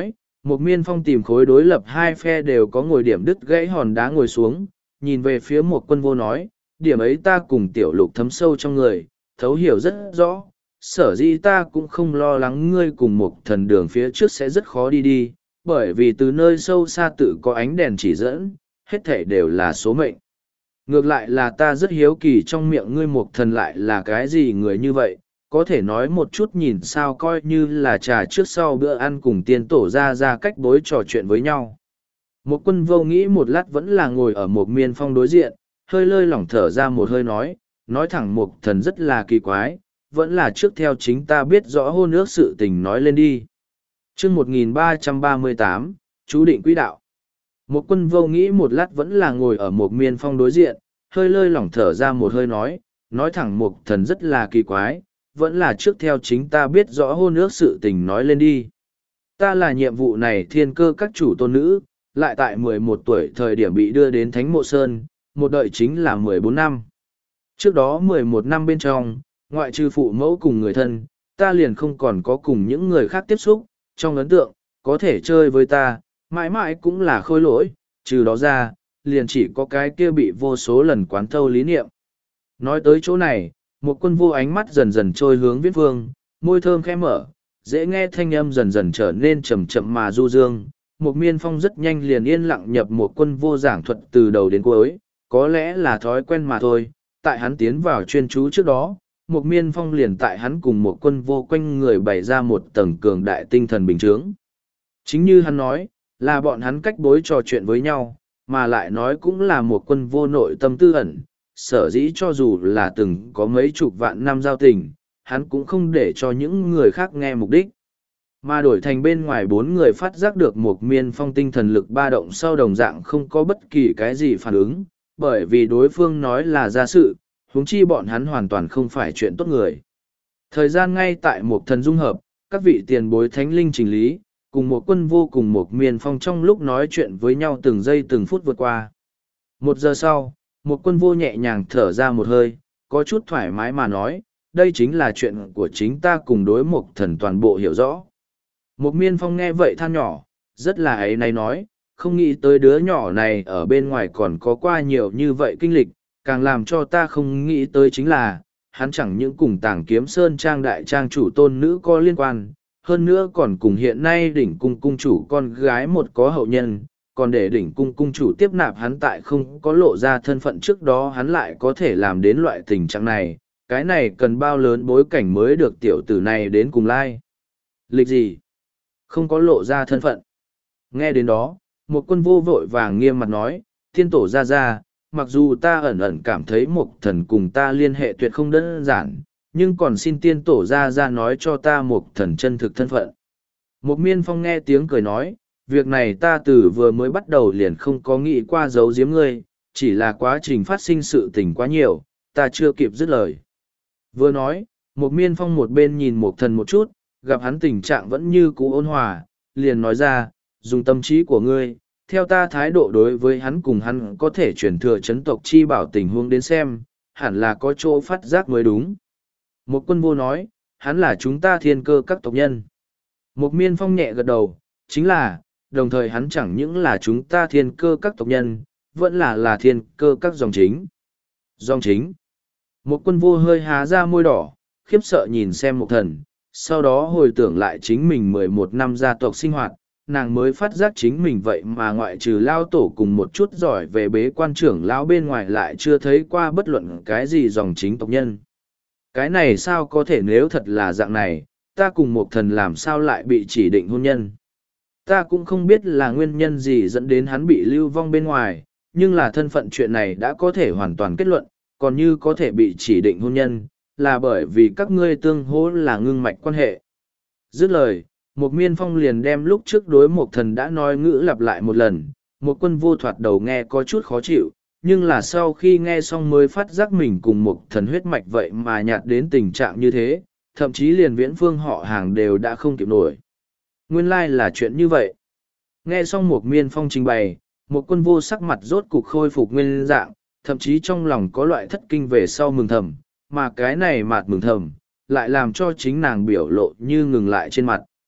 Một miên phong tìm khối đối lập hai phe đều có ngồi điểm đứt gãy hòn đá ngồi xuống, nhìn về phía một quân vô nói, điểm ấy ta cùng tiểu lục thấm sâu trong người, thấu hiểu rất rõ, sở dĩ ta cũng không lo lắng ngươi cùng một thần đường phía trước sẽ rất khó đi đi, bởi vì từ nơi sâu xa tự có ánh đèn chỉ dẫn, hết thể đều là số mệnh. Ngược lại là ta rất hiếu kỳ trong miệng ngươi một thần lại là cái gì người như vậy, có thể nói một chút nhìn sao coi như là trà trước sau bữa ăn cùng tiên tổ ra ra cách bối trò chuyện với nhau. Một quân vô nghĩ một lát vẫn là ngồi ở một miên phong đối diện, hơi lơi lỏng thở ra một hơi nói, nói thẳng một thần rất là kỳ quái, vẫn là trước theo chính ta biết rõ hôn ước sự tình nói lên đi. chương một nghìn ba trăm ba mươi tám, chú định quỹ đạo. Một quân vô nghĩ một lát vẫn là ngồi ở một miên phong đối diện, hơi lơi lỏng thở ra một hơi nói, nói thẳng một thần rất là kỳ quái, vẫn là trước theo chính ta biết rõ hôn ước sự tình nói lên đi. Ta là nhiệm vụ này thiên cơ các chủ tôn nữ, lại tại mười một tuổi thời điểm bị đưa đến Thánh Mộ Sơn, một đợi chính là mười bốn năm. Trước đó mười một năm bên trong, ngoại trừ phụ mẫu cùng người thân, ta liền không còn có cùng những người khác tiếp xúc, trong ấn tượng, có thể chơi với ta, mãi mãi cũng là khôi lỗi, trừ đó ra, liền chỉ có cái kia bị vô số lần quán thâu lý niệm. Nói tới chỗ này, một quân vô ánh mắt dần dần trôi hướng viết vương, môi thơm khẽ mở, dễ nghe thanh âm dần dần trở nên chậm chậm mà du dương. Một miên phong rất nhanh liền yên lặng nhập một quân vô giảng thuật từ đầu đến cuối, có lẽ là thói quen mà thôi, tại hắn tiến vào chuyên chú trước đó, một miên phong liền tại hắn cùng một quân vô quanh người bày ra một tầng cường đại tinh thần bình chướng. Chính như hắn nói, là bọn hắn cách bối trò chuyện với nhau, mà lại nói cũng là một quân vô nội tâm tư ẩn, sở dĩ cho dù là từng có mấy chục vạn năm giao tình, hắn cũng không để cho những người khác nghe mục đích. Mà đổi thành bên ngoài bốn người phát giác được một miên phong tinh thần lực ba động sau đồng dạng không có bất kỳ cái gì phản ứng, bởi vì đối phương nói là ra sự, huống chi bọn hắn hoàn toàn không phải chuyện tốt người. Thời gian ngay tại một thần dung hợp, các vị tiền bối thánh linh trình lý, cùng một quân vô cùng một miên phong trong lúc nói chuyện với nhau từng giây từng phút vượt qua. Một giờ sau, một quân vô nhẹ nhàng thở ra một hơi, có chút thoải mái mà nói, đây chính là chuyện của chính ta cùng đối một thần toàn bộ hiểu rõ. Một miên phong nghe vậy than nhỏ, rất là ấy này nói, không nghĩ tới đứa nhỏ này ở bên ngoài còn có qua nhiều như vậy kinh lịch, càng làm cho ta không nghĩ tới chính là, hắn chẳng những cùng tàng kiếm sơn trang đại trang chủ tôn nữ có liên quan, hơn nữa còn cùng hiện nay đỉnh cung cung chủ con gái một có hậu nhân, còn để đỉnh cung cung chủ tiếp nạp hắn tại không có lộ ra thân phận trước đó hắn lại có thể làm đến loại tình trạng này, cái này cần bao lớn bối cảnh mới được tiểu tử này đến cùng lai. Lịch gì? Không có lộ ra thân phận. Nghe đến đó, một quân vô vội vàng nghiêm mặt nói, thiên tổ ra ra, mặc dù ta ẩn ẩn cảm thấy một thần cùng ta liên hệ tuyệt không đơn giản, nhưng còn xin tiên tổ ra ra nói cho ta một thần chân thực thân phận. Một miên phong nghe tiếng cười nói, việc này ta từ vừa mới bắt đầu liền không có nghĩ qua giấu giếm ngươi, chỉ là quá trình phát sinh sự tình quá nhiều, ta chưa kịp dứt lời. Vừa nói, một miên phong một bên nhìn một thần một chút, gặp hắn tình trạng vẫn như cũ ôn hòa, liền nói ra, dùng tâm trí của ngươi, theo ta thái độ đối với hắn cùng hắn có thể chuyển thừa chấn tộc chi bảo tình huống đến xem, hẳn là có chỗ phát giác mới đúng. Một quân vô nói, hắn là chúng ta thiên cơ các tộc nhân. Một miên phong nhẹ gật đầu, chính là, đồng thời hắn chẳng những là chúng ta thiên cơ các tộc nhân, vẫn là là thiên cơ các dòng chính. Dòng chính. Một quân vô hơi há ra môi đỏ, khiếp sợ nhìn xem một thần, sau đó hồi tưởng lại chính mình mười một năm gia tộc sinh hoạt, nàng mới phát giác chính mình vậy mà ngoại trừ lao tổ cùng một chút giỏi về bế quan trưởng lão bên ngoài lại chưa thấy qua bất luận cái gì dòng chính tộc nhân. Cái này sao có thể nếu thật là dạng này, ta cùng một thần làm sao lại bị chỉ định hôn nhân. Ta cũng không biết là nguyên nhân gì dẫn đến hắn bị lưu vong bên ngoài, nhưng là thân phận chuyện này đã có thể hoàn toàn kết luận, còn như có thể bị chỉ định hôn nhân, là bởi vì các ngươi tương hỗ là ngưng mạch quan hệ. Dứt lời, một miên phong liền đem lúc trước đối một thần đã nói ngữ lặp lại một lần, một quân vô thoạt đầu nghe có chút khó chịu, nhưng là sau khi nghe xong mới phát giác mình cùng một thần huyết mạch vậy mà nhạt đến tình trạng như thế, thậm chí liền viễn phương họ hàng đều đã không kịp nổi. Nguyên lai là chuyện như vậy. Nghe xong một miên phong trình bày, một quân vô sắc mặt rốt cục khôi phục nguyên dạng, thậm chí trong lòng có loại thất kinh về sau mừng thầm, mà cái này mạt mừng thầm, lại làm cho chính nàng biểu lộ như ngừng lại trên mặt.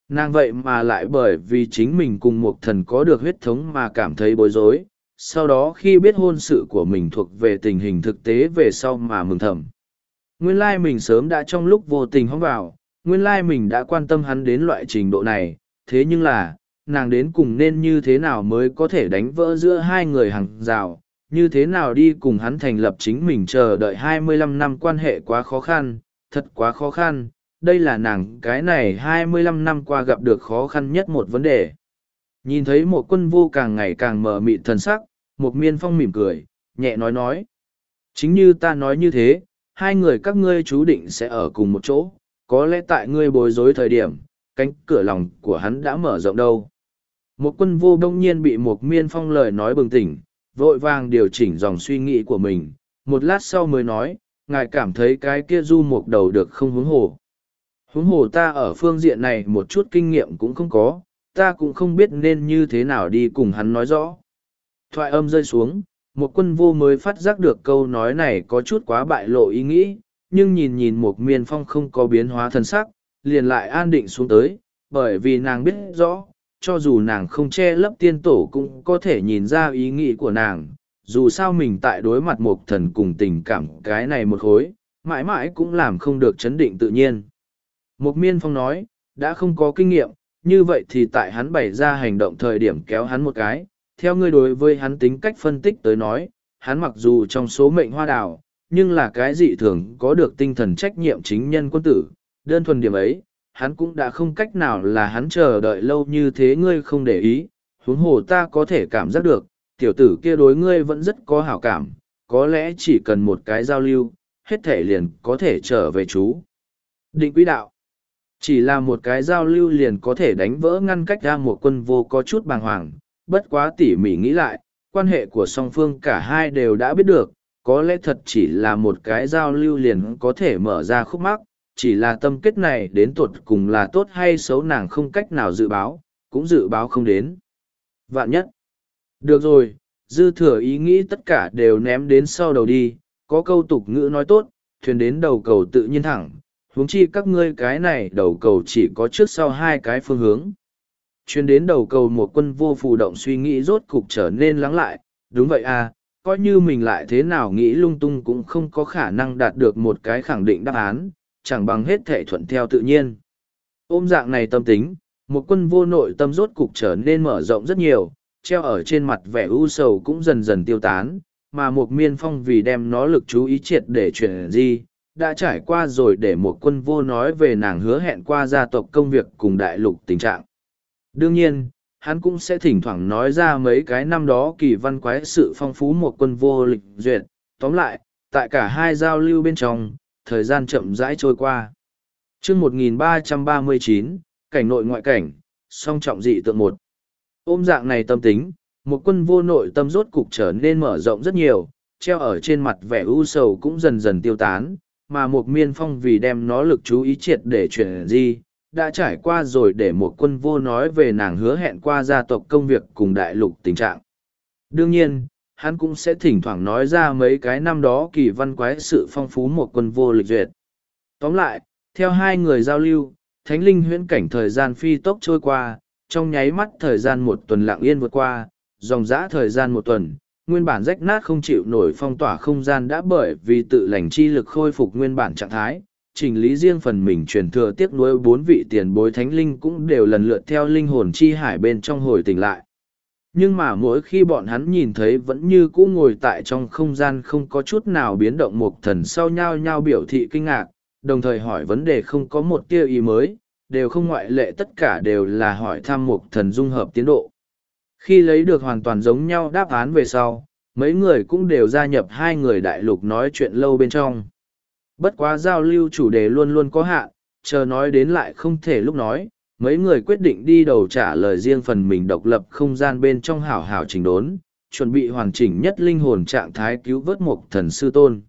Nàng vậy mà lại bởi vì chính mình cùng một thần có được huyết thống mà cảm thấy bối rối, sau đó khi biết hôn sự của mình thuộc về tình hình thực tế về sau mà mừng thầm. Nguyên lai mình sớm đã trong lúc vô tình hóng vào, nguyên lai mình đã quan tâm hắn đến loại trình độ này, thế nhưng là, nàng đến cùng nên như thế nào mới có thể đánh vỡ giữa hai người hàng rào, như thế nào đi cùng hắn thành lập chính mình chờ đợi hai mươi lăm năm quan hệ quá khó khăn, thật quá khó khăn, đây là nàng cái này hai mươi lăm năm qua gặp được khó khăn nhất một vấn đề. Nhìn thấy một quân vô càng ngày càng mờ mịt thần sắc, một miên phong mỉm cười, nhẹ nói nói. Chính như ta nói như thế, hai người các ngươi chú định sẽ ở cùng một chỗ, có lẽ tại ngươi bối rối thời điểm, cánh cửa lòng của hắn đã mở rộng đâu. Một quân vô đông nhiên bị một miên phong lời nói bừng tỉnh, vội vàng điều chỉnh dòng suy nghĩ của mình, một lát sau mới nói, ngài cảm thấy cái kia du một đầu được không huống hồ. Huống hồ ta ở phương diện này một chút kinh nghiệm cũng không có, ta cũng không biết nên như thế nào đi cùng hắn nói rõ. Thoại âm rơi xuống, một quân vô mới phát giác được câu nói này có chút quá bại lộ ý nghĩ, nhưng nhìn nhìn một miên phong không có biến hóa thân sắc, liền lại an định xuống tới, bởi vì nàng biết rõ, cho dù nàng không che lấp tiên tổ cũng có thể nhìn ra ý nghĩ của nàng, dù sao mình tại đối mặt một thần cùng tình cảm cái này một khối, mãi mãi cũng làm không được chấn định tự nhiên. Một miên phong nói, đã không có kinh nghiệm, như vậy thì tại hắn bày ra hành động thời điểm kéo hắn một cái, theo ngươi đối với hắn tính cách phân tích tới nói, hắn mặc dù trong số mệnh hoa đào, nhưng là cái dị thường có được tinh thần trách nhiệm chính nhân quân tử, đơn thuần điểm ấy, hắn cũng đã không cách nào là hắn chờ đợi lâu như thế ngươi không để ý, huống hồ ta có thể cảm giác được, tiểu tử kia đối ngươi vẫn rất có hảo cảm, có lẽ chỉ cần một cái giao lưu, hết thể liền có thể trở về chú. Định quỹ đạo. Chỉ là một cái giao lưu liền có thể đánh vỡ ngăn cách ra một quân vô có chút bàng hoàng, bất quá tỉ mỉ nghĩ lại, quan hệ của song phương cả hai đều đã biết được, có lẽ thật chỉ là một cái giao lưu liền có thể mở ra khúc mắc, chỉ là tâm kết này đến tột cùng là tốt hay xấu nàng không cách nào dự báo, cũng dự báo không đến. Vạn nhất. Được rồi, dư thừa ý nghĩ tất cả đều ném đến sau đầu đi, có câu tục ngữ nói tốt, thuyền đến đầu cầu tự nhiên thẳng, huống chi các ngươi cái này đầu cầu chỉ có trước sau hai cái phương hướng. Chuyến đến đầu cầu một quân vô phù động suy nghĩ rốt cục trở nên lắng lại, đúng vậy à, coi như mình lại thế nào nghĩ lung tung cũng không có khả năng đạt được một cái khẳng định đáp án, chẳng bằng hết thể thuận theo tự nhiên. Ôm dạng này tâm tính, một quân vô nội tâm rốt cục trở nên mở rộng rất nhiều, treo ở trên mặt vẻ u sầu cũng dần dần tiêu tán, mà một miên phong vì đem nó lực chú ý triệt để chuyển di, đã trải qua rồi để một quân vô nói về nàng hứa hẹn qua gia tộc công việc cùng đại lục tình trạng. Đương nhiên, hắn cũng sẽ thỉnh thoảng nói ra mấy cái năm đó kỳ văn quái sự phong phú một quân vô lịch duyệt. Tóm lại, tại cả hai giao lưu bên trong, thời gian chậm rãi trôi qua. chương một nghìn ba trăm ba mươi chín, cảnh nội ngoại cảnh, song trọng dị tượng một. Ôm dạng này tâm tính, một quân vô nội tâm rốt cục trở nên mở rộng rất nhiều, treo ở trên mặt vẻ u sầu cũng dần dần tiêu tán, mà một miên phong vì đem nó lực chú ý triệt để chuyển di, đã trải qua rồi để một quân vô nói về nàng hứa hẹn qua gia tộc công việc cùng đại lục tình trạng. Đương nhiên, hắn cũng sẽ thỉnh thoảng nói ra mấy cái năm đó kỳ văn quái sự phong phú một quân vô lịch duyệt. Tóm lại, theo hai người giao lưu, thánh linh huyễn cảnh thời gian phi tốc trôi qua, trong nháy mắt thời gian một tuần lặng yên vượt qua, dòng dã thời gian một tuần, nguyên bản rách nát không chịu nổi phong tỏa không gian đã bởi vì tự lành chi lực khôi phục nguyên bản trạng thái. Chỉnh lý riêng phần mình truyền thừa tiếc nuối bốn vị tiền bối thánh linh cũng đều lần lượt theo linh hồn chi hải bên trong hồi tỉnh lại. Nhưng mà mỗi khi bọn hắn nhìn thấy vẫn như cũ ngồi tại trong không gian không có chút nào biến động một thần sau nhau nhau biểu thị kinh ngạc, đồng thời hỏi vấn đề không có một tia ý mới, đều không ngoại lệ tất cả đều là hỏi thăm một thần dung hợp tiến độ. Khi lấy được hoàn toàn giống nhau đáp án về sau, mấy người cũng đều gia nhập hai người đại lục nói chuyện lâu bên trong. Bất quá giao lưu chủ đề luôn luôn có hạn, chờ nói đến lại không thể lúc nói, mấy người quyết định đi đầu trả lời riêng phần mình độc lập không gian bên trong hảo hảo trình đốn, chuẩn bị hoàn chỉnh nhất linh hồn trạng thái cứu vớt một thần sư tôn.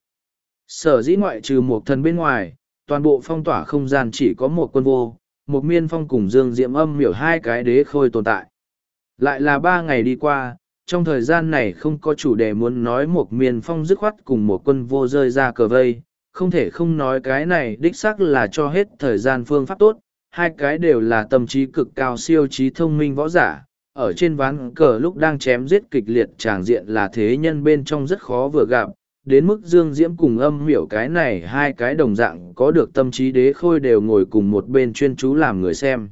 Sở dĩ ngoại trừ một thần bên ngoài, toàn bộ phong tỏa không gian chỉ có một quân vô, một miên phong cùng dương diễm âm miểu hai cái đế khôi tồn tại. Lại là ba ngày đi qua, trong thời gian này không có chủ đề muốn nói một miên phong dứt khoát cùng một quân vô rơi ra cờ vây, không thể không nói cái này đích xác là cho hết thời gian phương pháp tốt, hai cái đều là tâm trí cực cao siêu trí thông minh võ giả, ở trên ván cờ lúc đang chém giết kịch liệt tràng diện là thế nhân bên trong rất khó vừa gặp, đến mức Dương Diễm cùng Âm Miểu cái này hai cái đồng dạng có được tâm trí đế khôi đều ngồi cùng một bên chuyên chú làm người xem.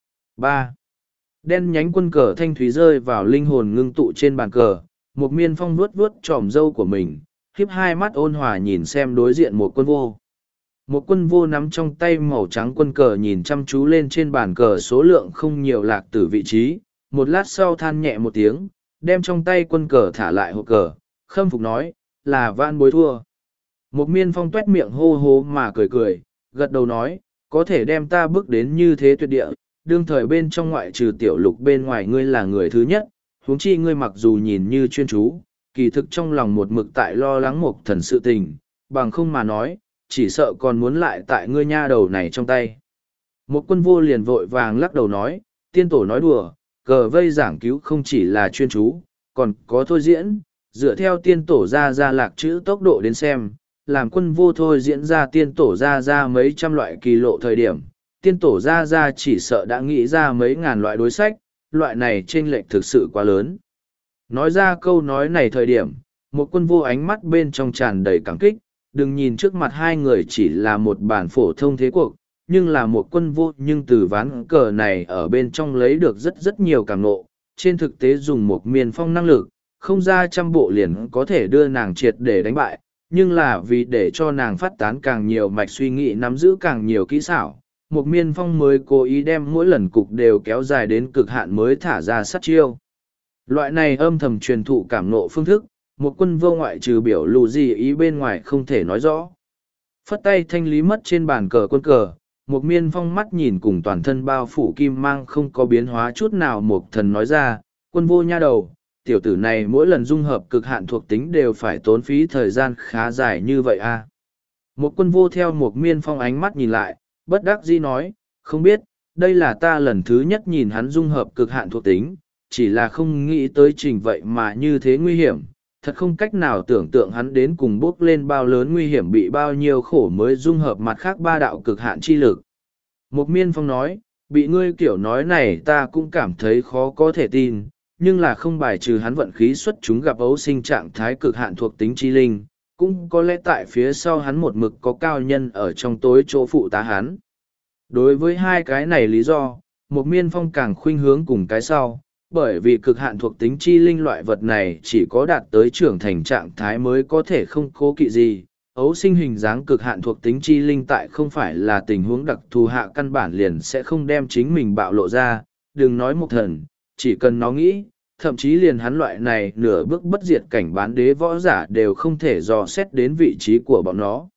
ba. Đen nhánh quân cờ thanh thúy rơi vào linh hồn ngưng tụ trên bàn cờ, một miên phong vuốt vuốt tròm râu của mình, khiếp hai mắt ôn hòa nhìn xem đối diện một quân vô. Một quân vô nắm trong tay màu trắng quân cờ nhìn chăm chú lên trên bàn cờ số lượng không nhiều lạc tử vị trí, một lát sau than nhẹ một tiếng, đem trong tay quân cờ thả lại hộp cờ, khâm phục nói, là vãn bối thua. Một miên phong tuét miệng hô hô mà cười cười, gật đầu nói, có thể đem ta bước đến như thế tuyệt địa, đương thời bên trong ngoại trừ tiểu lục bên ngoài ngươi là người thứ nhất, huống chi ngươi mặc dù nhìn như chuyên chú, kỳ thực trong lòng một mực tại lo lắng một thần sự tình, bằng không mà nói, chỉ sợ còn muốn lại tại ngươi nha đầu này trong tay. Một quân vô liền vội vàng lắc đầu nói, tiên tổ nói đùa, cờ vây giảng cứu không chỉ là chuyên chú, còn có thôi diễn, dựa theo tiên tổ ra ra lạc chữ tốc độ đến xem, làm quân vô thôi diễn ra tiên tổ ra ra mấy trăm loại kỳ lộ thời điểm, tiên tổ ra ra chỉ sợ đã nghĩ ra mấy ngàn loại đối sách, loại này chênh lệch thực sự quá lớn. Nói ra câu nói này thời điểm, một quân vô ánh mắt bên trong tràn đầy cảm kích, đừng nhìn trước mặt hai người chỉ là một bản phổ thông thế cuộc, nhưng là một quân vô nhưng từ ván cờ này ở bên trong lấy được rất rất nhiều cảm nộ, trên thực tế dùng một miền phong năng lực, không ra trăm bộ liền có thể đưa nàng triệt để đánh bại, nhưng là vì để cho nàng phát tán càng nhiều mạch suy nghĩ nắm giữ càng nhiều kỹ xảo, một miên phong mới cố ý đem mỗi lần cục đều kéo dài đến cực hạn mới thả ra sát chiêu. Loại này âm thầm truyền thụ cảm nộ phương thức, một quân vô ngoại trừ biểu lù gì ý bên ngoài không thể nói rõ. Phất tay thanh lý mất trên bàn cờ quân cờ, một miên phong mắt nhìn cùng toàn thân bao phủ kim mang không có biến hóa chút nào một thần nói ra, quân vô nha đầu, tiểu tử này mỗi lần dung hợp cực hạn thuộc tính đều phải tốn phí thời gian khá dài như vậy a. À? Một quân vô theo một miên phong ánh mắt nhìn lại, bất đắc dĩ nói, không biết, đây là ta lần thứ nhất nhìn hắn dung hợp cực hạn thuộc tính, chỉ là không nghĩ tới trình vậy mà như thế nguy hiểm, thật không cách nào tưởng tượng hắn đến cùng bước lên bao lớn nguy hiểm bị bao nhiêu khổ mới dung hợp mặt khác ba đạo cực hạn chi lực. Một miên phong nói, bị ngươi kiểu nói này ta cũng cảm thấy khó có thể tin, nhưng là không bài trừ hắn vận khí xuất chúng gặp ấu sinh trạng thái cực hạn thuộc tính chi linh, cũng có lẽ tại phía sau hắn một mực có cao nhân ở trong tối chỗ phụ tá hắn. Đối với hai cái này lý do, một miên phong càng khuynh hướng cùng cái sau, bởi vì cực hạn thuộc tính chi linh loại vật này chỉ có đạt tới trưởng thành trạng thái mới có thể không cố kỵ gì. Ấu sinh hình dáng cực hạn thuộc tính chi linh tại không phải là tình huống đặc thù hạ căn bản liền sẽ không đem chính mình bạo lộ ra, đừng nói một thần, chỉ cần nó nghĩ, thậm chí liền hắn loại này nửa bước bất diệt cảnh bán đế võ giả đều không thể dò xét đến vị trí của bọn nó.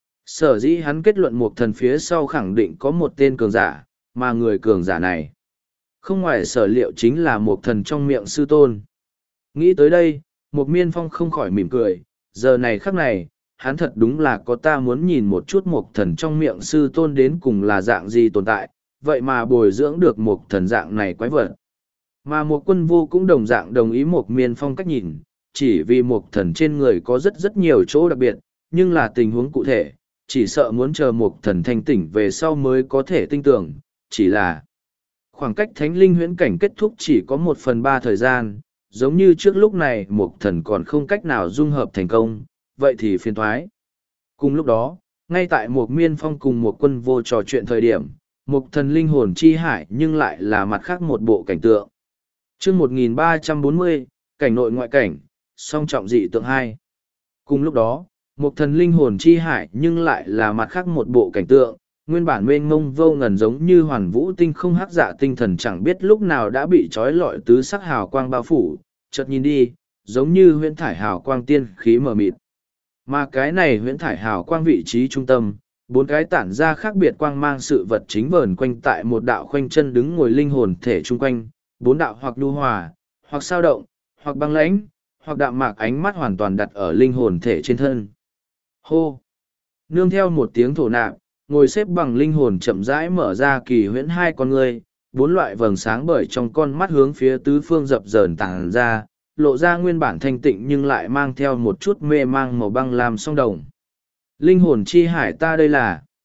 Sở dĩ hắn kết luận một thần phía sau khẳng định có một tên cường giả, mà người cường giả này không ngoài sở liệu chính là một thần trong miệng sư tôn. Nghĩ tới đây, một miên phong không khỏi mỉm cười, giờ này khắc này, hắn thật đúng là có ta muốn nhìn một chút một thần trong miệng sư tôn đến cùng là dạng gì tồn tại, vậy mà bồi dưỡng được một thần dạng này quái vật. Mà một quân vô cũng đồng dạng đồng ý một miên phong cách nhìn, chỉ vì một thần trên người có rất rất nhiều chỗ đặc biệt, nhưng là tình huống cụ thể, chỉ sợ muốn chờ một thần thanh tỉnh về sau mới có thể tinh tưởng, chỉ là khoảng cách thánh linh huyễn cảnh kết thúc chỉ có một phần ba thời gian, giống như trước lúc này một thần còn không cách nào dung hợp thành công, vậy thì phiền thoái. Cùng lúc đó, ngay tại một miên phong cùng một quân vô trò chuyện thời điểm, một thần linh hồn chi hải nhưng lại là mặt khác một bộ cảnh tượng. Chương một nghìn ba trăm bốn mươi, cảnh nội ngoại cảnh, song trọng dị tượng hai. Cùng lúc đó, một thần linh hồn chi hải nhưng lại là mặt khác một bộ cảnh tượng, nguyên bản mênh mông vô ngần giống như hoàn vũ tinh không hắc dạ tinh thần chẳng biết lúc nào đã bị trói lọi tứ sắc hào quang bao phủ, chợt nhìn đi, giống như huyễn thải hào quang tiên khí mờ mịt. Mà cái này huyễn thải hào quang vị trí trung tâm, bốn cái tản ra khác biệt quang mang sự vật chính vờn quanh tại một đạo khoanh chân đứng ngồi linh hồn thể chung quanh, bốn đạo hoặc nhu hòa, hoặc sao động, hoặc băng lãnh, hoặc đạm mạc ánh mắt hoàn toàn đặt ở linh hồn thể trên thân. Hô! Nương theo một tiếng thổ nạp, ngồi xếp bằng linh hồn chậm rãi mở ra kỳ huyễn hai con ngươi, bốn loại vầng sáng bởi trong con mắt hướng phía tứ phương dập dờn tàng ra, lộ ra nguyên bản thanh tịnh nhưng lại mang theo một chút mê mang màu băng làm song đồng. Linh hồn chi hải ta đây là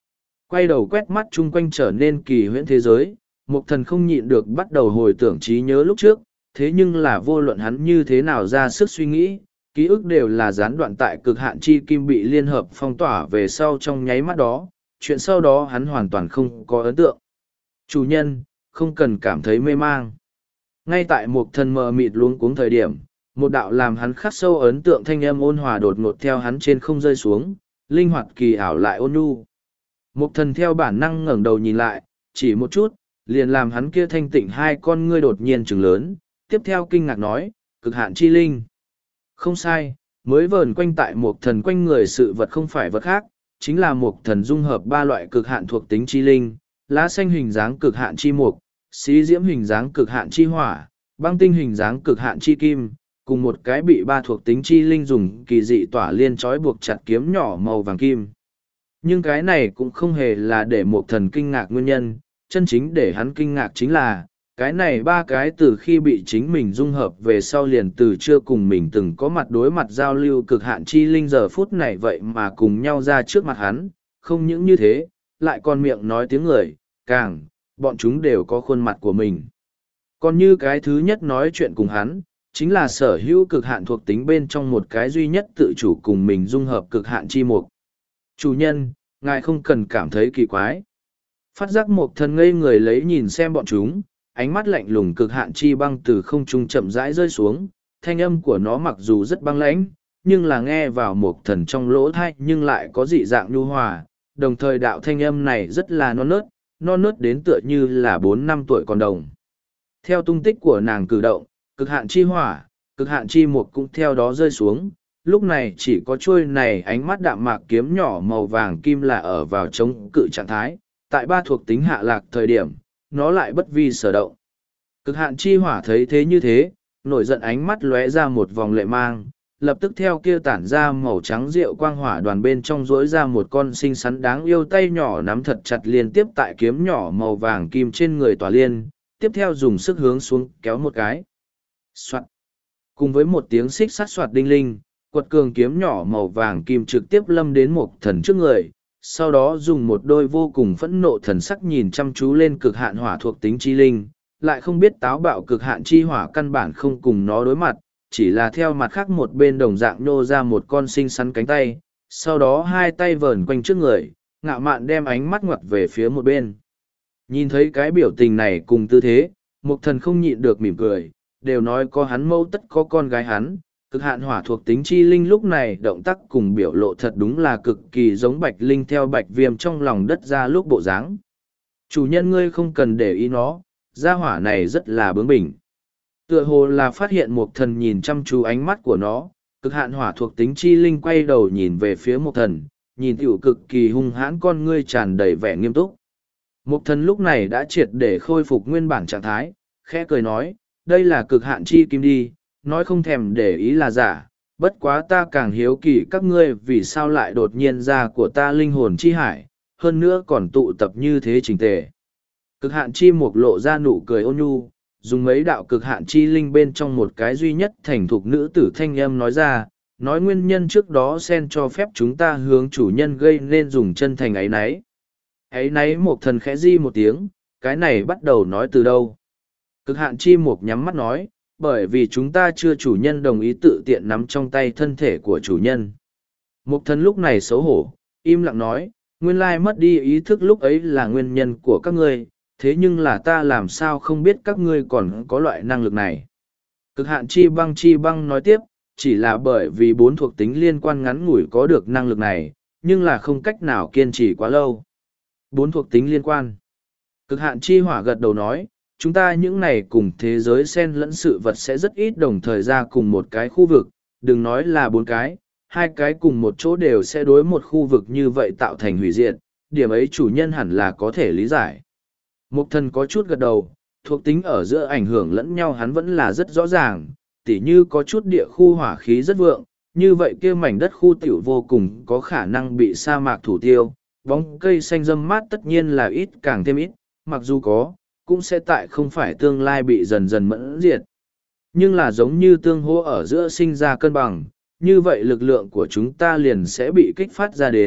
Quay đầu quét mắt chung quanh trở nên kỳ huyễn thế giới, Mục Thần không nhịn được bắt đầu hồi tưởng trí nhớ lúc trước, thế nhưng là vô luận hắn như thế nào ra sức suy nghĩ, ký ức đều là gián đoạn tại cực hạn chi kim bị liên hợp phong tỏa về sau trong nháy mắt đó, chuyện sau đó hắn hoàn toàn không có ấn tượng. Chủ nhân, không cần cảm thấy mê mang. Ngay tại Mục Thần mờ mịt luống cuống thời điểm, một đạo làm hắn khắc sâu ấn tượng thanh âm ôn hòa đột ngột theo hắn trên không rơi xuống, linh hoạt kỳ ảo lại ôn nhu. Mục Thần theo bản năng ngẩng đầu nhìn lại, chỉ một chút, liền làm hắn kia thanh tịnh hai con ngươi đột nhiên trừng lớn, tiếp theo kinh ngạc nói, cực hạn chi linh. Không sai, mới vờn quanh tại Mục Thần quanh người sự vật không phải vật khác, chính là Mục Thần dung hợp ba loại cực hạn thuộc tính chi linh, lá xanh hình dáng cực hạn chi mục, xí diễm hình dáng cực hạn chi hỏa, băng tinh hình dáng cực hạn chi kim, cùng một cái bị ba thuộc tính chi linh dùng kỳ dị tỏa liên trói buộc chặt kiếm nhỏ màu vàng kim. Nhưng cái này cũng không hề là để Mục Thần kinh ngạc nguyên nhân, chân chính để hắn kinh ngạc chính là, cái này ba cái từ khi bị chính mình dung hợp về sau liền từ chưa cùng mình từng có mặt đối mặt giao lưu cực hạn chi linh giờ phút này vậy mà cùng nhau ra trước mặt hắn, không những như thế, lại còn miệng nói tiếng người, càng, bọn chúng đều có khuôn mặt của mình. Còn như cái thứ nhất nói chuyện cùng hắn, chính là sở hữu cực hạn thuộc tính bên trong một cái duy nhất tự chủ cùng mình dung hợp cực hạn chi mục. Chủ nhân, ngài không cần cảm thấy kỳ quái. Phát giác Mục Thần ngây người lấy nhìn xem bọn chúng, ánh mắt lạnh lùng cực hạn chi băng từ không trung chậm rãi rơi xuống, thanh âm của nó mặc dù rất băng lãnh, nhưng là nghe vào Mục Thần trong lỗ tai nhưng lại có dị dạng nhu hòa, đồng thời đạo thanh âm này rất là non nớt, non nớt đến tựa như là bốn năm tuổi còn đồng. Theo tung tích của nàng cử động, cực hạn chi hỏa, cực hạn chi mục cũng theo đó rơi xuống, lúc này chỉ có chuôi này ánh mắt đạm mạc kiếm nhỏ màu vàng kim là ở vào chống cự trạng thái, tại ba thuộc tính hạ lạc thời điểm, nó lại bất vi sở động. Cực hạn chi hỏa thấy thế như thế, nổi giận ánh mắt lóe ra một vòng lệ mang, lập tức theo kia tản ra màu trắng rượu quang hỏa đoàn bên trong rỗi ra một con xinh xắn đáng yêu tay nhỏ nắm thật chặt liên tiếp tại kiếm nhỏ màu vàng kim trên người tỏa liên, tiếp theo dùng sức hướng xuống kéo một cái. Soạt. Cùng với một tiếng xích sắt soạt đinh linh, quật cường kiếm nhỏ màu vàng kim trực tiếp lâm đến Mục Thần trước người, sau đó dùng một đôi vô cùng phẫn nộ thần sắc nhìn chăm chú lên cực hạn hỏa thuộc tính chi linh, lại không biết táo bạo cực hạn chi hỏa căn bản không cùng nó đối mặt, chỉ là theo mặt khác một bên đồng dạng nhô ra một con xinh xắn cánh tay, sau đó hai tay vờn quanh trước người, ngạo mạn đem ánh mắt ngoặt về phía một bên. Nhìn thấy cái biểu tình này cùng tư thế, Mục Thần không nhịn được mỉm cười, đều nói có hắn mâu tất có con gái hắn, cực hạn hỏa thuộc tính chi linh lúc này động tác cùng biểu lộ thật đúng là cực kỳ giống Bạch Linh theo Bạch Viêm trong lòng đất ra lúc bộ dáng. Chủ nhân ngươi không cần để ý nó, gia hỏa này rất là bướng bỉnh. Tựa hồ là phát hiện Mục Thần nhìn chăm chú ánh mắt của nó, cực hạn hỏa thuộc tính chi linh quay đầu nhìn về phía Mục Thần, nhìn tiểu cực kỳ hung hãn con ngươi tràn đầy vẻ nghiêm túc. Mục Thần lúc này đã triệt để khôi phục nguyên bản trạng thái, khẽ cười nói, đây là cực hạn chi kim đi, nói không thèm để ý là giả, bất quá ta càng hiếu kỳ các ngươi vì sao lại đột nhiên ra của ta linh hồn chi hải, hơn nữa còn tụ tập như thế chỉnh tề. Cực hạn chi mục lộ ra nụ cười ôn nhu, dùng mấy đạo cực hạn chi linh bên trong một cái duy nhất thành thục nữ tử thanh âm nói ra, nói nguyên nhân trước đó sen cho phép chúng ta hướng chủ nhân gây nên dùng chân thành ấy nấy. Ấy nấy Mục Thần khẽ di một tiếng, cái này bắt đầu nói từ đâu. Cực hạn chi mục nhắm mắt nói, bởi vì chúng ta chưa chủ nhân đồng ý tự tiện nắm trong tay thân thể của chủ nhân. Mục Thần lúc này xấu hổ, im lặng nói, nguyên lai mất đi ý thức lúc ấy là nguyên nhân của các ngươi, thế nhưng là ta làm sao không biết các ngươi còn có loại năng lực này. Cực hạn chi băng chi băng nói tiếp, chỉ là bởi vì bốn thuộc tính liên quan ngắn ngủi có được năng lực này, nhưng là không cách nào kiên trì quá lâu. Bốn thuộc tính liên quan. Cực hạn chi hỏa gật đầu nói, chúng ta những này cùng thế giới xen lẫn sự vật sẽ rất ít đồng thời ra cùng một cái khu vực, đừng nói là bốn cái, hai cái cùng một chỗ đều sẽ đối một khu vực như vậy tạo thành hủy diệt, điểm ấy chủ nhân hẳn là có thể lý giải. Mục Thần có chút gật đầu, thuộc tính ở giữa ảnh hưởng lẫn nhau hắn vẫn là rất rõ ràng, tỉ như có chút địa khu hỏa khí rất vượng, như vậy kia mảnh đất khu tiểu vô cùng có khả năng bị sa mạc thủ tiêu, bóng cây xanh râm mát tất nhiên là ít càng thêm ít, mặc dù có, cũng sẽ tại không phải tương lai bị dần dần mẫn diệt. Nhưng là giống như tương hỗ ở giữa sinh ra cân bằng, như vậy lực lượng của chúng ta liền sẽ bị kích phát ra đến,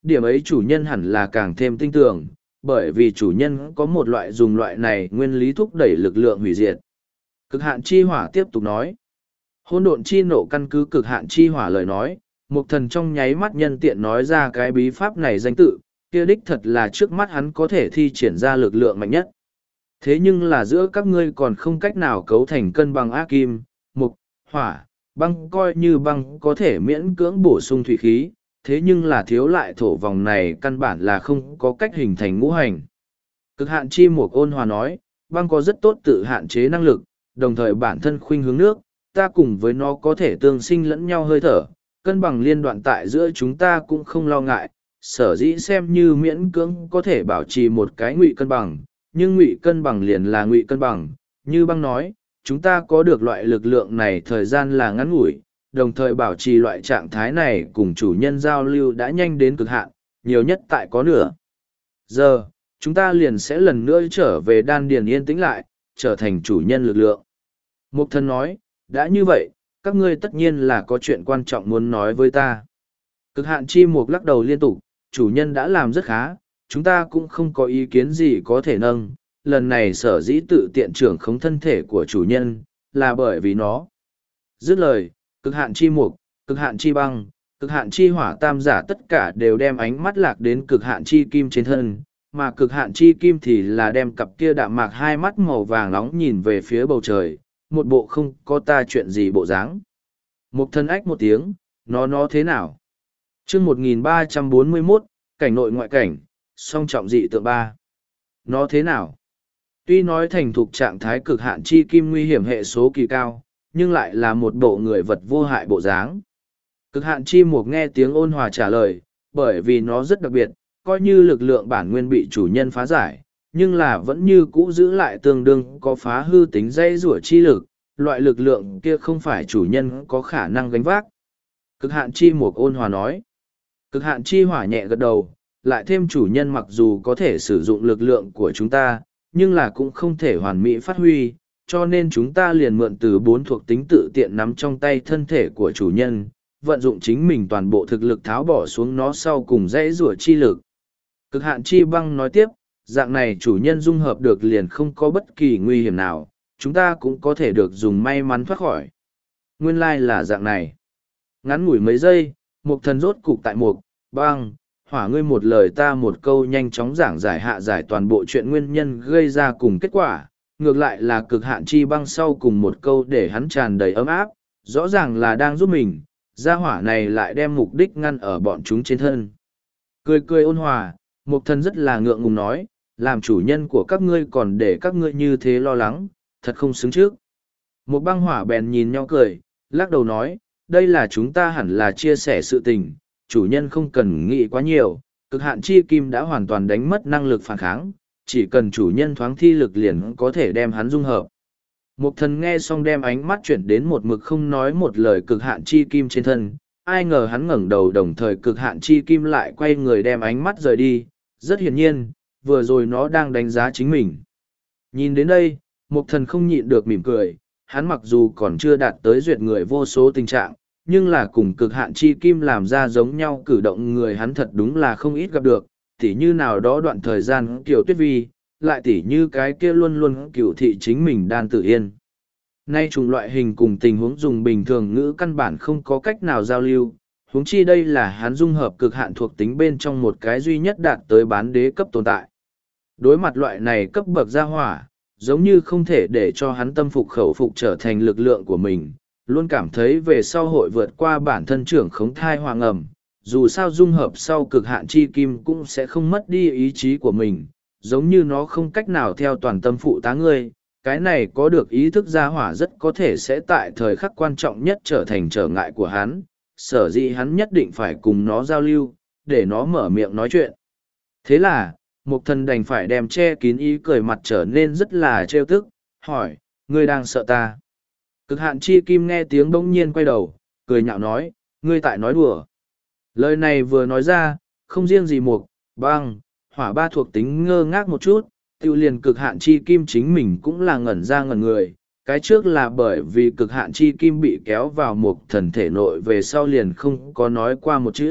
điểm ấy chủ nhân hẳn là càng thêm tin tưởng, bởi vì chủ nhân có một loại dùng loại này nguyên lý thúc đẩy lực lượng hủy diệt. Cực hạn chi hỏa tiếp tục nói. Hỗn độn chi nộ căn cứ cực hạn chi hỏa lời nói, Mục Thần trong nháy mắt nhân tiện nói ra cái bí pháp này danh tự, kia đích thật là trước mắt hắn có thể thi triển ra lực lượng mạnh nhất. Thế nhưng là giữa các ngươi còn không cách nào cấu thành cân bằng ác kim, mục, hỏa, băng, coi như băng có thể miễn cưỡng bổ sung thủy khí, thế nhưng là thiếu lại thổ vòng này căn bản là không có cách hình thành ngũ hành. Cực hạn chi mục ôn hòa nói, băng có rất tốt tự hạn chế năng lực, đồng thời bản thân khuynh hướng nước, ta cùng với nó có thể tương sinh lẫn nhau hơi thở, cân bằng liên đoạn tại giữa chúng ta cũng không lo ngại, sở dĩ xem như miễn cưỡng có thể bảo trì một cái ngụy cân bằng, nhưng ngụy cân bằng liền là ngụy cân bằng, như băng nói, chúng ta có được loại lực lượng này thời gian là ngắn ngủi, đồng thời bảo trì loại trạng thái này cùng chủ nhân giao lưu đã nhanh đến cực hạn, nhiều nhất tại có nửa giờ, chúng ta liền sẽ lần nữa trở về đan điền yên tĩnh lại, trở thành chủ nhân lực lượng. Mục Thần nói, đã như vậy, các ngươi tất nhiên là có chuyện quan trọng muốn nói với ta. Cực hạn chi mục lắc đầu liên tục, chủ nhân đã làm rất khá, chúng ta cũng không có ý kiến gì có thể nâng, lần này sở dĩ tự tiện trưởng khống thân thể của chủ nhân, là bởi vì nó. Dứt lời, cực hạn chi mục, cực hạn chi băng, cực hạn chi hỏa tam giả tất cả đều đem ánh mắt lạc đến cực hạn chi kim trên thân, mà cực hạn chi kim thì là đem cặp kia đạm mạc hai mắt màu vàng nóng nhìn về phía bầu trời, một bộ không có ta chuyện gì bộ dáng. Mục Thần ách một tiếng, nó nó thế nào? chương một nghìn ba trăm bốn mươi mốt, cảnh nội ngoại cảnh, song trọng dị tượng ba. Nó thế nào? Tuy nói thành thục trạng thái cực hạn chi kim nguy hiểm hệ số kỳ cao, nhưng lại là một bộ người vật vô hại bộ dáng. Cực hạn chi mục nghe tiếng ôn hòa trả lời, bởi vì nó rất đặc biệt, coi như lực lượng bản nguyên bị chủ nhân phá giải, nhưng là vẫn như cũ giữ lại tương đương có phá hư tính dây rủa chi lực, loại lực lượng kia không phải chủ nhân có khả năng gánh vác. Cực hạn chi mục ôn hòa nói. Cực hạn chi hỏa nhẹ gật đầu, lại thêm chủ nhân mặc dù có thể sử dụng lực lượng của chúng ta, nhưng là cũng không thể hoàn mỹ phát huy, cho nên chúng ta liền mượn từ bốn thuộc tính tự tiện nắm trong tay thân thể của chủ nhân, vận dụng chính mình toàn bộ thực lực tháo bỏ xuống nó sau cùng dãy rủa chi lực. Cực hạn chi băng nói tiếp, dạng này chủ nhân dung hợp được liền không có bất kỳ nguy hiểm nào, chúng ta cũng có thể được dùng may mắn thoát khỏi. Nguyên lai là dạng này. Ngắn ngủi mấy giây, Mục Thần rốt cục tại mục, băng, hỏa ngươi một lời ta một câu nhanh chóng giảng giải hạ giải toàn bộ chuyện nguyên nhân gây ra cùng kết quả, ngược lại là cực hạn chi băng sau cùng một câu để hắn tràn đầy ấm áp, rõ ràng là đang giúp mình, gia hỏa này lại đem mục đích ngăn ở bọn chúng trên thân. Cười cười ôn hòa, Mục Thần rất là ngượng ngùng nói, làm chủ nhân của các ngươi còn để các ngươi như thế lo lắng, thật không xứng trước. Một băng hỏa bèn nhìn nhau cười, lắc đầu nói, đây là chúng ta hẳn là chia sẻ sự tình, chủ nhân không cần nghĩ quá nhiều, cực hạn chi kim đã hoàn toàn đánh mất năng lực phản kháng, chỉ cần chủ nhân thoáng thi lực liền có thể đem hắn dung hợp. Mục Thần nghe xong đem ánh mắt chuyển đến một mực không nói một lời cực hạn chi kim trên thân, ai ngờ hắn ngẩng đầu đồng thời cực hạn chi kim lại quay người đem ánh mắt rời đi, rất hiển nhiên, vừa rồi nó đang đánh giá chính mình. Nhìn đến đây, Mục Thần không nhịn được mỉm cười, hắn mặc dù còn chưa đạt tới duyệt người vô số tình trạng, nhưng là cùng cực hạn chi kim làm ra giống nhau cử động người hắn thật đúng là không ít gặp được, tỉ như nào đó đoạn thời gian Kiều Tuyết Vi, lại tỉ như cái kia luôn luôn cửu thị chính mình Đan Tử Yên. Nay trùng loại hình cùng tình huống dùng bình thường ngữ căn bản không có cách nào giao lưu, huống chi đây là hắn dung hợp cực hạn thuộc tính bên trong một cái duy nhất đạt tới bán đế cấp tồn tại. Đối mặt loại này cấp bậc gia hỏa, giống như không thể để cho hắn tâm phục khẩu phục trở thành lực lượng của mình, luôn cảm thấy về sau hội vượt qua bản thân trưởng khống thai hoàng ẩm, dù sao dung hợp sau cực hạn chi kim cũng sẽ không mất đi ý chí của mình, giống như nó không cách nào theo toàn tâm phụ tá ngươi, cái này có được ý thức gia hỏa rất có thể sẽ tại thời khắc quan trọng nhất trở thành trở ngại của hắn, sở dĩ hắn nhất định phải cùng nó giao lưu, để nó mở miệng nói chuyện. Thế là, Mục Thần đành phải đem che kín ý cười mặt trở nên rất là trêu tức, hỏi, ngươi đang sợ ta? Cực hạn chi kim nghe tiếng bỗng nhiên quay đầu, cười nhạo nói, ngươi tại nói đùa. Lời này vừa nói ra, không riêng gì mục, băng, hỏa ba thuộc tính ngơ ngác một chút, tiêu liền cực hạn chi kim chính mình cũng là ngẩn ra ngẩn người. Cái trước là bởi vì cực hạn chi kim bị kéo vào Mục Thần thể nội về sau liền không có nói qua một chữ,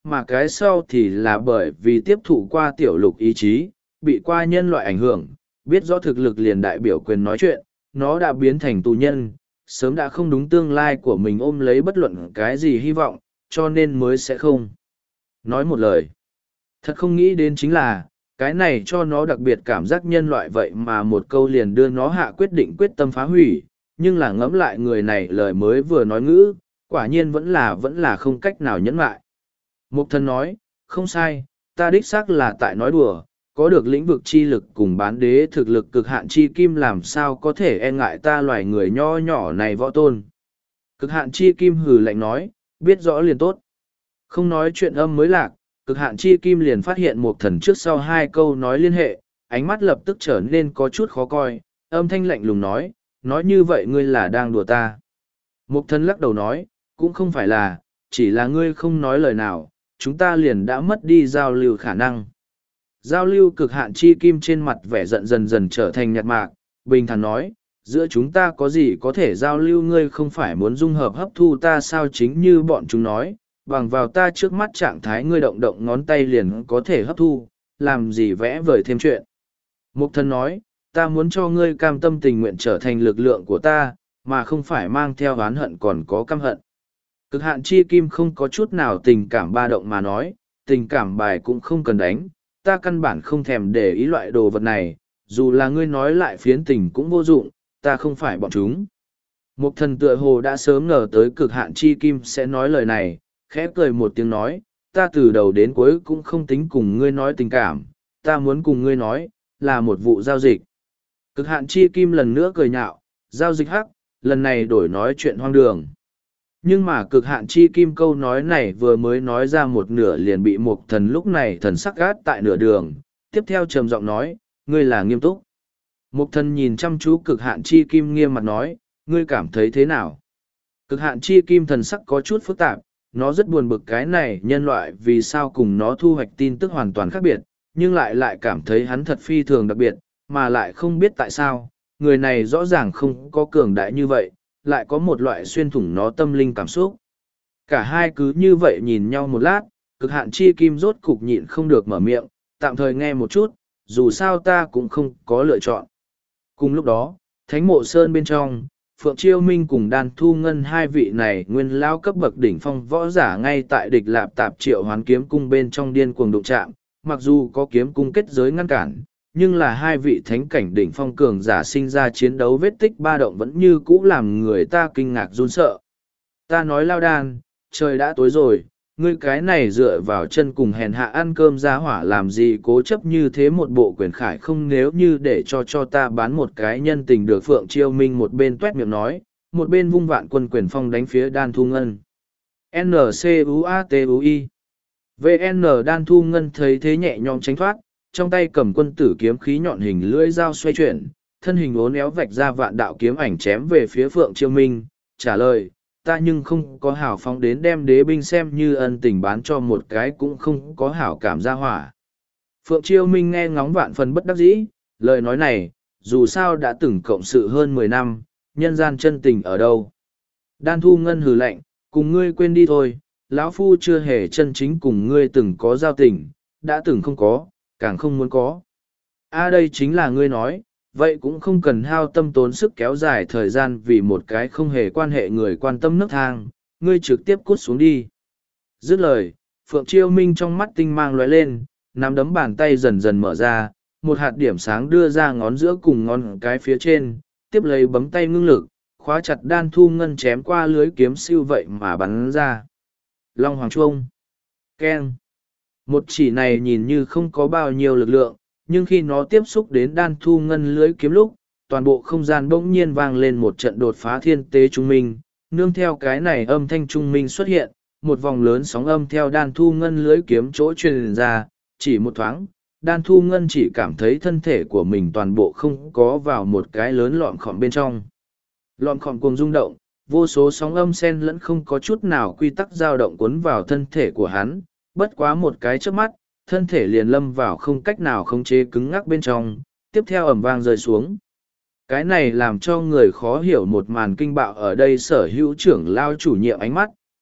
mà cái sau thì là bởi vì tiếp thụ qua tiểu lục ý chí, bị qua nhân loại ảnh hưởng, biết rõ thực lực liền đại biểu quyền nói chuyện, nó đã biến thành tù nhân, sớm đã không đúng tương lai của mình ôm lấy bất luận cái gì hy vọng, cho nên mới sẽ không nói một lời. Thật không nghĩ đến chính là, cái này cho nó đặc biệt cảm giác nhân loại vậy mà một câu liền đưa nó hạ quyết định quyết tâm phá hủy, nhưng là ngẫm lại người này lời mới vừa nói ngữ, quả nhiên vẫn là vẫn là không cách nào nhẫn lại. Mục thần nói, không sai, ta đích xác là tại nói đùa, có được lĩnh vực chi lực cùng bán đế thực lực cực hạn chi kim làm sao có thể e ngại ta loài người nho nhỏ này võ tôn. Cực hạn chi kim hừ lạnh nói, biết rõ liền tốt. Không nói chuyện âm mới lạc, cực hạn chi kim liền phát hiện một thần trước sau hai câu nói liên hệ, ánh mắt lập tức trở nên có chút khó coi, âm thanh lạnh lùng nói, nói như vậy ngươi là đang đùa ta. Mục thần lắc đầu nói, cũng không phải là, chỉ là ngươi không nói lời nào, chúng ta liền đã mất đi giao lưu khả năng. Giao lưu cực hạn chi kim trên mặt vẻ giận dần dần trở thành nhạt mạc, bình thản nói, giữa chúng ta có gì có thể giao lưu, ngươi không phải muốn dung hợp hấp thu ta sao, chính như bọn chúng nói, bằng vào ta trước mắt trạng thái ngươi động động ngón tay liền có thể hấp thu, làm gì vẽ vời thêm chuyện. Mục thần nói, ta muốn cho ngươi cam tâm tình nguyện trở thành lực lượng của ta, mà không phải mang theo oán hận còn có căm hận. Cực hạn chi kim không có chút nào tình cảm ba động mà nói, tình cảm bài cũng không cần đánh, ta căn bản không thèm để ý loại đồ vật này, dù là ngươi nói lại phiến tình cũng vô dụng, ta không phải bọn chúng. Mục thần tựa hồ đã sớm ngờ tới cực hạn chi kim sẽ nói lời này, khẽ cười một tiếng nói, ta từ đầu đến cuối cũng không tính cùng ngươi nói tình cảm, ta muốn cùng ngươi nói, là một vụ giao dịch. Cực hạn chi kim lần nữa cười nhạo, giao dịch hắc, lần này đổi nói chuyện hoang đường. Nhưng mà cực hạn chi kim câu nói này vừa mới nói ra một nửa liền bị mục thần lúc này thần sắc gát tại nửa đường, tiếp theo trầm giọng nói, ngươi là nghiêm túc. Mục thần nhìn chăm chú cực hạn chi kim nghiêm mặt nói, ngươi cảm thấy thế nào? Cực hạn chi kim thần sắc có chút phức tạp, nó rất buồn bực cái này nhân loại vì sao cùng nó thu hoạch tin tức hoàn toàn khác biệt, nhưng lại lại cảm thấy hắn thật phi thường đặc biệt, mà lại không biết tại sao, người này rõ ràng không có cường đại như vậy, lại có một loại xuyên thủng nó tâm linh cảm xúc. Cả hai cứ như vậy nhìn nhau một lát, cực hạn chi kim rốt cục nhịn không được mở miệng, tạm thời nghe một chút, dù sao ta cũng không có lựa chọn. Cùng lúc đó, Thánh Mộ Sơn bên trong, Phượng Chiêu Minh cùng Đan Thu Ngân hai vị này nguyên lao cấp bậc đỉnh phong võ giả ngay tại địch lạp tạp triệu hoán kiếm cung bên trong điên cuồng đụng chạm, mặc dù có kiếm cung kết giới ngăn cản, nhưng là hai vị thánh cảnh đỉnh phong cường giả sinh ra chiến đấu vết tích ba động vẫn như cũ làm người ta kinh ngạc run sợ. Ta nói Lao Đan, trời đã tối rồi, ngươi cái này dựa vào chân cùng hèn hạ ăn cơm ra hỏa làm gì cố chấp như thế một bộ quyền khải không, nếu như để cho cho ta bán một cái nhân tình được. Phượng Chiêu Minh một bên tuét miệng nói, một bên vung vạn quân quyền phong đánh phía Đan Thu Ngân. N C U A T U I V N Đan Thu Ngân thấy thế nhẹ nhõm tránh thoát, trong tay cầm quân tử kiếm khí nhọn hình lưỡi dao xoay chuyển, thân hình uốn éo vạch ra vạn đạo kiếm ảnh chém về phía Phượng Chiêu Minh, trả lời, ta nhưng không có hảo phóng đến đem đế binh xem như ân tình bán cho một cái cũng không có hảo cảm ra hỏa. Phượng Chiêu Minh nghe ngóng vạn phần bất đắc dĩ, lời nói này, dù sao đã từng cộng sự hơn mười năm, nhân gian chân tình ở đâu. Đan Thu Ngân hừ lạnh, cùng ngươi quên đi thôi, lão phu chưa hề chân chính cùng ngươi từng có giao tình, đã từng không có, càng không muốn có. A đây chính là ngươi nói, vậy cũng không cần hao tâm tốn sức kéo dài thời gian vì một cái không hề quan hệ người quan tâm nấc thang, ngươi trực tiếp cút xuống đi. Dứt lời, Phượng Chiêu Minh trong mắt tinh mang lóe lên, nắm đấm bàn tay dần dần mở ra, một hạt điểm sáng đưa ra ngón giữa cùng ngón cái phía trên, tiếp lấy bấm tay ngưng lực, khóa chặt Đan Thu Ngân chém qua lưới kiếm siêu vậy mà bắn ra. Long Hoàng Trung. Keng. Một chỉ này nhìn như không có bao nhiêu lực lượng, nhưng khi nó tiếp xúc đến Đan Thu Ngân lưới kiếm lúc, toàn bộ không gian bỗng nhiên vang lên một trận đột phá thiên tế trung minh, nương theo cái này âm thanh trung minh xuất hiện, một vòng lớn sóng âm theo Đan Thu Ngân lưới kiếm chỗ truyền ra, chỉ một thoáng, Đan Thu Ngân chỉ cảm thấy thân thể của mình toàn bộ không có vào một cái lớn lọn khỏm bên trong. Lọn khỏm cuồng rung động, vô số sóng âm xen lẫn không có chút nào quy tắc dao động cuốn vào thân thể của hắn, bất quá một cái trước mắt, thân thể liền lâm vào không cách nào khống chế cứng ngắc bên trong, tiếp theo ầm vang rơi xuống. Cái này làm cho người khó hiểu một màn kinh bạo ở đây sở hữu trưởng lao chủ nhiệm ánh mắt,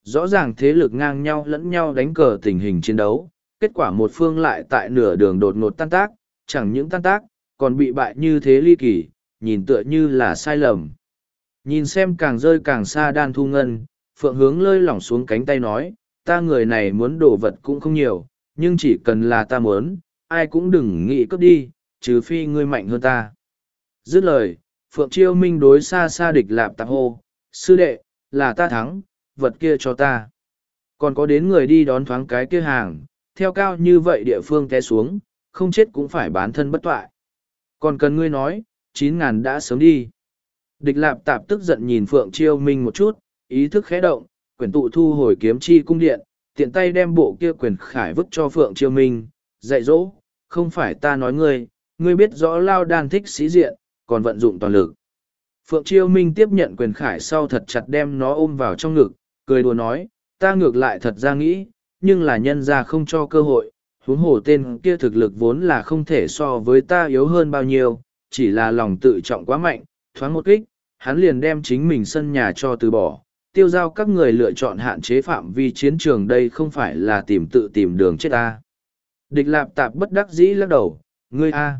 rõ ràng thế lực ngang nhau lẫn nhau đánh cờ tình hình chiến đấu, kết quả một phương lại tại nửa đường đột ngột tan tác, chẳng những tan tác, còn bị bại như thế ly kỳ, nhìn tựa như là sai lầm. Nhìn xem càng rơi càng xa Đan Thu Ngân, Phượng Hướng lơi lỏng xuống cánh tay nói, ta người này muốn đồ vật cũng không nhiều, nhưng chỉ cần là ta muốn, ai cũng đừng nghĩ cướp đi, trừ phi ngươi mạnh hơn ta. Dứt lời, Phượng Chiêu Minh đối xa xa địch lạp tạp hô, sư đệ, là ta thắng, vật kia cho ta. Còn có đến người đi đón thoáng cái kia hàng, theo cao như vậy địa phương té xuống, không chết cũng phải bán thân bất toại. Còn cần ngươi nói, chín ngàn đã sớm đi. Địch lạp tạp tức giận nhìn Phượng Chiêu Minh một chút, ý thức khẽ động, quyển tụ thu hồi kiếm chi cung điện, tiện tay đem bộ kia quyền khải vứt cho Phượng Chiêu Minh, dạy dỗ, không phải ta nói ngươi, ngươi biết rõ Lao Đan thích sĩ diện, còn vận dụng toàn lực. Phượng Chiêu Minh tiếp nhận quyền khải sau thật chặt đem nó ôm vào trong ngực, cười đùa nói, ta ngược lại thật ra nghĩ, nhưng là nhân ra không cho cơ hội, huống hồ tên kia thực lực vốn là không thể so với ta yếu hơn bao nhiêu, chỉ là lòng tự trọng quá mạnh, thoáng một kích, hắn liền đem chính mình sân nhà cho từ bỏ, tiêu giao các người lựa chọn hạn chế phạm vi chiến trường đây không phải là tìm tự tìm đường chết ta. Địch lạp tạp bất đắc dĩ lắc đầu, ngươi a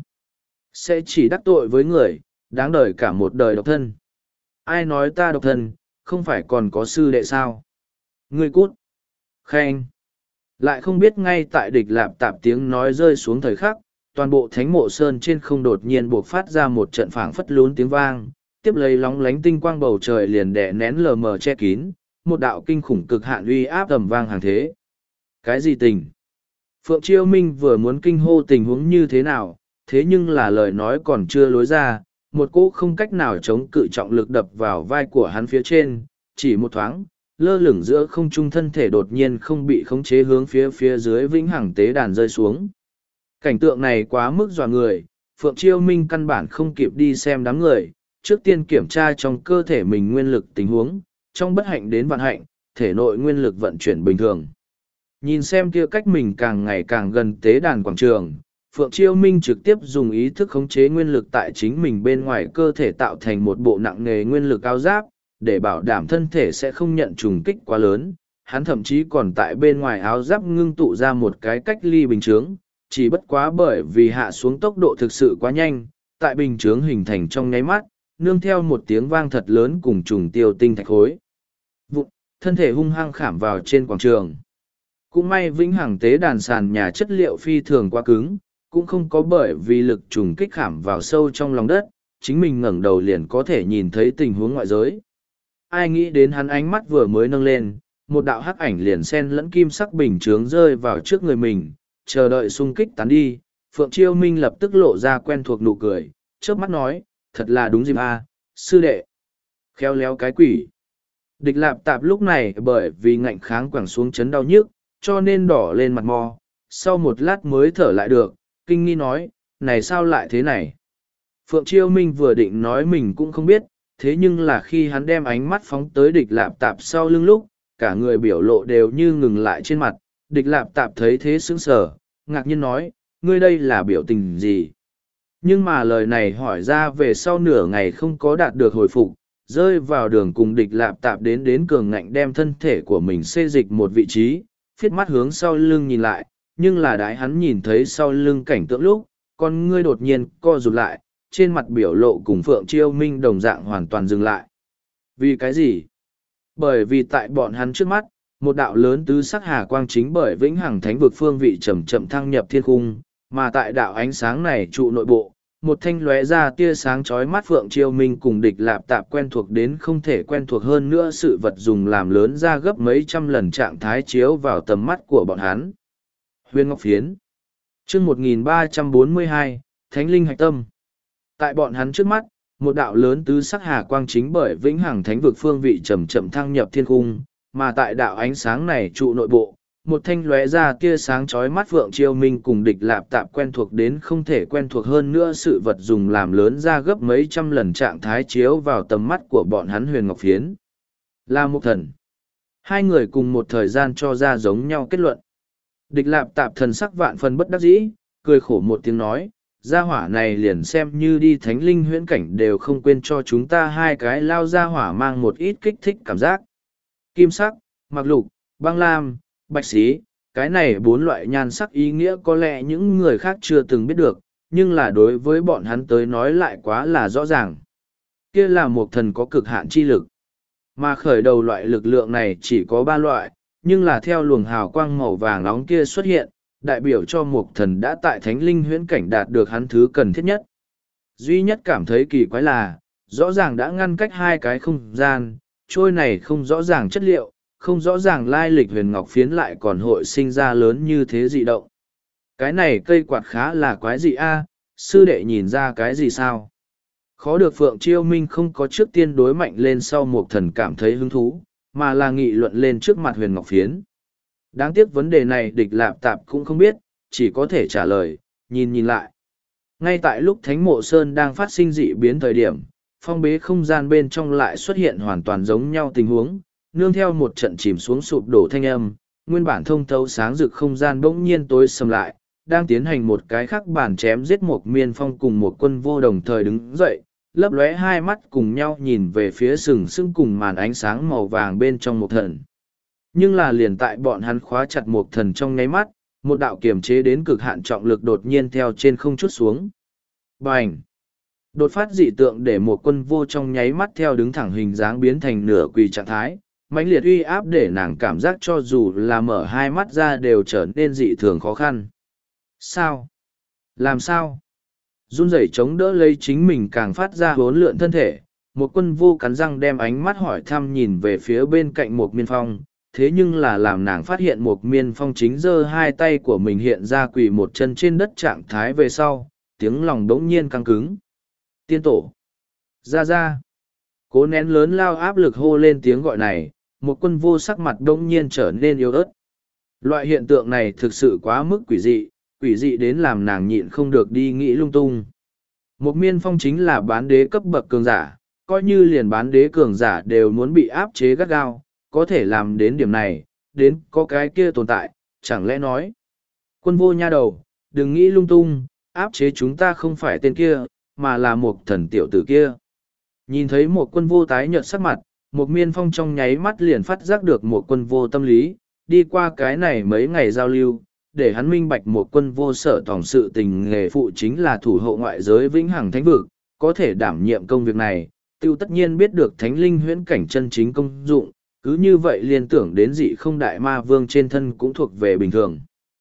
sẽ chỉ đắc tội với người, đáng đời cả một đời độc thân. Ai nói ta độc thân, không phải còn có sư đệ sao? Ngươi cút. Khen. Lại không biết ngay tại địch lạp tạp tiếng nói rơi xuống thời khắc, toàn bộ thánh mộ sơn trên không đột nhiên buộc phát ra một trận phảng phất lún tiếng vang, tiếp lấy lóng lánh tinh quang bầu trời liền đè nén lờ mờ che kín, một đạo kinh khủng cực hạn uy áp tầm vang hàng thế. Cái gì tình? Phượng Chiêu Minh vừa muốn kinh hô tình huống như thế nào, thế nhưng là lời nói còn chưa lối ra, một cỗ không cách nào chống cự trọng lực đập vào vai của hắn phía trên, chỉ một thoáng, lơ lửng giữa không trung thân thể đột nhiên không bị khống chế hướng phía phía dưới vĩnh hằng tế đàn rơi xuống. Cảnh tượng này quá mức dọa người, Phượng Chiêu Minh căn bản không kịp đi xem đám người, trước tiên kiểm tra trong cơ thể mình nguyên lực tình huống, trong bất hạnh đến vạn hạnh, thể nội nguyên lực vận chuyển bình thường. Nhìn xem kia cách mình càng ngày càng gần tế đàn quảng trường, Phượng Chiêu Minh trực tiếp dùng ý thức khống chế nguyên lực tại chính mình bên ngoài cơ thể tạo thành một bộ nặng nề nguyên lực áo giáp, để bảo đảm thân thể sẽ không nhận trùng kích quá lớn. Hắn thậm chí còn tại bên ngoài áo giáp ngưng tụ ra một cái cách ly bình chướng, chỉ bất quá bởi vì hạ xuống tốc độ thực sự quá nhanh, tại bình chướng hình thành trong nháy mắt, nương theo một tiếng vang thật lớn cùng trùng tiêu tinh thạch khối. Vụn, thân thể hung hăng khảm vào trên quảng trường. Cũng may vĩnh hằng tế đàn sàn nhà chất liệu phi thường quá cứng, cũng không có bởi vì lực trùng kích khảm vào sâu trong lòng đất, chính mình ngẩng đầu liền có thể nhìn thấy tình huống ngoại giới. Ai nghĩ đến hắn ánh mắt vừa mới nâng lên, một đạo hắc ảnh liền xen lẫn kim sắc bình chướng rơi vào trước người mình, chờ đợi xung kích tán đi. Phượng Chiêu Minh lập tức lộ ra quen thuộc nụ cười, chớp mắt nói, thật là đúng dịp a, sư đệ. Khéo léo cái quỷ. Địch lạp tạp lúc này bởi vì ngạnh kháng quẳng xuống chấn đau nhức, cho nên đỏ lên mặt mò, sau một lát mới thở lại được, kinh nghi nói, này sao lại thế này? Phượng Chiêu Minh vừa định nói mình cũng không biết, thế nhưng là khi hắn đem ánh mắt phóng tới địch lạp tạp sau lưng lúc, cả người biểu lộ đều như ngừng lại trên mặt, địch lạp tạp thấy thế sững sờ, ngạc nhiên nói, ngươi đây là biểu tình gì? Nhưng mà lời này hỏi ra về sau nửa ngày không có đạt được hồi phục, rơi vào đường cùng địch lạp tạp đến đến cường ngạnh đem thân thể của mình xê dịch một vị trí, phiết mắt hướng sau lưng nhìn lại, nhưng là đái hắn nhìn thấy sau lưng cảnh tượng lúc, con ngươi đột nhiên co rụt lại, trên mặt biểu lộ cùng Phượng Chiêu Minh đồng dạng hoàn toàn dừng lại. Vì cái gì? Bởi vì tại bọn hắn trước mắt, một đạo lớn tứ sắc hà quang chính bởi vĩnh hằng thánh vực phương vị chậm chậm thăng nhập thiên cung, mà tại đạo ánh sáng này trụ nội bộ, một thanh lóe ra tia sáng chói mắt Phượng Chiêu Minh cùng địch lạp tạp quen thuộc đến không thể quen thuộc hơn nữa sự vật dùng làm lớn ra gấp mấy trăm lần trạng thái chiếu vào tầm mắt của bọn hắn. Huyền Ngọc Phiến chương một nghìn ba trăm bốn mươi hai, Thánh Linh Hạch Tâm. Tại bọn hắn trước mắt, một đạo lớn tứ sắc hà quang chính bởi vĩnh hằng thánh vực phương vị chậm chậm thăng nhập thiên cung, mà tại đạo ánh sáng này trụ nội bộ, một thanh lóe ra tia sáng chói mắt Phượng Chiêu Minh cùng địch lạp tạp quen thuộc đến không thể quen thuộc hơn nữa sự vật dùng làm lớn ra gấp mấy trăm lần trạng thái chiếu vào tầm mắt của bọn hắn Huyền Ngọc Phiến. Là một thần. Hai người cùng một thời gian cho ra giống nhau kết luận. Địch lạp tạp thần sắc vạn phần bất đắc dĩ, cười khổ một tiếng nói, gia hỏa này liền xem như đi thánh linh huyễn cảnh đều không quên cho chúng ta hai cái lao gia hỏa mang một ít kích thích cảm giác. Kim sắc, mặc lục, băng lam, bạch xí, cái này bốn loại nhan sắc ý nghĩa có lẽ những người khác chưa từng biết được, nhưng là đối với bọn hắn tới nói lại quá là rõ ràng. Kia là một thần có cực hạn chi lực. Mà khởi đầu loại lực lượng này chỉ có ba loại, nhưng là theo luồng hào quang màu vàng nóng kia xuất hiện, đại biểu cho một thần đã tại thánh linh huyễn cảnh đạt được hắn thứ cần thiết nhất. Duy nhất cảm thấy kỳ quái là, rõ ràng đã ngăn cách hai cái không gian, trôi này không rõ ràng chất liệu, không rõ ràng lai lịch huyền ngọc phiến lại còn hội sinh ra lớn như thế dị động. Cái này cây quạt khá là quái dị a, sư đệ nhìn ra cái gì sao? Khó được Phượng Chiêu Minh không có trước tiên đối mạnh lên sau một thần cảm thấy hứng thú, mà là nghị luận lên trước mặt huyền ngọc phiến. Đáng tiếc vấn đề này địch lạp tạp cũng không biết, chỉ có thể trả lời, nhìn nhìn lại. Ngay tại lúc Thánh Mộ Sơn đang phát sinh dị biến thời điểm, phong bế không gian bên trong lại xuất hiện hoàn toàn giống nhau tình huống, nương theo một trận chìm xuống sụp đổ thanh âm, nguyên bản thông thấu sáng rực không gian bỗng nhiên tối sầm lại, đang tiến hành một cái khắc bản chém giết một miên phong cùng một quân vô đồng thời đứng dậy, lấp lóe hai mắt cùng nhau nhìn về phía sừng sững cùng màn ánh sáng màu vàng bên trong một thần. Nhưng là liền tại bọn hắn khóa chặt một thần trong nháy mắt, một đạo kiềm chế đến cực hạn trọng lực đột nhiên theo trên không chút xuống. Bành! Đột phát dị tượng để một quân vô trong nháy mắt theo đứng thẳng hình dáng biến thành nửa quỳ trạng thái, mãnh liệt uy áp để nàng cảm giác cho dù là mở hai mắt ra đều trở nên dị thường khó khăn. Sao? Làm sao? Run rẩy chống đỡ lấy chính mình càng phát ra hốn lượn thân thể, một quân vô cắn răng đem ánh mắt hỏi thăm nhìn về phía bên cạnh một miên phong, thế nhưng là làm nàng phát hiện một miên phong chính giơ hai tay của mình hiện ra quỳ một chân trên đất trạng thái về sau, tiếng lòng đống nhiên căng cứng. Tiên tổ! Ra ra! Cố nén lớn lao áp lực hô lên tiếng gọi này, một quân vô sắc mặt đống nhiên trở nên yếu ớt. Loại hiện tượng này thực sự quá mức quỷ dị, quỷ dị đến làm nàng nhịn không được đi nghĩ lung tung. Một miên phong chính là bán đế cấp bậc cường giả, coi như liền bán đế cường giả đều muốn bị áp chế gắt gao, có thể làm đến điểm này, đến có cái kia tồn tại, chẳng lẽ nói. Quân vô nha đầu, đừng nghĩ lung tung, áp chế chúng ta không phải tên kia, mà là một thần tiểu tử kia. Nhìn thấy một quân vô tái nhợt sắc mặt, một miên phong trong nháy mắt liền phát giác được một quân vô tâm lý, đi qua cái này mấy ngày giao lưu, để hắn minh bạch một quân vô sở tòng sự tình nghề phụ chính là thủ hộ ngoại giới vĩnh hằng thánh vực, có thể đảm nhiệm công việc này, tiêu tất nhiên biết được thánh linh huyễn cảnh chân chính công dụng, cứ như vậy liên tưởng đến dị không đại ma vương trên thân cũng thuộc về bình thường.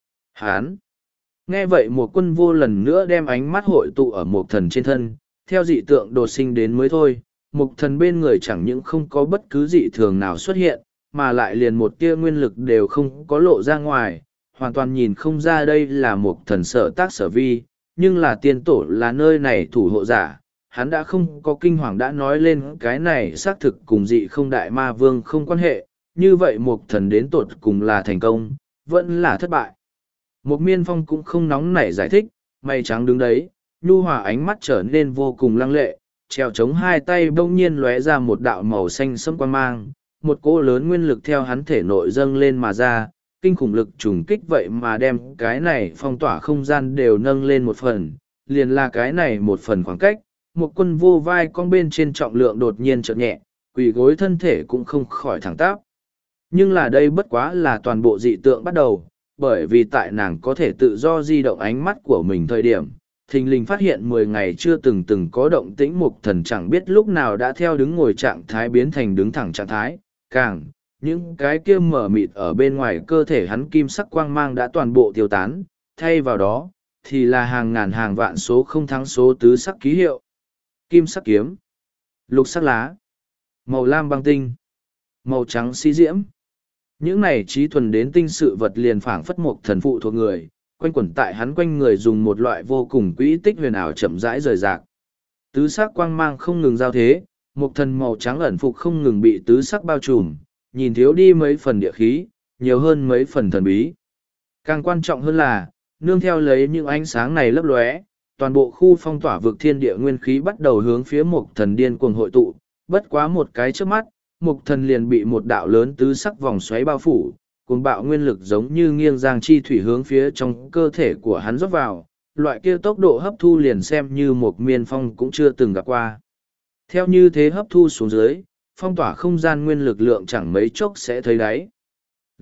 Hán! Nghe vậy một quân vô lần nữa đem ánh mắt hội tụ ở một thần trên thân, theo dị tượng đột sinh đến mới thôi, một thần bên người chẳng những không có bất cứ dị thường nào xuất hiện, mà lại liền một tia nguyên lực đều không có lộ ra ngoài, hoàn toàn nhìn không ra đây là một thần sở tác sở vi, nhưng là tiên tổ là nơi này thủ hộ giả, hắn đã không có kinh hoàng đã nói lên cái này xác thực cùng dị không đại ma vương không quan hệ, như vậy một thần đến tột cùng là thành công, vẫn là thất bại. Một miên phong cũng không nóng nảy giải thích, mày trắng đứng đấy, nhu hòa ánh mắt trở nên vô cùng lăng lệ, treo chống hai tay bỗng nhiên lóe ra một đạo màu xanh sẫm quang mang, một cỗ lớn nguyên lực theo hắn thể nội dâng lên mà ra, kinh khủng lực trùng kích vậy mà đem cái này phong tỏa không gian đều nâng lên một phần, liền là cái này một phần khoảng cách, một quân vô vai con bên trên trọng lượng đột nhiên chợt nhẹ, quỳ gối thân thể cũng không khỏi thẳng tắp. Nhưng là đây bất quá là toàn bộ dị tượng bắt đầu, bởi vì tại nàng có thể tự do di động ánh mắt của mình thời điểm, thình lình phát hiện mười ngày chưa từng từng có động tĩnh mục thần chẳng biết lúc nào đã theo đứng ngồi trạng thái biến thành đứng thẳng trạng thái, càng, những cái kia mở mịt ở bên ngoài cơ thể hắn kim sắc quang mang đã toàn bộ tiêu tán, thay vào đó, thì là hàng ngàn hàng vạn số không thắng số tứ sắc ký hiệu. Kim sắc kiếm, lục sắc lá, màu lam băng tinh, màu trắng xi diễm. Những này trí thuần đến tinh sự vật liền phảng phất một thần phụ thuộc người, quanh quẩn tại hắn quanh người dùng một loại vô cùng quỹ tích huyền ảo chậm rãi rời rạc. Tứ sắc quang mang không ngừng giao thế, một thần màu trắng ẩn phục không ngừng bị tứ sắc bao trùm, nhìn thiếu đi mấy phần địa khí, nhiều hơn mấy phần thần bí. Càng quan trọng hơn là, nương theo lấy những ánh sáng này lấp lóe, toàn bộ khu phong tỏa vực thiên địa nguyên khí bắt đầu hướng phía một thần điên cuồng hội tụ, bất quá một cái trước mắt, một thần liền bị một đạo lớn tứ sắc vòng xoáy bao phủ, cuồng bạo nguyên lực giống như nghiêng giang chi thủy hướng phía trong cơ thể của hắn rót vào, loại kia tốc độ hấp thu liền xem như một miên phong cũng chưa từng gặp qua. Theo như thế hấp thu xuống dưới, phong tỏa không gian nguyên lực lượng chẳng mấy chốc sẽ thấy đáy.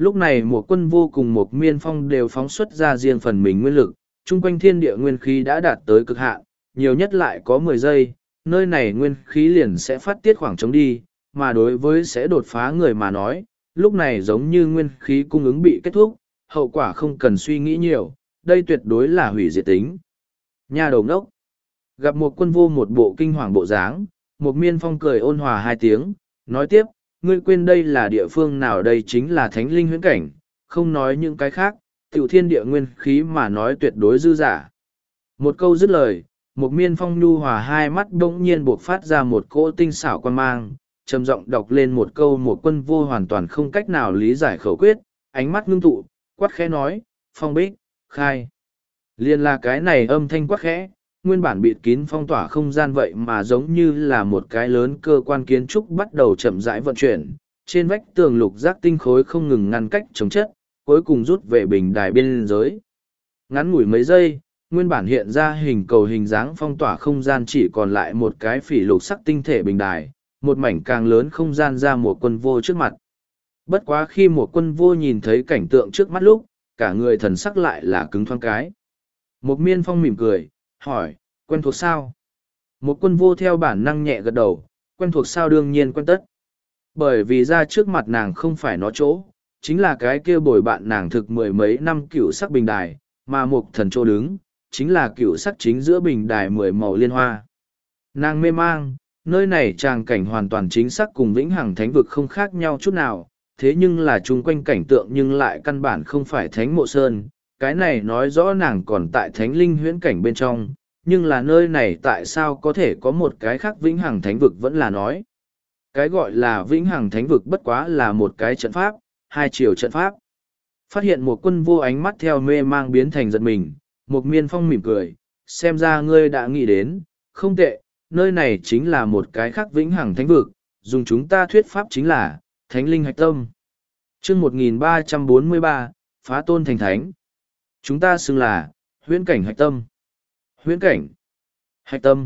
Lúc này một quân vô cùng một miên phong đều phóng xuất ra riêng phần mình nguyên lực, chung quanh thiên địa nguyên khí đã đạt tới cực hạn, nhiều nhất lại có mười giây, nơi này nguyên khí liền sẽ phát tiết khoảng trống đi, mà đối với sẽ đột phá người mà nói, lúc này giống như nguyên khí cung ứng bị kết thúc, hậu quả không cần suy nghĩ nhiều, đây tuyệt đối là hủy diệt tính. Nhà đầu ngốc, gặp một quân vô một bộ kinh hoàng bộ dáng, một miên phong cười ôn hòa hai tiếng, nói tiếp, ngươi quên đây là địa phương nào, đây chính là thánh linh huyễn cảnh, không nói những cái khác, tiểu thiên địa nguyên khí mà nói tuyệt đối dư giả. Một câu dứt lời, một miên phong nhu hòa hai mắt bỗng nhiên buộc phát ra một cỗ tinh xảo quan mang, trầm giọng đọc lên một câu một quân vô hoàn toàn không cách nào lý giải khẩu quyết, ánh mắt ngưng tụ, quát khẽ nói, phong bích, khai. Liên là cái này âm thanh quát khẽ, nguyên bản bịt kín phong tỏa không gian vậy mà giống như là một cái lớn cơ quan kiến trúc bắt đầu chậm rãi vận chuyển, trên vách tường lục giác tinh khối không ngừng ngăn cách chống chất, cuối cùng rút về bình đài biên giới. Ngắn ngủi mấy giây, nguyên bản hiện ra hình cầu hình dáng phong tỏa không gian chỉ còn lại một cái phỉ lục sắc tinh thể bình đài, một mảnh càng lớn không gian ra một quân vô trước mặt. Bất quá khi một quân vô nhìn thấy cảnh tượng trước mắt lúc, cả người thần sắc lại là cứng thoáng cái. Một miên phong mỉm cười, hỏi, quen thuộc sao? Một quân vô theo bản năng nhẹ gật đầu, quen thuộc sao, đương nhiên quen tất. Bởi vì ra trước mặt nàng không phải nó chỗ, chính là cái kia bồi bạn nàng thực mười mấy năm cựu sắc bình đài, mà một thần chỗ đứng, chính là cựu sắc chính giữa bình đài mười màu liên hoa. Nàng mê mang, nơi này tràng cảnh hoàn toàn chính xác cùng vĩnh hằng thánh vực không khác nhau chút nào, thế nhưng là chung quanh cảnh tượng nhưng lại căn bản không phải thánh mộ sơn, cái này nói rõ nàng còn tại thánh linh huyễn cảnh bên trong, nhưng là nơi này tại sao có thể có một cái khác vĩnh hằng thánh vực vẫn là nói. Cái gọi là vĩnh hằng thánh vực bất quá là một cái trận pháp, hai chiều trận pháp. Phát hiện một quân vô ánh mắt theo mê mang biến thành giật mình, một miên phong mỉm cười, xem ra ngươi đã nghĩ đến, không tệ, nơi này chính là một cái khác vĩnh hằng thánh vực, dùng chúng ta thuyết pháp chính là, thánh linh hạch tâm. chương một nghìn ba trăm bốn mươi ba, phá tôn thành thánh. Chúng ta xưng là, huyễn cảnh hạch tâm. Huyễn cảnh. Hạch tâm.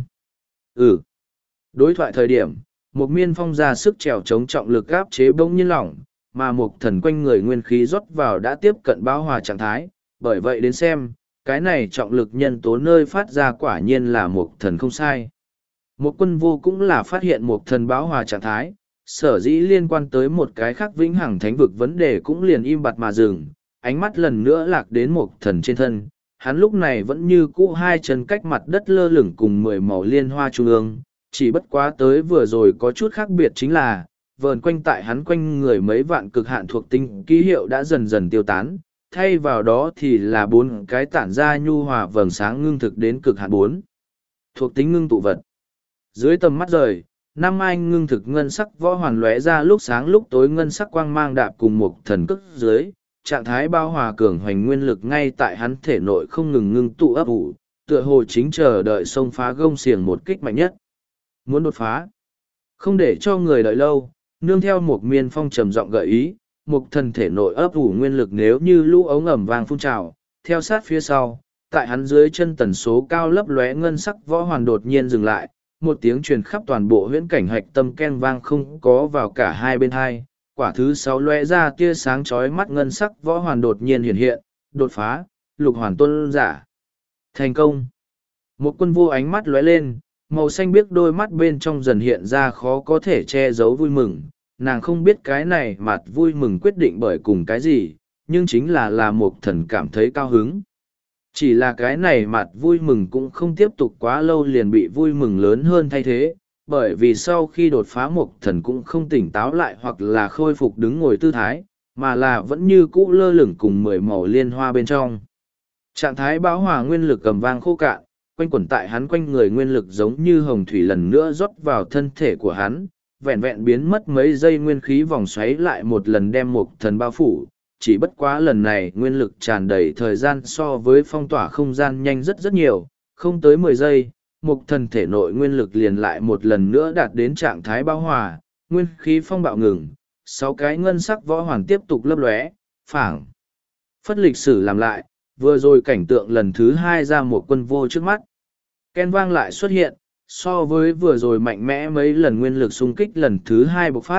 Ừ. Đối thoại thời điểm, một miên phong ra sức trèo chống trọng lực áp chế bỗng nhiên lỏng, mà một thần quanh người nguyên khí rót vào đã tiếp cận bão hòa trạng thái, bởi vậy đến xem, cái này trọng lực nhân tố nơi phát ra quả nhiên là một thần không sai. Một quân vô cũng là phát hiện một thần bão hòa trạng thái, sở dĩ liên quan tới một cái khác vĩnh hằng thánh vực vấn đề cũng liền im bặt mà dừng, ánh mắt lần nữa lạc đến một thần trên thân. Hắn lúc này vẫn như cũ hai chân cách mặt đất lơ lửng cùng mười màu liên hoa trung ương, chỉ bất quá tới vừa rồi có chút khác biệt chính là, vờn quanh tại hắn quanh người mấy vạn cực hạn thuộc tính ký hiệu đã dần dần tiêu tán, thay vào đó thì là bốn cái tản ra nhu hòa vầng sáng ngưng thực đến cực hạn bốn. Thuộc tính ngưng tụ vật. Dưới tầm mắt rời, năm mai ngưng thực ngân sắc võ hoàn lóe ra lúc sáng lúc tối ngân sắc quang mang đạp cùng một thần cức dưới, trạng thái bao hòa cường hoành nguyên lực ngay tại hắn thể nội không ngừng ngưng tụ ấp ủ, tựa hồ chính chờ đợi xông phá gông xiềng một kích mạnh nhất. Muốn đột phá, không để cho người đợi lâu, nương theo một miên phong trầm giọng gợi ý, một thần thể nội ấp ủ nguyên lực nếu như lũ ống ẩm vàng phun trào, theo sát phía sau, tại hắn dưới chân tần số cao lấp lóe ngân sắc võ hoàn đột nhiên dừng lại, một tiếng truyền khắp toàn bộ huyễn cảnh hạch tâm ken vang không có vào cả hai bên hai. Quả thứ sáu lóe ra tia sáng chói mắt ngân sắc võ hoàn đột nhiên hiện hiện, đột phá, lục hoàn tôn giả. Thành công. Một quân vô ánh mắt lóe lên, màu xanh biếc đôi mắt bên trong dần hiện ra khó có thể che giấu vui mừng. Nàng không biết cái này mặt vui mừng quyết định bởi cùng cái gì, nhưng chính là là một thần cảm thấy cao hứng. Chỉ là cái này mặt vui mừng cũng không tiếp tục quá lâu liền bị vui mừng lớn hơn thay thế, bởi vì sau khi đột phá một thần cũng không tỉnh táo lại hoặc là khôi phục đứng ngồi tư thái, mà là vẫn như cũ lơ lửng cùng mười màu liên hoa bên trong. Trạng thái bão hòa nguyên lực cầm vang khô cạn, quanh quẩn tại hắn quanh người nguyên lực giống như hồng thủy lần nữa rót vào thân thể của hắn, vẹn vẹn biến mất mấy giây nguyên khí vòng xoáy lại một lần đem một thần bao phủ. Chỉ bất quá lần này nguyên lực tràn đầy thời gian so với phong tỏa không gian nhanh rất rất nhiều, không tới mười giây, một thần thể nội nguyên lực liền lại một lần nữa đạt đến trạng thái bão hòa, nguyên khí phong bạo ngừng, sáu cái ngân sắc võ hoàn tiếp tục lấp lóe, phảng. Phất lịch sử làm lại, vừa rồi cảnh tượng lần thứ hai ra một quân vô trước mắt. Ken vang lại xuất hiện, so với vừa rồi mạnh mẽ mấy lần nguyên lực xung kích lần thứ hai bộc phát,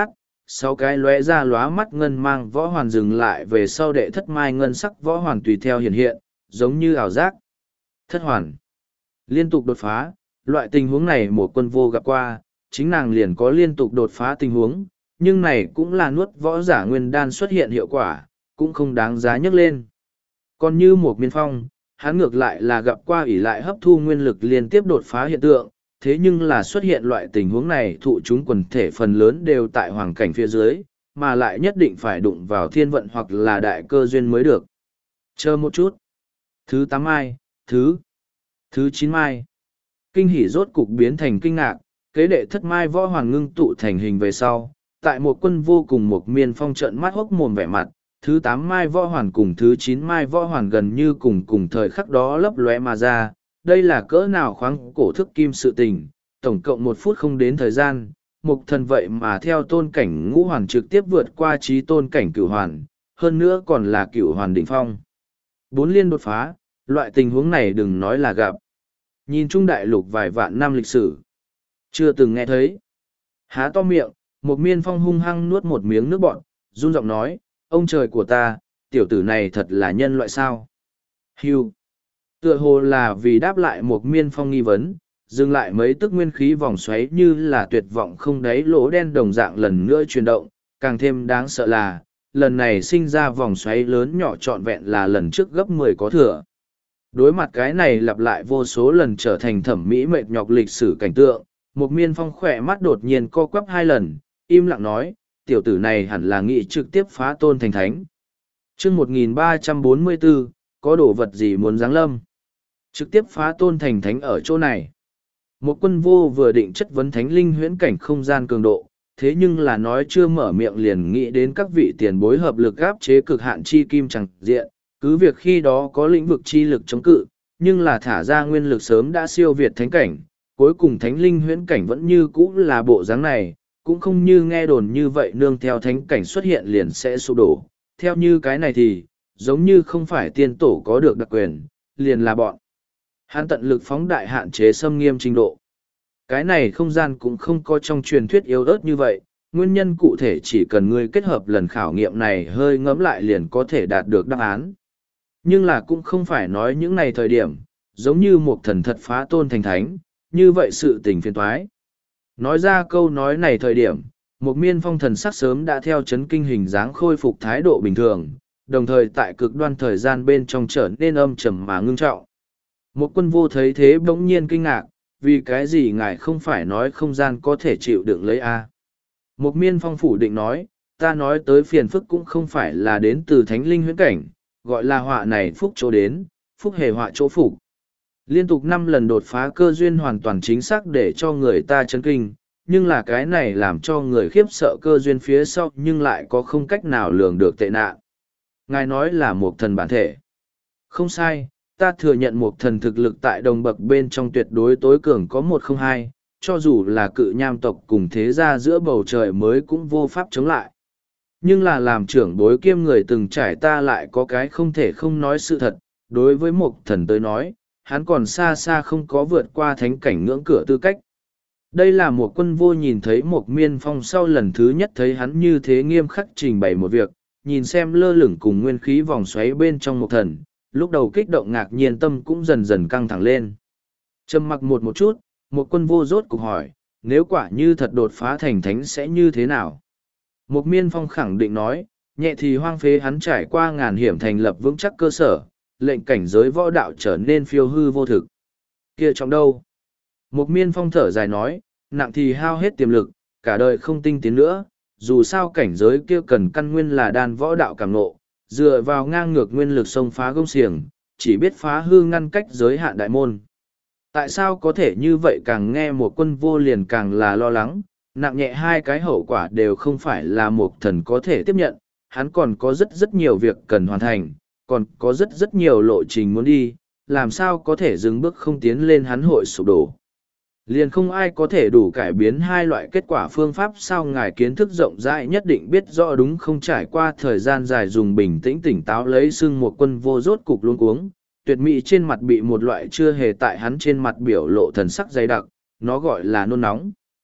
sáu cái lóe ra lóa mắt ngân mang võ hoàn dừng lại về sau đệ thất mai ngân sắc võ hoàn tùy theo hiện hiện, giống như ảo giác. Thất hoàn. Liên tục đột phá, loại tình huống này một quân vô gặp qua, chính nàng liền có liên tục đột phá tình huống, nhưng này cũng là nuốt võ giả nguyên đan xuất hiện hiệu quả, cũng không đáng giá nhắc lên. Còn như một miên phong, hắn ngược lại là gặp qua ỷ lại hấp thu nguyên lực liên tiếp đột phá hiện tượng, thế nhưng là xuất hiện loại tình huống này thụ chúng quần thể phần lớn đều tại hoàng cảnh phía dưới, mà lại nhất định phải đụng vào thiên vận hoặc là đại cơ duyên mới được. Chờ một chút. Thứ tám mai, thứ, thứ chín mai. Kinh hỉ rốt cục biến thành kinh ngạc, kế đệ thất mai võ hoàng ngưng tụ thành hình về sau, tại một quân vô cùng một miên phong trận mắt hốc mồm vẻ mặt, thứ tám mai võ hoàn cùng thứ chín mai võ hoàn gần như cùng cùng thời khắc đó lấp lóe mà ra, đây là cỡ nào khoáng cổ thức kim sự tình, tổng cộng một phút không đến thời gian, mục thần vậy mà theo tôn cảnh ngũ hoàn trực tiếp vượt qua trí tôn cảnh cửu hoàn, hơn nữa còn là cửu hoàn đỉnh phong. Bốn liên đột phá, loại tình huống này đừng nói là gặp. Nhìn chung đại lục vài vạn năm lịch sử, chưa từng nghe thấy. Há to miệng, một miên phong hung hăng nuốt một miếng nước bọt, run giọng nói, ông trời của ta, tiểu tử này thật là nhân loại sao? Hưu. Tựa hồ là vì đáp lại một miên phong nghi vấn, dừng lại mấy tức nguyên khí vòng xoáy như là tuyệt vọng không đáy lỗ đen đồng dạng lần nữa chuyển động, càng thêm đáng sợ là, lần này sinh ra vòng xoáy lớn nhỏ trọn vẹn là lần trước gấp mười có thừa. Đối mặt cái này lặp lại vô số lần trở thành thẩm mỹ mệt nhọc lịch sử cảnh tượng, một miên phong khỏe mắt đột nhiên co quắp hai lần, im lặng nói, tiểu tử này hẳn là nghị trực tiếp phá tôn thành thánh. chương một nghìn ba trăm bốn mươi bốn, có đồ vật gì muốn giáng lâm? Trực tiếp phá tôn thành thánh ở chỗ này. Một quân vô vừa định chất vấn thánh linh huyễn cảnh không gian cường độ, thế nhưng là nói chưa mở miệng liền nghĩ đến các vị tiền bối hợp lực áp chế cực hạn chi kim chẳng diện, cứ việc khi đó có lĩnh vực chi lực chống cự, nhưng là thả ra nguyên lực sớm đã siêu việt thánh cảnh, cuối cùng thánh linh huyễn cảnh vẫn như cũ là bộ dáng này, cũng không như nghe đồn như vậy nương theo thánh cảnh xuất hiện liền sẽ sụp đổ. Theo như cái này thì, giống như không phải tiên tổ có được đặc quyền, liền là bọn. Hắn tận lực phóng đại hạn chế xâm nghiêm trình độ. Cái này không gian cũng không có trong truyền thuyết yếu ớt như vậy, nguyên nhân cụ thể chỉ cần ngươi kết hợp lần khảo nghiệm này hơi ngẫm lại liền có thể đạt được đáp án. Nhưng là cũng không phải nói những này thời điểm, giống như một thần thật phá tôn thành thánh, như vậy sự tình phiền toái. Nói ra câu nói này thời điểm, một miên phong thần sắc sớm đã theo chấn kinh hình dáng khôi phục thái độ bình thường, đồng thời tại cực đoan thời gian bên trong trở nên âm trầm mà ngưng trọng. Một quân vô thấy thế bỗng nhiên kinh ngạc, vì cái gì ngài không phải nói không gian có thể chịu đựng lấy a? Một miên phong phủ định nói, ta nói tới phiền phức cũng không phải là đến từ thánh linh huyễn cảnh, gọi là họa này phúc chỗ đến, phúc hề họa chỗ phục. Liên tục năm lần đột phá cơ duyên hoàn toàn chính xác để cho người ta chấn kinh, nhưng là cái này làm cho người khiếp sợ cơ duyên phía sau nhưng lại có không cách nào lường được tệ nạn. Ngài nói là một thần bản thể. Không sai, ta thừa nhận một thần thực lực tại đồng bậc bên trong tuyệt đối tối cường có một không hai, cho dù là cự nham tộc cùng thế gia giữa bầu trời mới cũng vô pháp chống lại. Nhưng là làm trưởng bối kiêm người từng trải ta lại có cái không thể không nói sự thật, đối với một thần tới nói, hắn còn xa xa không có vượt qua thánh cảnh ngưỡng cửa tư cách. Đây là một quân vô nhìn thấy một miên phong sau lần thứ nhất thấy hắn như thế nghiêm khắc trình bày một việc, nhìn xem lơ lửng cùng nguyên khí vòng xoáy bên trong một thần, lúc đầu kích động ngạc nhiên tâm cũng dần dần căng thẳng lên. Trầm mặc một một chút, một quân vô rốt cục hỏi, nếu quả như thật đột phá thành thánh sẽ như thế nào? Một miên phong khẳng định nói, nhẹ thì hoang phế hắn trải qua ngàn hiểm thành lập vững chắc cơ sở, lệnh cảnh giới võ đạo trở nên phiêu hư vô thực. Kia trong đâu? Một miên phong thở dài nói, nặng thì hao hết tiềm lực, cả đời không tinh tiến nữa, dù sao cảnh giới kia cần căn nguyên là đan võ đạo cảm ngộ, dựa vào ngang ngược nguyên lực xông phá gông xiềng, chỉ biết phá hư ngăn cách giới hạn đại môn. Tại sao có thể như vậy càng nghe một quân vô liền càng là lo lắng, nặng nhẹ hai cái hậu quả đều không phải là một thần có thể tiếp nhận, hắn còn có rất rất nhiều việc cần hoàn thành, còn có rất rất nhiều lộ trình muốn đi, làm sao có thể dừng bước không tiến lên hắn hội sụp đổ. Liền không ai có thể đủ cải biến hai loại kết quả phương pháp sao ngài kiến thức rộng rãi nhất định biết rõ đúng không trải qua thời gian dài dùng bình tĩnh tỉnh táo lấy xưng một quân vô rốt cục luôn cuống, tuyệt mỹ trên mặt bị một loại chưa hề tại hắn trên mặt biểu lộ thần sắc dày đặc, nó gọi là nôn nóng.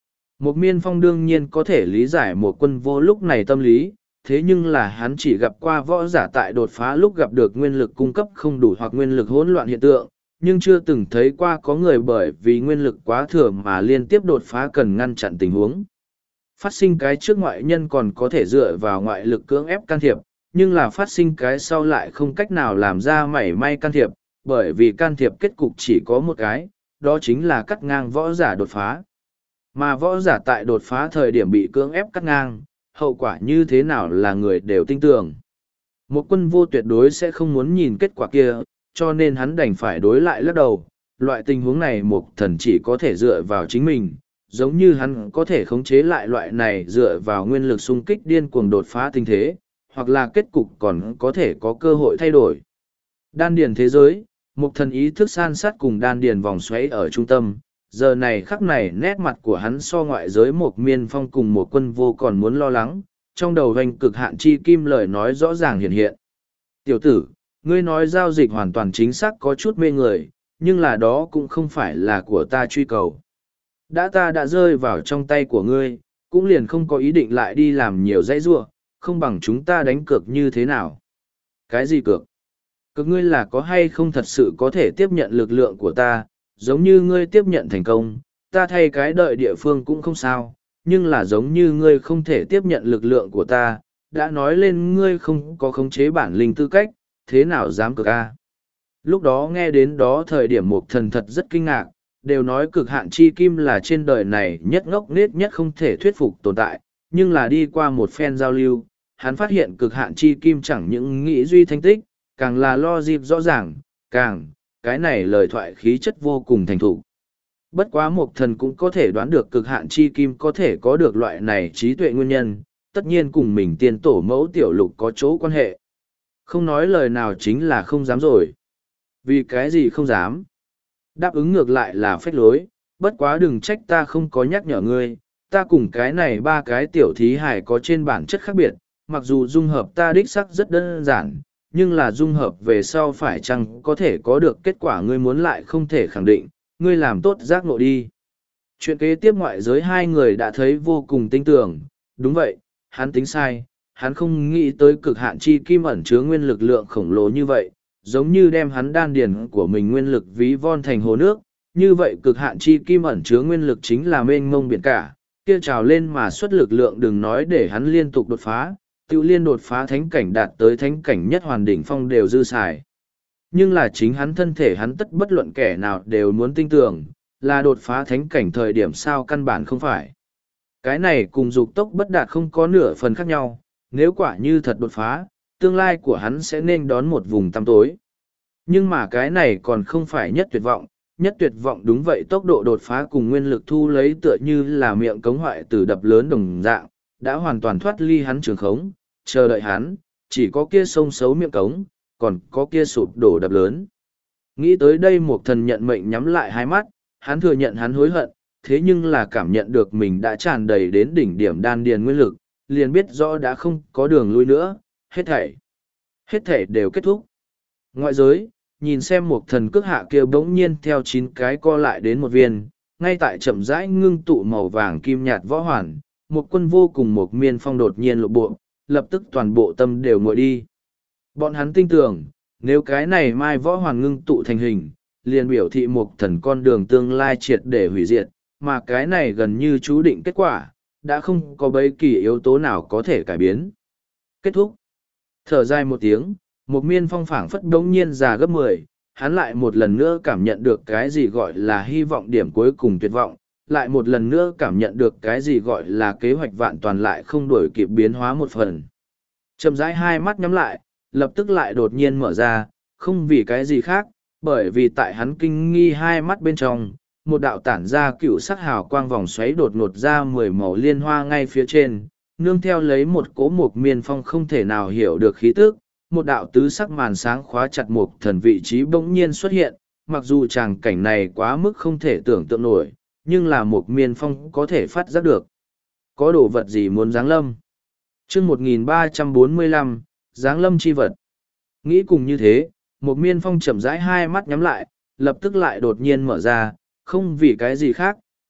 Một miên phong đương nhiên có thể lý giải một quân vô lúc này tâm lý, thế nhưng là hắn chỉ gặp qua võ giả tại đột phá lúc gặp được nguyên lực cung cấp không đủ hoặc nguyên lực hỗn loạn hiện tượng, nhưng chưa từng thấy qua có người bởi vì nguyên lực quá thừa mà liên tiếp đột phá cần ngăn chặn tình huống. Phát sinh cái trước ngoại nhân còn có thể dựa vào ngoại lực cưỡng ép can thiệp, nhưng là phát sinh cái sau lại không cách nào làm ra mảy may can thiệp, bởi vì can thiệp kết cục chỉ có một cái, đó chính là cắt ngang võ giả đột phá. Mà võ giả tại đột phá thời điểm bị cưỡng ép cắt ngang, hậu quả như thế nào là người đều tin tưởng. Một quân vô tuyệt đối sẽ không muốn nhìn kết quả kia, cho nên hắn đành phải đối lại lắc đầu. Loại tình huống này một thần chỉ có thể dựa vào chính mình, giống như hắn có thể khống chế lại loại này dựa vào nguyên lực xung kích điên cuồng đột phá tình thế, hoặc là kết cục còn có thể có cơ hội thay đổi. Đan điền thế giới, một thần ý thức san sát cùng đan điền vòng xoáy ở trung tâm, giờ này khắc này nét mặt của hắn so ngoại giới một miên phong cùng một quân vô còn muốn lo lắng, trong đầu hoành cực hạn chi kim lời nói rõ ràng hiện hiện. Tiểu tử, ngươi nói giao dịch hoàn toàn chính xác có chút mê người, nhưng là đó cũng không phải là của ta truy cầu. Đã ta đã rơi vào trong tay của ngươi, cũng liền không có ý định lại đi làm nhiều dãy ruộng, không bằng chúng ta đánh cược như thế nào. Cái gì cược? Cược ngươi là có hay không thật sự có thể tiếp nhận lực lượng của ta, giống như ngươi tiếp nhận thành công, ta thay cái đợi địa phương cũng không sao, nhưng là giống như ngươi không thể tiếp nhận lực lượng của ta, đã nói lên ngươi không có khống chế bản linh tư cách, thế nào dám cược a? Lúc đó nghe đến đó thời điểm một thần thật rất kinh ngạc, đều nói cực hạn chi kim là trên đời này nhất ngốc nết nhất không thể thuyết phục tồn tại, nhưng là đi qua một phen giao lưu, hắn phát hiện cực hạn chi kim chẳng những nghĩ duy thanh tích, càng là lo dịp rõ ràng, càng, cái này lời thoại khí chất vô cùng thành thục. Bất quá một thần cũng có thể đoán được cực hạn chi kim có thể có được loại này trí tuệ nguyên nhân, tất nhiên cùng mình tiên tổ mẫu tiểu lục có chỗ quan hệ. Không nói lời nào chính là không dám rồi. Vì cái gì không dám? Đáp ứng ngược lại là phách lối, bất quá đừng trách ta không có nhắc nhở ngươi, ta cùng cái này ba cái tiểu thí hải có trên bản chất khác biệt, mặc dù dung hợp ta đích sắc rất đơn giản, nhưng là dung hợp về sau phải chăng có thể có được kết quả ngươi muốn lại không thể khẳng định, ngươi làm tốt giác ngộ đi. Chuyện kế tiếp ngoại giới hai người đã thấy vô cùng tinh tưởng, đúng vậy, hắn tính sai, hắn không nghĩ tới cực hạn chi kim ẩn chứa nguyên lực lượng khổng lồ như vậy, giống như đem hắn đan điền của mình nguyên lực ví von thành hồ nước, như vậy cực hạn chi kim ẩn chứa nguyên lực chính là mênh mông biển cả, kia trào lên mà xuất lực lượng đừng nói để hắn liên tục đột phá, tự liên đột phá thánh cảnh đạt tới thánh cảnh nhất hoàn đỉnh phong đều dư xài. Nhưng là chính hắn thân thể hắn tất bất luận kẻ nào đều muốn tin tưởng, là đột phá thánh cảnh thời điểm sao căn bản không phải. Cái này cùng dục tốc bất đạt không có nửa phần khác nhau, nếu quả như thật đột phá, tương lai của hắn sẽ nên đón một vùng tăm tối. Nhưng mà cái này còn không phải nhất tuyệt vọng, nhất tuyệt vọng đúng vậy tốc độ đột phá cùng nguyên lực thu lấy tựa như là miệng cống hoại từ đập lớn đồng dạng, đã hoàn toàn thoát ly hắn trường khống, chờ đợi hắn, chỉ có kia sông xấu miệng cống, còn có kia sụp đổ đập lớn. Nghĩ tới đây một thần nhận mệnh nhắm lại hai mắt, hắn thừa nhận hắn hối hận, thế nhưng là cảm nhận được mình đã tràn đầy đến đỉnh điểm đan điền nguyên lực, liền biết rõ đã không có đường lui nữa, hết thảy. Hết thảy đều kết thúc. Ngoại giới, nhìn xem một thần cước hạ kia bỗng nhiên theo chín cái co lại đến một viên, ngay tại chậm rãi ngưng tụ màu vàng kim nhạt võ hoàn, một quân vô cùng một miên phong đột nhiên lộ bộ, lập tức toàn bộ tâm đều nguội đi. Bọn hắn tin tưởng, nếu cái này mai võ hoàn ngưng tụ thành hình, liền biểu thị một thần con đường tương lai triệt để hủy diệt, mà cái này gần như chú định kết quả, đã không có bất kỳ yếu tố nào có thể cải biến. Kết thúc. Thở dài một tiếng, một miên phong phảng phất đống nhiên già gấp mười, hắn lại một lần nữa cảm nhận được cái gì gọi là hy vọng điểm cuối cùng tuyệt vọng, lại một lần nữa cảm nhận được cái gì gọi là kế hoạch vạn toàn lại không đổi kịp biến hóa một phần. Chậm rãi hai mắt nhắm lại, lập tức lại đột nhiên mở ra, không vì cái gì khác, bởi vì tại hắn kinh nghi hai mắt bên trong, một đạo tản ra cựu sắc hào quang vòng xoáy đột ngột ra mười màu liên hoa ngay phía trên, nương theo lấy một cỗ một miên phong không thể nào hiểu được khí tức, một đạo tứ sắc màn sáng khóa chặt một thần vị trí bỗng nhiên xuất hiện, mặc dù tràng cảnh này quá mức không thể tưởng tượng nổi, nhưng là một miên phong có thể phát giác được. Có đồ vật gì muốn giáng lâm? chương một nghìn ba trăm bốn mươi lăm, giáng lâm chi vật. Nghĩ cùng như thế, một miên phong chậm rãi hai mắt nhắm lại, lập tức lại đột nhiên mở ra, không vì cái gì khác,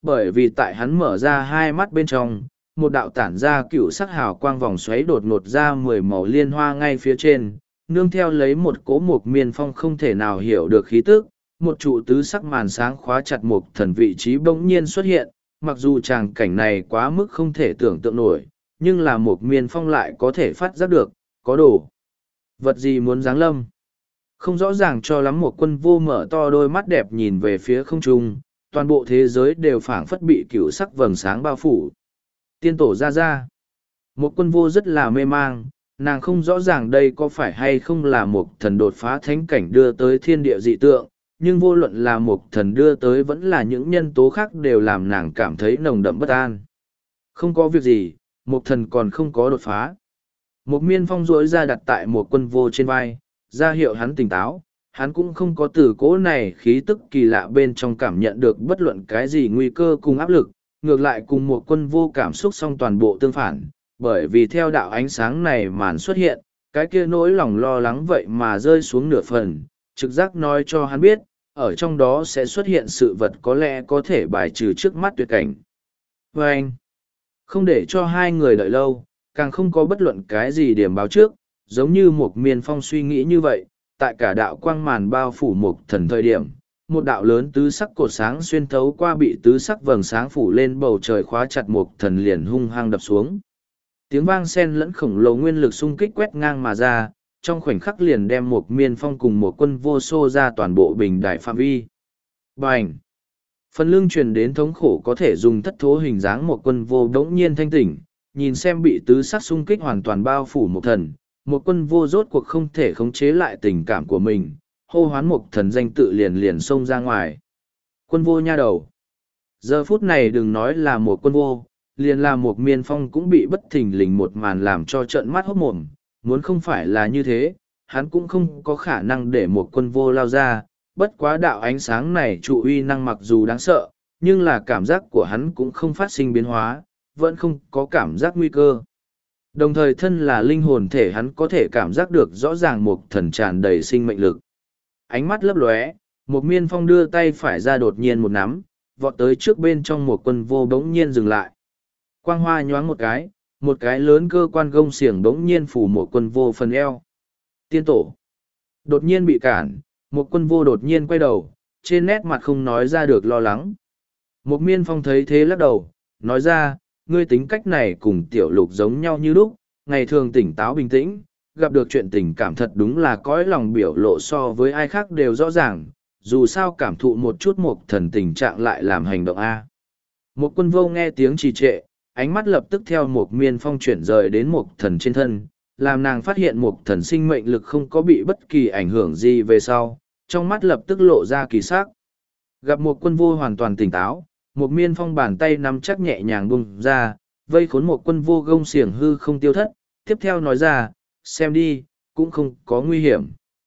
bởi vì tại hắn mở ra hai mắt bên trong, một đạo tản ra cựu sắc hào quang vòng xoáy đột ngột ra mười màu liên hoa ngay phía trên, nương theo lấy một cỗ mục miên phong không thể nào hiểu được khí tức, một trụ tứ sắc màn sáng khóa chặt mục thần vị trí bỗng nhiên xuất hiện, mặc dù tràng cảnh này quá mức không thể tưởng tượng nổi, nhưng là mục miên phong lại có thể phát giác được, có đồ vật gì muốn giáng lâm. Không rõ ràng cho lắm một quân vô mở to đôi mắt đẹp nhìn về phía không trung, toàn bộ thế giới đều phảng phất bị cựu sắc vầng sáng bao phủ. Tiên tổ ra ra. Một quân vô rất là mê mang, nàng không rõ ràng đây có phải hay không là một thần đột phá thánh cảnh đưa tới thiên địa dị tượng, nhưng vô luận là một thần đưa tới vẫn là những nhân tố khác đều làm nàng cảm thấy nồng đậm bất an. Không có việc gì, một thần còn không có đột phá. Một miên phong rỗi ra đặt tại một quân vô trên vai, ra hiệu hắn tỉnh táo, hắn cũng không có từ cỗ này khí tức kỳ lạ bên trong cảm nhận được bất luận cái gì nguy cơ cùng áp lực, ngược lại cùng một quân vô cảm xúc song toàn bộ tương phản, bởi vì theo đạo ánh sáng này màn xuất hiện, cái kia nỗi lòng lo lắng vậy mà rơi xuống nửa phần, trực giác nói cho hắn biết, ở trong đó sẽ xuất hiện sự vật có lẽ có thể bài trừ trước mắt tuyệt cảnh. Và anh, không để cho hai người đợi lâu, càng không có bất luận cái gì điểm báo trước, giống như một miền phong suy nghĩ như vậy, tại cả đạo quang màn bao phủ một thần thời điểm, một đạo lớn tứ sắc cột sáng xuyên thấu qua bị tứ sắc vầng sáng phủ lên bầu trời khóa chặt một thần liền hung hăng đập xuống. Tiếng vang sen lẫn khổng lồ nguyên lực xung kích quét ngang mà ra, trong khoảnh khắc liền đem một miên phong cùng một quân vô xô ra toàn bộ bình đại phạm vi. Bành! Phần lưng truyền đến thống khổ có thể dùng thất thố hình dáng một quân vô đống nhiên thanh tỉnh, nhìn xem bị tứ sắc xung kích hoàn toàn bao phủ một thần, một quân vô rốt cuộc không thể khống chế lại tình cảm của mình, hô hoán một thần danh tự liền liền xông ra ngoài. Quân vô nha đầu. Giờ phút này đừng nói là một quân vô, liền là một miên phong cũng bị bất thình lình một màn làm cho trợn mắt hốt mồm, muốn không phải là như thế, hắn cũng không có khả năng để một quân vô lao ra, bất quá đạo ánh sáng này trụ uy năng mặc dù đáng sợ, nhưng là cảm giác của hắn cũng không phát sinh biến hóa, vẫn không có cảm giác nguy cơ. Đồng thời thân là linh hồn thể hắn có thể cảm giác được rõ ràng một thần tràn đầy sinh mệnh lực. Ánh mắt lấp lóe, một miên phong đưa tay phải ra đột nhiên một nắm, vọt tới trước bên trong một quân vô bỗng nhiên dừng lại. Quang hoa nhoáng một cái, một cái lớn cơ quan gông xiềng bỗng nhiên phủ một quân vô phần eo. Tiên tổ. Đột nhiên bị cản, một quân vô đột nhiên quay đầu, trên nét mặt không nói ra được lo lắng. Một miên phong thấy thế lắc đầu, nói ra, ngươi tính cách này cùng tiểu lục giống nhau như lúc, ngày thường tỉnh táo bình tĩnh, gặp được chuyện tình cảm thật đúng là cõi lòng biểu lộ so với ai khác đều rõ ràng, dù sao cảm thụ một chút một thần tình trạng lại làm hành động A. Một quân vô nghe tiếng trì trệ, ánh mắt lập tức theo một miên phong chuyển rời đến một thần trên thân, làm nàng phát hiện một thần sinh mệnh lực không có bị bất kỳ ảnh hưởng gì về sau, trong mắt lập tức lộ ra kỳ sắc. Gặp một quân vô hoàn toàn tỉnh táo, một miên phong bàn tay nắm chắc nhẹ nhàng bung ra, vây khốn một quân vô gông xiềng hư không tiêu thất, tiếp theo nói ra, xem đi, cũng không có nguy hiểm.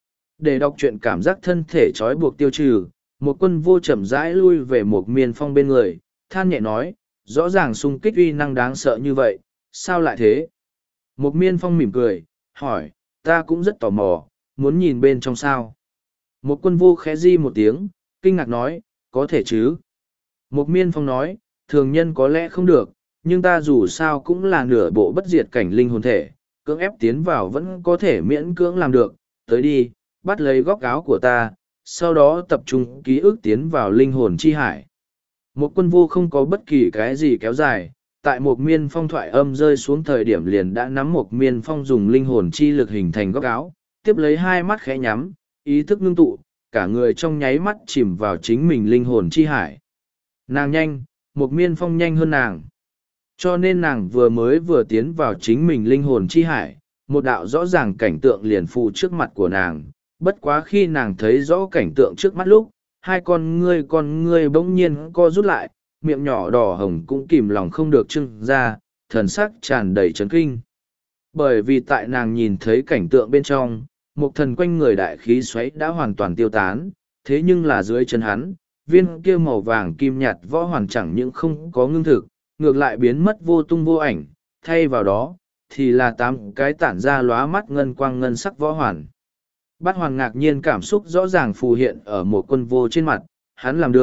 Để đọc truyện cảm giác thân thể trói buộc tiêu trừ, một quân vô chậm rãi lui về một miên phong bên người, than nhẹ nói, rõ ràng xung kích uy năng đáng sợ như vậy, sao lại thế? Một miên phong mỉm cười, hỏi, ta cũng rất tò mò, muốn nhìn bên trong sao? Một quân vô khẽ di một tiếng, kinh ngạc nói, có thể chứ? Một miên phong nói, thường nhân có lẽ không được, nhưng ta dù sao cũng là nửa bộ bất diệt cảnh linh hồn thể, cưỡng ép tiến vào vẫn có thể miễn cưỡng làm được, tới đi, bắt lấy góc áo của ta, sau đó tập trung ký ức tiến vào linh hồn chi hải. Một quân vô không có bất kỳ cái gì kéo dài, tại một miên phong thoại âm rơi xuống thời điểm liền đã nắm một miên phong dùng linh hồn chi lực hình thành góc áo, tiếp lấy hai mắt khẽ nhắm, ý thức ngưng tụ, cả người trong nháy mắt chìm vào chính mình linh hồn chi hải. Nàng nhanh, một miên phong nhanh hơn nàng. Cho nên nàng vừa mới vừa tiến vào chính mình linh hồn chi hải, một đạo rõ ràng cảnh tượng liền phụ trước mặt của nàng. Bất quá khi nàng thấy rõ cảnh tượng trước mắt lúc, hai con ngươi con ngươi bỗng nhiên co rút lại, miệng nhỏ đỏ hồng cũng kìm lòng không được trưng ra, thần sắc tràn đầy chấn kinh. Bởi vì tại nàng nhìn thấy cảnh tượng bên trong, một thần quanh người đại khí xoáy đã hoàn toàn tiêu tán, thế nhưng là dưới chân hắn, viên kia màu vàng kim nhạt võ hoàn chẳng những không có ngưng thực, ngược lại biến mất vô tung vô ảnh, thay vào đó, thì là tám cái tản ra lóa mắt ngân quang ngân sắc võ hoàn. Bát hoàn ngạc nhiên cảm xúc rõ ràng phù hiện ở một quân vô trên mặt, hắn làm được,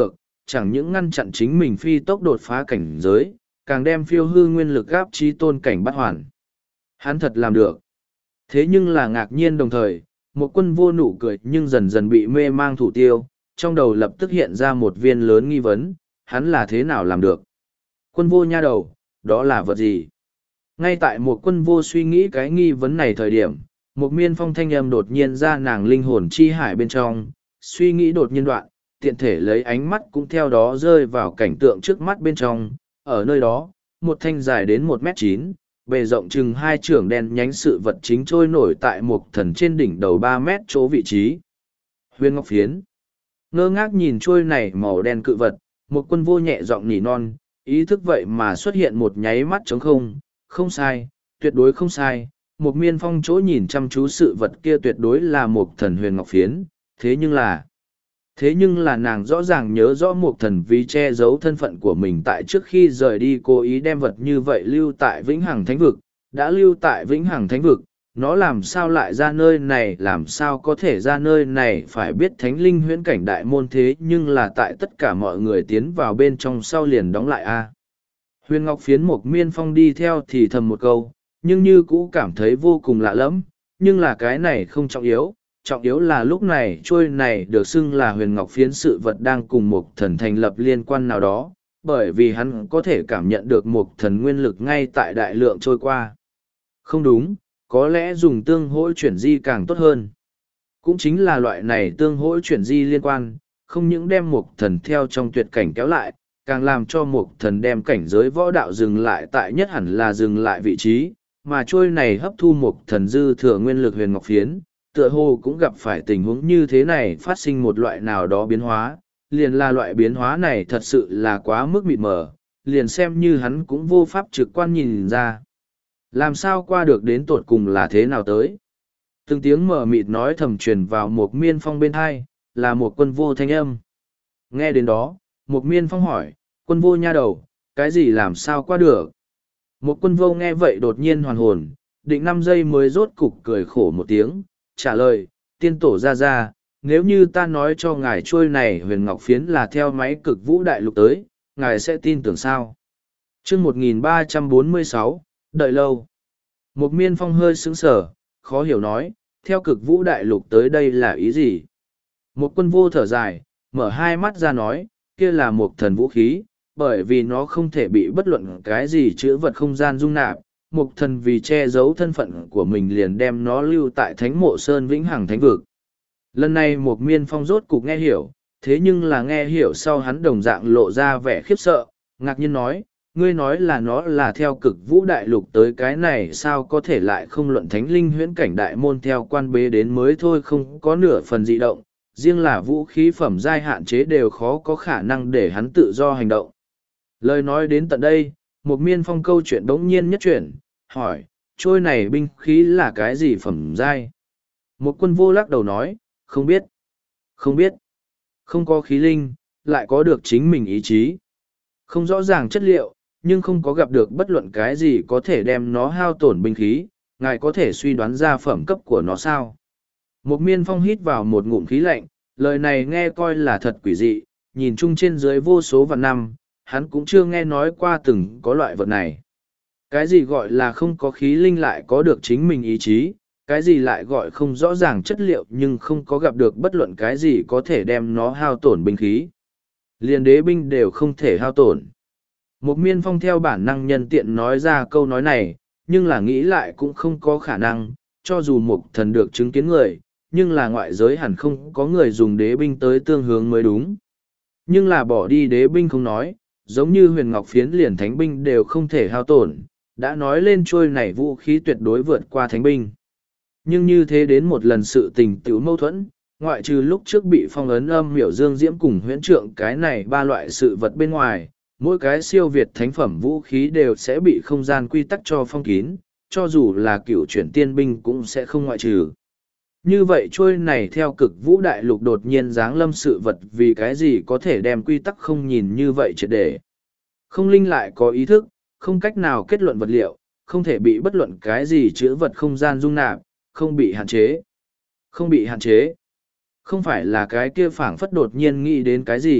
chẳng những ngăn chặn chính mình phi tốc đột phá cảnh giới, càng đem phiêu hư nguyên lực gáp trí tôn cảnh bắt hoàn. Hắn thật làm được. Thế nhưng là ngạc nhiên đồng thời, một quân vô nụ cười nhưng dần dần bị mê mang thủ tiêu, trong đầu lập tức hiện ra một viên lớn nghi vấn, hắn là thế nào làm được? Quân vô nha đầu, đó là vật gì? Ngay tại một quân vô suy nghĩ cái nghi vấn này thời điểm, một miên phong thanh âm đột nhiên ra nàng linh hồn chi hải bên trong, suy nghĩ đột nhiên đoạn, tiện thể lấy ánh mắt cũng theo đó rơi vào cảnh tượng trước mắt bên trong, ở nơi đó, một thanh dài đến một mét chín, bề rộng chừng hai trưởng đen nhánh sự vật chính trôi nổi tại một thần trên đỉnh đầu ba mét chỗ vị trí. Huyền ngọc phiến. Ngơ ngác nhìn trôi này màu đen cự vật, một quân vô nhẹ giọng nỉ non, ý thức vậy mà xuất hiện một nháy mắt trống không, không sai, tuyệt đối không sai. Một miên phong chỗ nhìn chăm chú sự vật kia tuyệt đối là một thần huyền ngọc phiến, thế nhưng là... Thế nhưng là nàng rõ ràng nhớ rõ một thần vì che giấu thân phận của mình tại trước khi rời đi cố ý đem vật như vậy lưu tại Vĩnh Hằng Thánh Vực, đã lưu tại Vĩnh Hằng Thánh Vực, nó làm sao lại ra nơi này, làm sao có thể ra nơi này, phải biết Thánh Linh huyễn cảnh đại môn thế nhưng là tại tất cả mọi người tiến vào bên trong sau liền đóng lại a. Huyền Ngọc phiến một miên phong đi theo thì thầm một câu, nhưng như cũ cảm thấy vô cùng lạ lẫm, nhưng là cái này không trọng yếu. Trọng yếu là lúc này trôi này được xưng là huyền ngọc phiến sự vật đang cùng một thần thành lập liên quan nào đó, bởi vì hắn có thể cảm nhận được một thần nguyên lực ngay tại đại lượng trôi qua. Không đúng, có lẽ dùng tương hỗ chuyển di càng tốt hơn. Cũng chính là loại này tương hỗ chuyển di liên quan, không những đem một thần theo trong tuyệt cảnh kéo lại, càng làm cho một thần đem cảnh giới võ đạo dừng lại tại nhất hẳn là dừng lại vị trí, mà trôi này hấp thu một thần dư thừa nguyên lực huyền ngọc phiến. Tựa hồ cũng gặp phải tình huống như thế này phát sinh một loại nào đó biến hóa, liền là loại biến hóa này thật sự là quá mức mịt mờ, liền xem như hắn cũng vô pháp trực quan nhìn ra. Làm sao qua được đến tột cùng là thế nào tới? Từng tiếng mở mịt nói thầm truyền vào một miên phong bên hai, là một quân vô thanh âm. Nghe đến đó, một miên phong hỏi, quân vô nha đầu, cái gì làm sao qua được? Một quân vô nghe vậy đột nhiên hoàn hồn, định năm giây mới rốt cục cười khổ một tiếng. Trả lời, tiên tổ ra ra, nếu như ta nói cho ngài trôi này huyền ngọc phiến là theo máy cực vũ đại lục tới, ngài sẽ tin tưởng sao? chương một nghìn ba trăm bốn mươi sáu, đợi lâu. Một miên phong hơi sững sờ, khó hiểu nói, theo cực vũ đại lục tới đây là ý gì? Một quân vô thở dài, mở hai mắt ra nói, kia là một thần vũ khí, bởi vì nó không thể bị bất luận cái gì chữ vật không gian dung nạp. Mục thần vì che giấu thân phận của mình liền đem nó lưu tại thánh mộ sơn vĩnh hằng thánh vực. Lần này một miên phong rốt cục nghe hiểu, thế nhưng là nghe hiểu sau hắn đồng dạng lộ ra vẻ khiếp sợ, ngạc nhiên nói, ngươi nói là nó là theo cực vũ đại lục tới cái này sao có thể lại không luận thánh linh huyễn cảnh đại môn theo quan bế đến mới thôi, không có nửa phần dị động, riêng là vũ khí phẩm giai hạn chế đều khó có khả năng để hắn tự do hành động. Lời nói đến tận đây, một miên phong câu chuyện đống nhiên nhất chuyển, hỏi, trôi này binh khí là cái gì phẩm giai? Một quân vô lắc đầu nói, không biết. Không biết. Không có khí linh, lại có được chính mình ý chí. Không rõ ràng chất liệu, nhưng không có gặp được bất luận cái gì có thể đem nó hao tổn binh khí, ngài có thể suy đoán ra phẩm cấp của nó sao? Một miên phong hít vào một ngụm khí lạnh, lời này nghe coi là thật quỷ dị, nhìn chung trên dưới vô số vạn năm, hắn cũng chưa nghe nói qua từng có loại vật này. Cái gì gọi là không có khí linh lại có được chính mình ý chí, cái gì lại gọi không rõ ràng chất liệu nhưng không có gặp được bất luận cái gì có thể đem nó hao tổn binh khí. Liên đế binh đều không thể hao tổn. Một miên phong theo bản năng nhân tiện nói ra câu nói này, nhưng là nghĩ lại cũng không có khả năng, cho dù một thần được chứng kiến người, nhưng là ngoại giới hẳn không có người dùng đế binh tới tương hướng mới đúng. Nhưng là bỏ đi đế binh không nói, giống như huyền ngọc phiến liền thánh binh đều không thể hao tổn, đã nói lên trôi này vũ khí tuyệt đối vượt qua thánh binh. Nhưng như thế đến một lần sự tình tiểu mâu thuẫn, ngoại trừ lúc trước bị phong ấn âm miểu dương diễm cùng huyễn trượng cái này ba loại sự vật bên ngoài, mỗi cái siêu việt thánh phẩm vũ khí đều sẽ bị không gian quy tắc cho phong kín, cho dù là cựu chuyển tiên binh cũng sẽ không ngoại trừ. Như vậy trôi này theo cực vũ đại lục đột nhiên giáng lâm sự vật vì cái gì có thể đem quy tắc không nhìn như vậy triệt để. Không linh lại có ý thức, không cách nào kết luận vật liệu, không thể bị bất luận cái gì chữ vật không gian dung nạp, không bị hạn chế. Không bị hạn chế. Không phải là cái kia phảng phất đột nhiên nghĩ đến cái gì,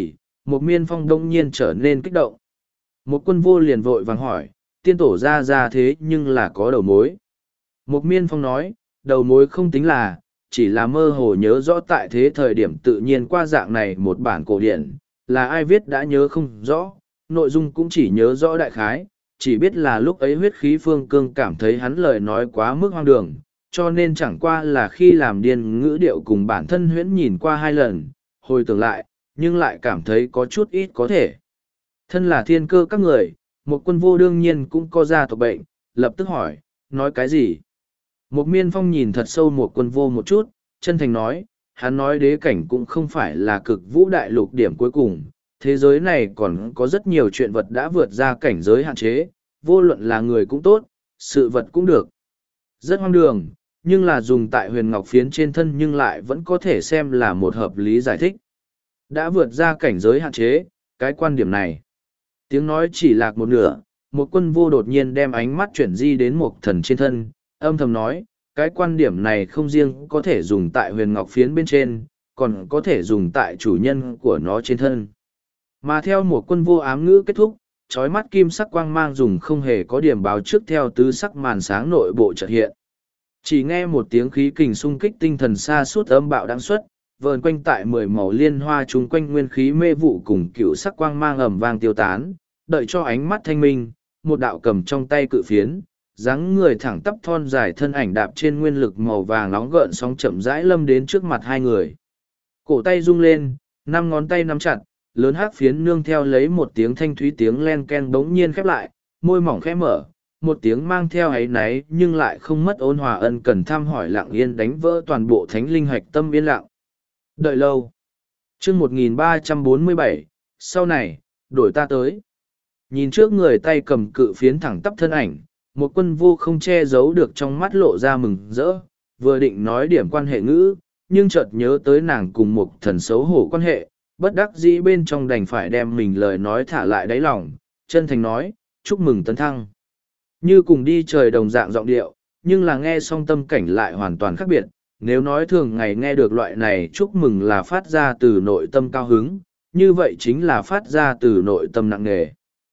một miên phong đông nhiên trở nên kích động. Một quân vô liền vội vàng hỏi, tiên tổ ra ra thế nhưng là có đầu mối. Một miên phong nói, đầu mối không tính là, chỉ là mơ hồ nhớ rõ tại thế thời điểm tự nhiên qua dạng này một bản cổ điển, là ai viết đã nhớ không rõ, nội dung cũng chỉ nhớ rõ đại khái, chỉ biết là lúc ấy huyết khí phương cương cảm thấy hắn lời nói quá mức hoang đường, cho nên chẳng qua là khi làm điên ngữ điệu cùng bản thân huyễn nhìn qua hai lần, hồi tưởng lại, nhưng lại cảm thấy có chút ít có thể. Thân là thiên cơ các người, một quân vô đương nhiên cũng có gia tộc bệnh, lập tức hỏi, nói cái gì? Một miên phong nhìn thật sâu một quân vô một chút, chân thành nói, hắn nói đế cảnh cũng không phải là cực vũ đại lục điểm cuối cùng, thế giới này còn có rất nhiều chuyện vật đã vượt ra cảnh giới hạn chế, vô luận là người cũng tốt, sự vật cũng được. Rất hoang đường, nhưng là dùng tại huyền ngọc phiến trên thân nhưng lại vẫn có thể xem là một hợp lý giải thích. Đã vượt ra cảnh giới hạn chế, cái quan điểm này. Tiếng nói chỉ lạc một nửa, một quân vô đột nhiên đem ánh mắt chuyển di đến một thần trên thân, âm thầm nói, cái quan điểm này không riêng có thể dùng tại huyền ngọc phiến bên trên, còn có thể dùng tại chủ nhân của nó trên thân. Mà theo một quân vô ám ngữ kết thúc, trói mắt kim sắc quang mang dùng không hề có điểm báo trước theo tứ sắc màn sáng nội bộ chợt hiện. Chỉ nghe một tiếng khí kình xung kích tinh thần xa suốt âm bạo đáng xuất, vờn quanh tại mười màu liên hoa chung quanh nguyên khí mê vụ cùng cựu sắc quang mang ầm vang tiêu tán, đợi cho ánh mắt thanh minh, một đạo cầm trong tay cự phiến, dáng người thẳng tắp thon dài thân ảnh đạp trên nguyên lực màu vàng nóng gợn sóng chậm rãi lâm đến trước mặt hai người. Cổ tay rung lên, năm ngón tay nắm chặt, lớn hắc phiến nương theo lấy một tiếng thanh thúy tiếng len ken bỗng nhiên khép lại, môi mỏng khẽ mở, một tiếng mang theo áy náy nhưng lại không mất ôn hòa ân cần thăm hỏi lặng yên đánh vỡ toàn bộ thánh linh hạch tâm yên lặng. Đợi lâu. Chương một nghìn ba trăm bốn mươi bảy, sau này, đổi ta tới. Nhìn trước người tay cầm cự phiến thẳng tắp thân ảnh, một quân vô không che giấu được trong mắt lộ ra mừng rỡ, vừa định nói điểm quan hệ ngữ, nhưng chợt nhớ tới nàng cùng một thần xấu hổ quan hệ, bất đắc dĩ bên trong đành phải đem mình lời nói thả lại đáy lòng, chân thành nói, chúc mừng tấn thăng. Như cùng đi trời đồng dạng giọng điệu, nhưng là nghe xong tâm cảnh lại hoàn toàn khác biệt, nếu nói thường ngày nghe được loại này chúc mừng là phát ra từ nội tâm cao hứng, như vậy chính là phát ra từ nội tâm nặng nề.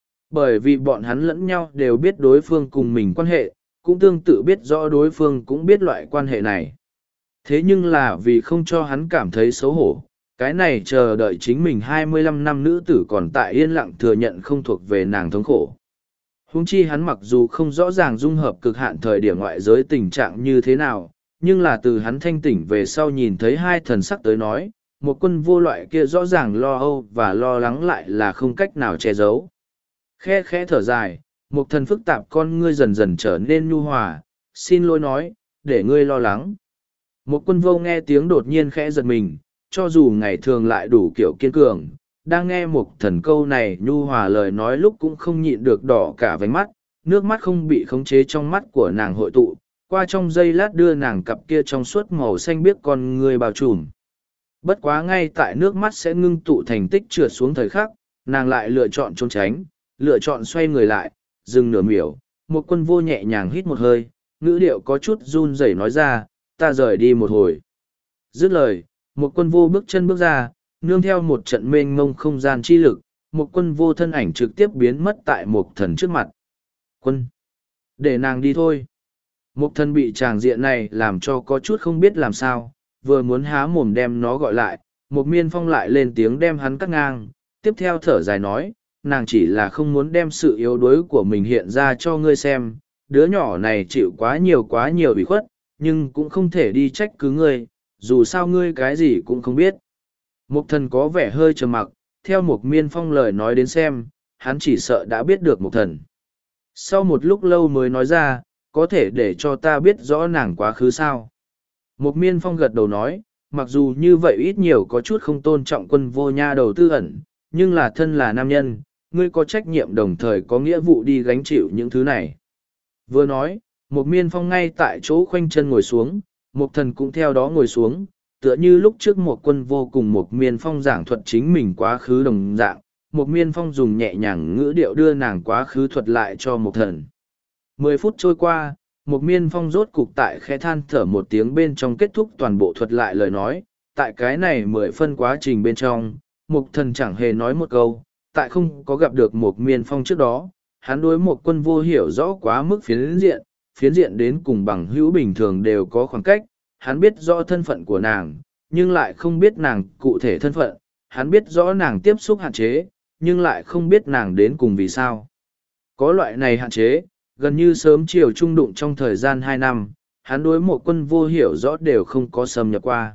Bởi vì bọn hắn lẫn nhau đều biết đối phương cùng mình quan hệ, cũng tương tự biết rõ đối phương cũng biết loại quan hệ này. Thế nhưng là vì không cho hắn cảm thấy xấu hổ, cái này chờ đợi chính mình hai mươi lăm năm nữ tử còn tại yên lặng thừa nhận không thuộc về nàng thống khổ. Huống chi hắn mặc dù không rõ ràng dung hợp cực hạn thời điểm ngoại giới tình trạng như thế nào, nhưng là từ hắn thanh tỉnh về sau nhìn thấy hai thần sắc tới nói, một quân vô loại kia rõ ràng lo âu và lo lắng lại là không cách nào che giấu. Khe khẽ thở dài, một thần phức tạp con ngươi dần dần trở nên nhu hòa, xin lỗi nói, để ngươi lo lắng. Một quân vô nghe tiếng đột nhiên khẽ giật mình, cho dù ngày thường lại đủ kiểu kiên cường, đang nghe một thần câu này nhu hòa lời nói lúc cũng không nhịn được đỏ cả váy mắt, nước mắt không bị khống chế trong mắt của nàng hội tụ, qua trong giây lát đưa nàng cặp kia trong suốt màu xanh biếc con người bao trùm. Bất quá ngay tại nước mắt sẽ ngưng tụ thành tích trượt xuống thời khắc, nàng lại lựa chọn trốn tránh, lựa chọn xoay người lại, dừng nửa miểu, một quân vô nhẹ nhàng hít một hơi, ngữ điệu có chút run rẩy nói ra, ta rời đi một hồi. Dứt lời, một quân vô bước chân bước ra, nương theo một trận mênh mông không gian chi lực, một quân vô thân ảnh trực tiếp biến mất tại một thần trước mặt. Quân! Để nàng đi thôi. Một thần bị tràng diện này làm cho có chút không biết làm sao, vừa muốn há mồm đem nó gọi lại, một miên phong lại lên tiếng đem hắn cắt ngang, tiếp theo thở dài nói, nàng chỉ là không muốn đem sự yếu đuối của mình hiện ra cho ngươi xem, đứa nhỏ này chịu quá nhiều quá nhiều ủy khuất, nhưng cũng không thể đi trách cứ ngươi, dù sao ngươi cái gì cũng không biết. Một thần có vẻ hơi trầm mặc, theo một miên phong lời nói đến xem, hắn chỉ sợ đã biết được một thần. Sau một lúc lâu mới nói ra, có thể để cho ta biết rõ nàng quá khứ sao. Một miên phong gật đầu nói, mặc dù như vậy ít nhiều có chút không tôn trọng quân vô nha đầu tư ẩn, nhưng là thân là nam nhân, ngươi có trách nhiệm đồng thời có nghĩa vụ đi gánh chịu những thứ này. Vừa nói, một miên phong ngay tại chỗ khoanh chân ngồi xuống, một thần cũng theo đó ngồi xuống, tựa như lúc trước một quân vô cùng một miên phong giảng thuật chính mình quá khứ đồng dạng, một miên phong dùng nhẹ nhàng ngữ điệu đưa nàng quá khứ thuật lại cho một thần. Mười phút trôi qua, một miên phong rốt cục tại khẽ than thở một tiếng bên trong kết thúc toàn bộ thuật lại lời nói, tại cái này mười phân quá trình bên trong, Mục thần chẳng hề nói một câu, tại không có gặp được một miên phong trước đó, hắn đối một quân vô hiểu rõ quá mức phiến diện, phiến diện đến cùng bằng hữu bình thường đều có khoảng cách, hắn biết rõ thân phận của nàng, nhưng lại không biết nàng cụ thể thân phận, hắn biết rõ nàng tiếp xúc hạn chế, nhưng lại không biết nàng đến cùng vì sao. Có loại này hạn chế, gần như sớm chiều trung đụng trong thời gian hai năm, hắn đối một quân vô hiểu rõ đều không có xâm nhập qua.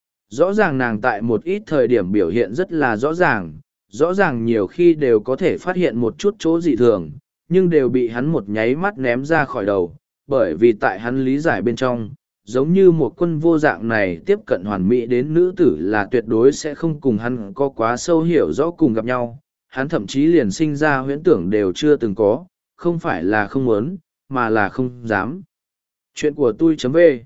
Rõ ràng nàng tại một ít thời điểm biểu hiện rất là rõ ràng, rõ ràng nhiều khi đều có thể phát hiện một chút chỗ dị thường, nhưng đều bị hắn một nháy mắt ném ra khỏi đầu, bởi vì tại hắn lý giải bên trong, giống như một quân vô dạng này tiếp cận hoàn mỹ đến nữ tử là tuyệt đối sẽ không cùng hắn có quá sâu hiểu rõ cùng gặp nhau, hắn thậm chí liền sinh ra huyễn tưởng đều chưa từng có, không phải là không muốn, mà là không dám. Chuyện của tôi chấm về.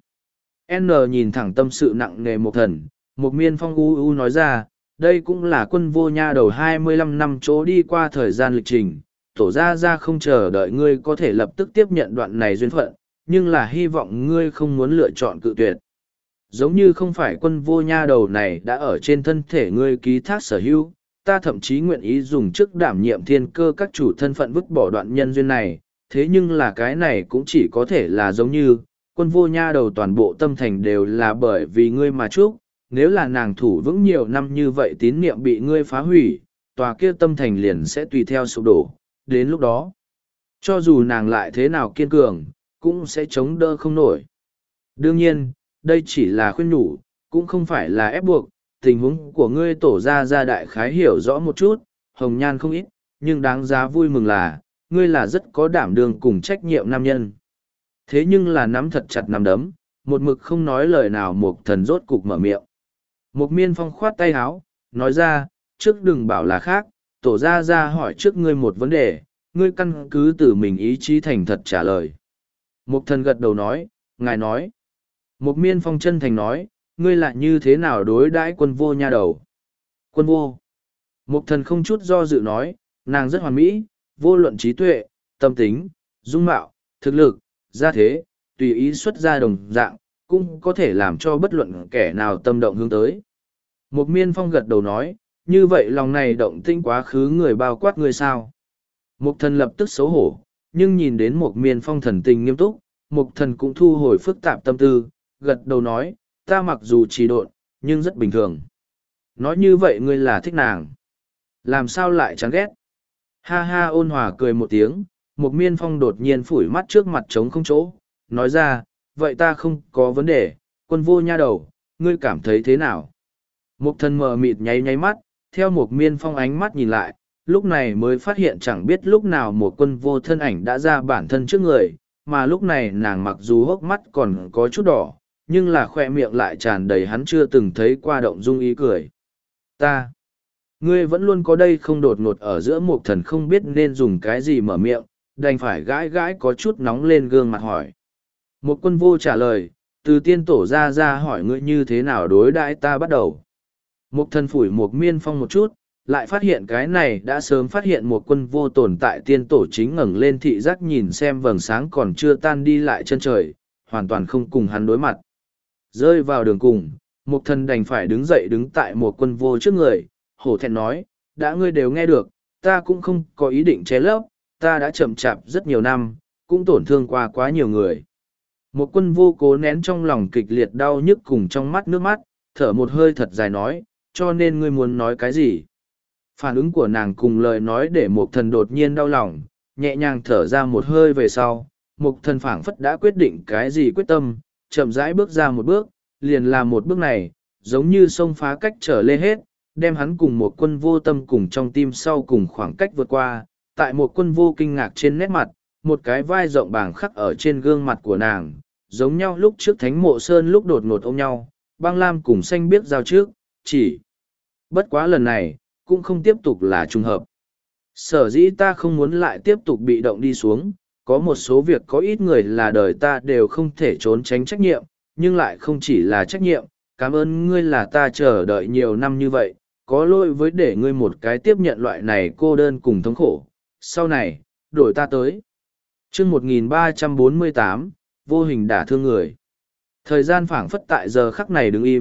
N nhìn thẳng tâm sự nặng nề một thần, một miên phong u u nói ra, đây cũng là quân vô nha đầu hai mươi lăm năm chỗ đi qua thời gian lịch trình, tổ ra ra không chờ đợi ngươi có thể lập tức tiếp nhận đoạn này duyên phận, nhưng là hy vọng ngươi không muốn lựa chọn cự tuyệt. Giống như không phải quân vô nha đầu này đã ở trên thân thể ngươi ký thác sở hữu, ta thậm chí nguyện ý dùng chức đảm nhiệm thiên cơ các chủ thân phận vứt bỏ đoạn nhân duyên này, thế nhưng là cái này cũng chỉ có thể là giống như, quân vô nha đầu toàn bộ tâm thành đều là bởi vì ngươi mà chúc, nếu là nàng thủ vững nhiều năm như vậy tín niệm bị ngươi phá hủy, tòa kia tâm thành liền sẽ tùy theo sụp đổ, đến lúc đó, cho dù nàng lại thế nào kiên cường, cũng sẽ chống đỡ không nổi. Đương nhiên, đây chỉ là khuyên nhủ, cũng không phải là ép buộc, tình huống của ngươi tổ ra ra đại khái hiểu rõ một chút, hồng nhan không ít, nhưng đáng giá vui mừng là, ngươi là rất có đảm đương cùng trách nhiệm nam nhân. Thế nhưng là nắm thật chặt nắm đấm, một mực không nói lời nào một thần rốt cục mở miệng. Một miên phong khoát tay áo, nói ra, trước đừng bảo là khác, tổ ra ra hỏi trước ngươi một vấn đề, ngươi căn cứ từ mình ý chí thành thật trả lời. Một thần gật đầu nói, ngài nói. Một miên phong chân thành nói, ngươi lại như thế nào đối đãi quân vô nha đầu. Quân vô. Một thần không chút do dự nói, nàng rất hoàn mỹ, vô luận trí tuệ, tâm tính, dung mạo, thực lực, gia thế, tùy ý xuất ra đồng dạng, cũng có thể làm cho bất luận kẻ nào tâm động hướng tới. Một miên phong gật đầu nói, như vậy lòng này động tinh quá khứ người bao quát người sao. Một thần lập tức xấu hổ, nhưng nhìn đến một miên phong thần tình nghiêm túc, một thần cũng thu hồi phức tạp tâm tư, gật đầu nói, ta mặc dù trì độn, nhưng rất bình thường. Nói như vậy ngươi là thích nàng. Làm sao lại chán ghét? Ha ha ôn hòa cười một tiếng, một miên phong đột nhiên phủi mắt trước mặt trống không chỗ, nói ra, vậy ta không có vấn đề, quân vô nha đầu, ngươi cảm thấy thế nào? Một thần mờ mịt nháy nháy mắt, theo một miên phong ánh mắt nhìn lại, lúc này mới phát hiện chẳng biết lúc nào một quân vô thân ảnh đã ra bản thân trước người, mà lúc này nàng mặc dù hốc mắt còn có chút đỏ, nhưng là khoe miệng lại tràn đầy hắn chưa từng thấy qua động dung ý cười. Ta, ngươi vẫn luôn có đây không đột ngột ở giữa một thần không biết nên dùng cái gì mở miệng, đành phải gãi gãi có chút nóng lên gương mặt hỏi. Một quân vô trả lời, từ tiên tổ ra ra hỏi ngươi như thế nào đối đãi ta bắt đầu. Một thần phủi một miên phong một chút, lại phát hiện cái này đã sớm phát hiện một quân vô tồn tại tiên tổ chính ngẩng lên thị giác nhìn xem vầng sáng còn chưa tan đi lại chân trời, hoàn toàn không cùng hắn đối mặt. Rơi vào đường cùng, một thần đành phải đứng dậy đứng tại một quân vô trước người, hổ thẹn nói, đã ngươi đều nghe được, ta cũng không có ý định che lấp, ta đã chậm chạp rất nhiều năm, cũng tổn thương qua quá nhiều người. Một quân vô cố nén trong lòng kịch liệt đau nhức cùng trong mắt nước mắt, thở một hơi thật dài nói, cho nên ngươi muốn nói cái gì? Phản ứng của nàng cùng lời nói để một thần đột nhiên đau lòng, nhẹ nhàng thở ra một hơi về sau, một thần phảng phất đã quyết định cái gì quyết tâm, chậm rãi bước ra một bước, liền là một bước này, giống như sông phá cách trở lê hết, đem hắn cùng một quân vô tâm cùng trong tim sau cùng khoảng cách vượt qua, tại một quân vô kinh ngạc trên nét mặt, một cái vai rộng bảng khắc ở trên gương mặt của nàng, giống nhau lúc trước thánh mộ sơn lúc đột ngột ôm nhau, băng lam cùng xanh biết giao trước, chỉ bất quá lần này, cũng không tiếp tục là trùng hợp. Sở dĩ ta không muốn lại tiếp tục bị động đi xuống, có một số việc có ít người là đời ta đều không thể trốn tránh trách nhiệm, nhưng lại không chỉ là trách nhiệm, cảm ơn ngươi là ta chờ đợi nhiều năm như vậy, có lỗi với để ngươi một cái tiếp nhận loại này cô đơn cùng thống khổ, sau này, đổi ta tới. chương một nghìn ba trăm bốn mươi tám, vô hình đả thương người. Thời gian phảng phất tại giờ khắc này đứng im,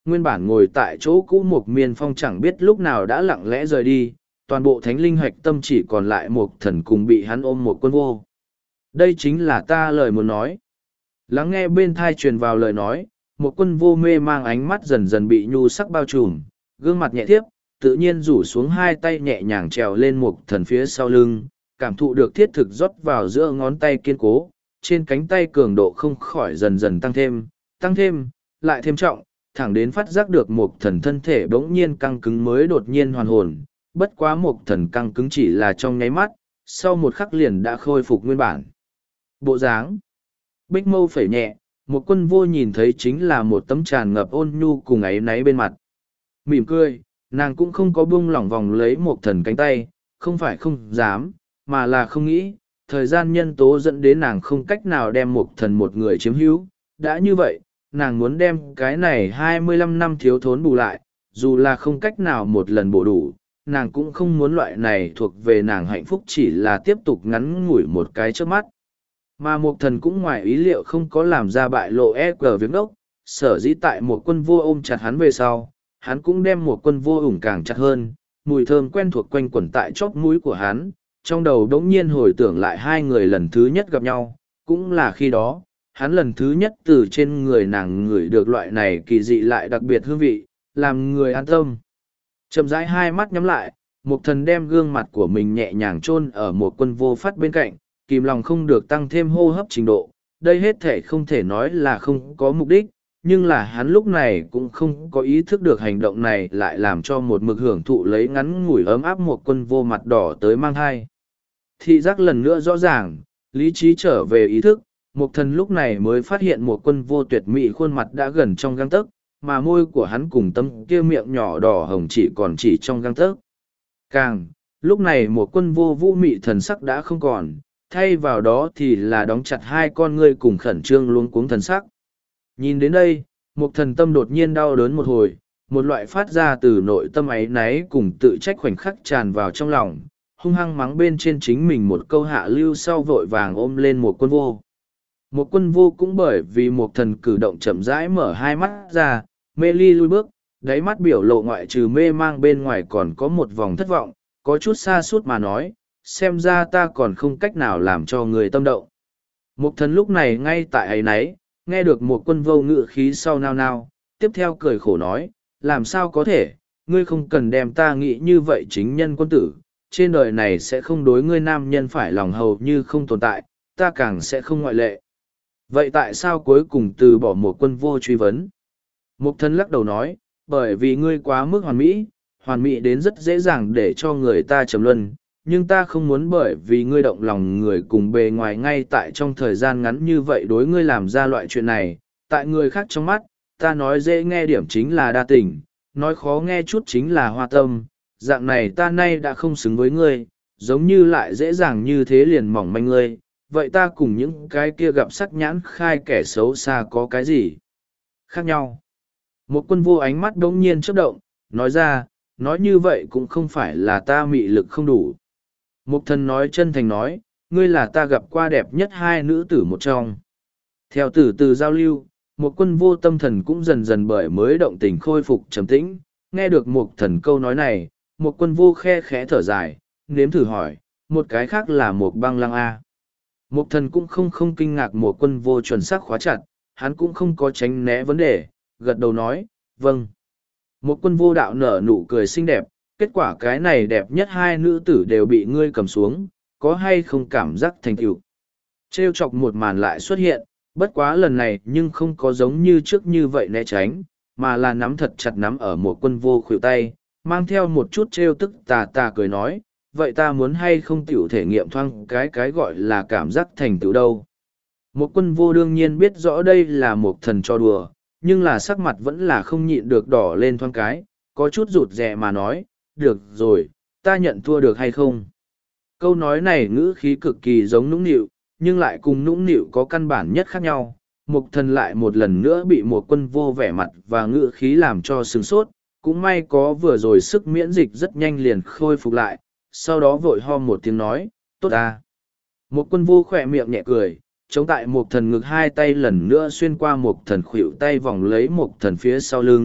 nguyên bản ngồi tại chỗ cũ một miên phong chẳng biết lúc nào đã lặng lẽ rời đi, toàn bộ thánh linh hoạch tâm chỉ còn lại một thần cùng bị hắn ôm một quân vô. Đây chính là ta lời muốn nói. Lắng nghe bên thai truyền vào lời nói, một quân vô mê mang ánh mắt dần dần bị nhu sắc bao trùm, gương mặt nhẹ thiếp, tự nhiên rủ xuống hai tay nhẹ nhàng trèo lên một thần phía sau lưng, cảm thụ được thiết thực rót vào giữa ngón tay kiên cố, trên cánh tay cường độ không khỏi dần dần tăng thêm, tăng thêm, lại thêm trọng, thẳng đến phát giác được một thần thân thể bỗng nhiên căng cứng mới đột nhiên hoàn hồn, bất quá một thần căng cứng chỉ là trong nháy mắt, sau một khắc liền đã khôi phục nguyên bản. Bộ dáng bích mâu phẩy nhẹ, một quân vô nhìn thấy chính là một tấm tràn ngập ôn nhu cùng áy náy bên mặt. Mỉm cười, nàng cũng không có buông lỏng vòng lấy một thần cánh tay, không phải không dám, mà là không nghĩ, thời gian nhân tố dẫn đến nàng không cách nào đem một thần một người chiếm hữu. Đã như vậy, nàng muốn đem cái này hai mươi lăm năm thiếu thốn bù lại, dù là không cách nào một lần bổ đủ, nàng cũng không muốn loại này thuộc về nàng hạnh phúc chỉ là tiếp tục ngắn ngủi một cái trước mắt. Mà một thần cũng ngoài ý liệu không có làm ra bại lộ e cờ việc đốc, sở dĩ tại một quân vô ôm chặt hắn về sau, hắn cũng đem một quân vô ủng càng chặt hơn, mùi thơm quen thuộc quanh quẩn tại chóp mũi của hắn, trong đầu đống nhiên hồi tưởng lại hai người lần thứ nhất gặp nhau, cũng là khi đó, hắn lần thứ nhất từ trên người nàng ngửi được loại này kỳ dị lại đặc biệt hương vị, làm người an tâm. Chậm rãi hai mắt nhắm lại, một thần đem gương mặt của mình nhẹ nhàng chôn ở một quân vô phát bên cạnh, kìm lòng không được tăng thêm hô hấp trình độ. Đây hết thể không thể nói là không có mục đích, nhưng là hắn lúc này cũng không có ý thức được hành động này lại làm cho một mực hưởng thụ lấy ngắn ngủi ấm áp một quân vô mặt đỏ tới mang thai. Thị giác lần nữa rõ ràng, lý trí trở về ý thức, một thần lúc này mới phát hiện một quân vô tuyệt mỹ khuôn mặt đã gần trong găng tấc, mà môi của hắn cùng tấm kia miệng nhỏ đỏ hồng chỉ còn chỉ trong găng tấc. Càng, lúc này một quân vô vũ mị thần sắc đã không còn, thay vào đó thì là đóng chặt hai con ngươi cùng khẩn trương luống cuống thần sắc. Nhìn đến đây, một thần tâm đột nhiên đau đớn một hồi, một loại phát ra từ nội tâm áy náy cùng tự trách khoảnh khắc tràn vào trong lòng, hung hăng mắng bên trên chính mình một câu hạ lưu sau vội vàng ôm lên một quân vô. Một quân vô cũng bởi vì một thần cử động chậm rãi mở hai mắt ra, mê ly lui bước, đáy mắt biểu lộ ngoại trừ mê mang bên ngoài còn có một vòng thất vọng, có chút xa suốt mà nói, xem ra ta còn không cách nào làm cho người tâm động. Một thần lúc này ngay tại ấy nấy, nghe được một quân vô ngự khí sau nao nao, tiếp theo cười khổ nói, làm sao có thể, ngươi không cần đem ta nghĩ như vậy chính nhân quân tử, trên đời này sẽ không đối ngươi nam nhân phải lòng hầu như không tồn tại, ta càng sẽ không ngoại lệ. Vậy tại sao cuối cùng từ bỏ một quân vô truy vấn? Mục thân lắc đầu nói, bởi vì ngươi quá mức hoàn mỹ, hoàn mỹ đến rất dễ dàng để cho người ta trầm luân, nhưng ta không muốn bởi vì ngươi động lòng người cùng bề ngoài ngay tại trong thời gian ngắn như vậy đối ngươi làm ra loại chuyện này, tại người khác trong mắt, ta nói dễ nghe điểm chính là đa tình, nói khó nghe chút chính là hoa tâm, dạng này ta nay đã không xứng với ngươi, giống như lại dễ dàng như thế liền mỏng manh ngươi, vậy ta cùng những cái kia gặp sắc nhãn khai kẻ xấu xa có cái gì khác nhau. Một quân vô ánh mắt đống nhiên chớp động, nói ra, nói như vậy cũng không phải là ta mị lực không đủ. Mục thần nói chân thành nói, ngươi là ta gặp qua đẹp nhất hai nữ tử một trong. Theo từ từ giao lưu, một quân vô tâm thần cũng dần dần bởi mới động tình khôi phục trầm tĩnh, nghe được một thần câu nói này, một quân vô khe khẽ thở dài, nếm thử hỏi, một cái khác là một băng lăng A. Một thần cũng không không kinh ngạc một quân vô chuẩn xác khóa chặt, hắn cũng không có tránh né vấn đề, gật đầu nói, vâng. Một quân vô đạo nở nụ cười xinh đẹp, kết quả cái này đẹp nhất hai nữ tử đều bị ngươi cầm xuống, có hay không cảm giác thành tựu. Trêu chọc một màn lại xuất hiện, bất quá lần này nhưng không có giống như trước như vậy né tránh, mà là nắm thật chặt nắm ở một quân vô khuỷu tay, mang theo một chút trêu tức tà tà cười nói, vậy ta muốn hay không tiểu thể nghiệm thoang cái cái gọi là cảm giác thành tựu đâu. Một quân vô đương nhiên biết rõ đây là một thần cho đùa, nhưng là sắc mặt vẫn là không nhịn được đỏ lên thoáng cái, có chút rụt rè mà nói, được rồi, ta nhận thua được hay không. Câu nói này ngữ khí cực kỳ giống nũng nịu, nhưng lại cùng nũng nịu có căn bản nhất khác nhau. Mục thần lại một lần nữa bị một quân vô vẻ mặt và ngữ khí làm cho sừng sốt, cũng may có vừa rồi sức miễn dịch rất nhanh liền khôi phục lại, sau đó vội ho một tiếng nói, tốt ta. Một quân vô khỏe miệng nhẹ cười, chống tại một thần ngực hai tay lần nữa xuyên qua một thần khuỷu tay vòng lấy một thần phía sau lưng,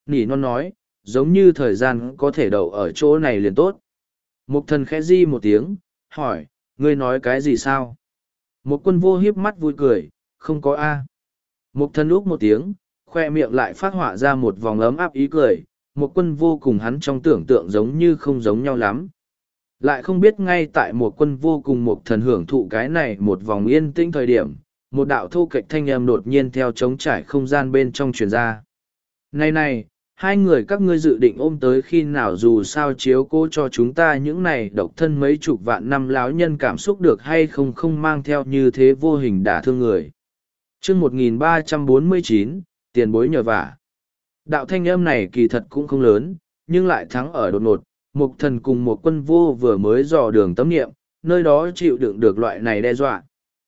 nỉ non nói, giống như thời gian có thể đậu ở chỗ này liền tốt. Mục thần khẽ di một tiếng, hỏi, ngươi nói cái gì sao? Một quân vô hiếp mắt vui cười, không có A. Mục thần úc một tiếng, khoe miệng lại phát họa ra một vòng ấm áp ý cười, một quân vô cùng hắn trong tưởng tượng giống như không giống nhau lắm. Lại không biết ngay tại một quân vô cùng một thần hưởng thụ cái này một vòng yên tĩnh thời điểm, một đạo thô kệch thanh âm đột nhiên theo trống trải không gian bên trong truyền ra. Này này, hai người các ngươi dự định ôm tới khi nào dù sao chiếu cố cho chúng ta những này độc thân mấy chục vạn năm láo nhân cảm xúc được hay không không mang theo như thế vô hình đả thương người. chương một nghìn ba trăm bốn mươi chín, tiền bối nhờ vả. Đạo thanh âm này kỳ thật cũng không lớn, nhưng lại thắng ở đột ngột, một thần cùng một quân vô vừa mới dò đường tâm niệm, nơi đó chịu đựng được loại này đe dọa.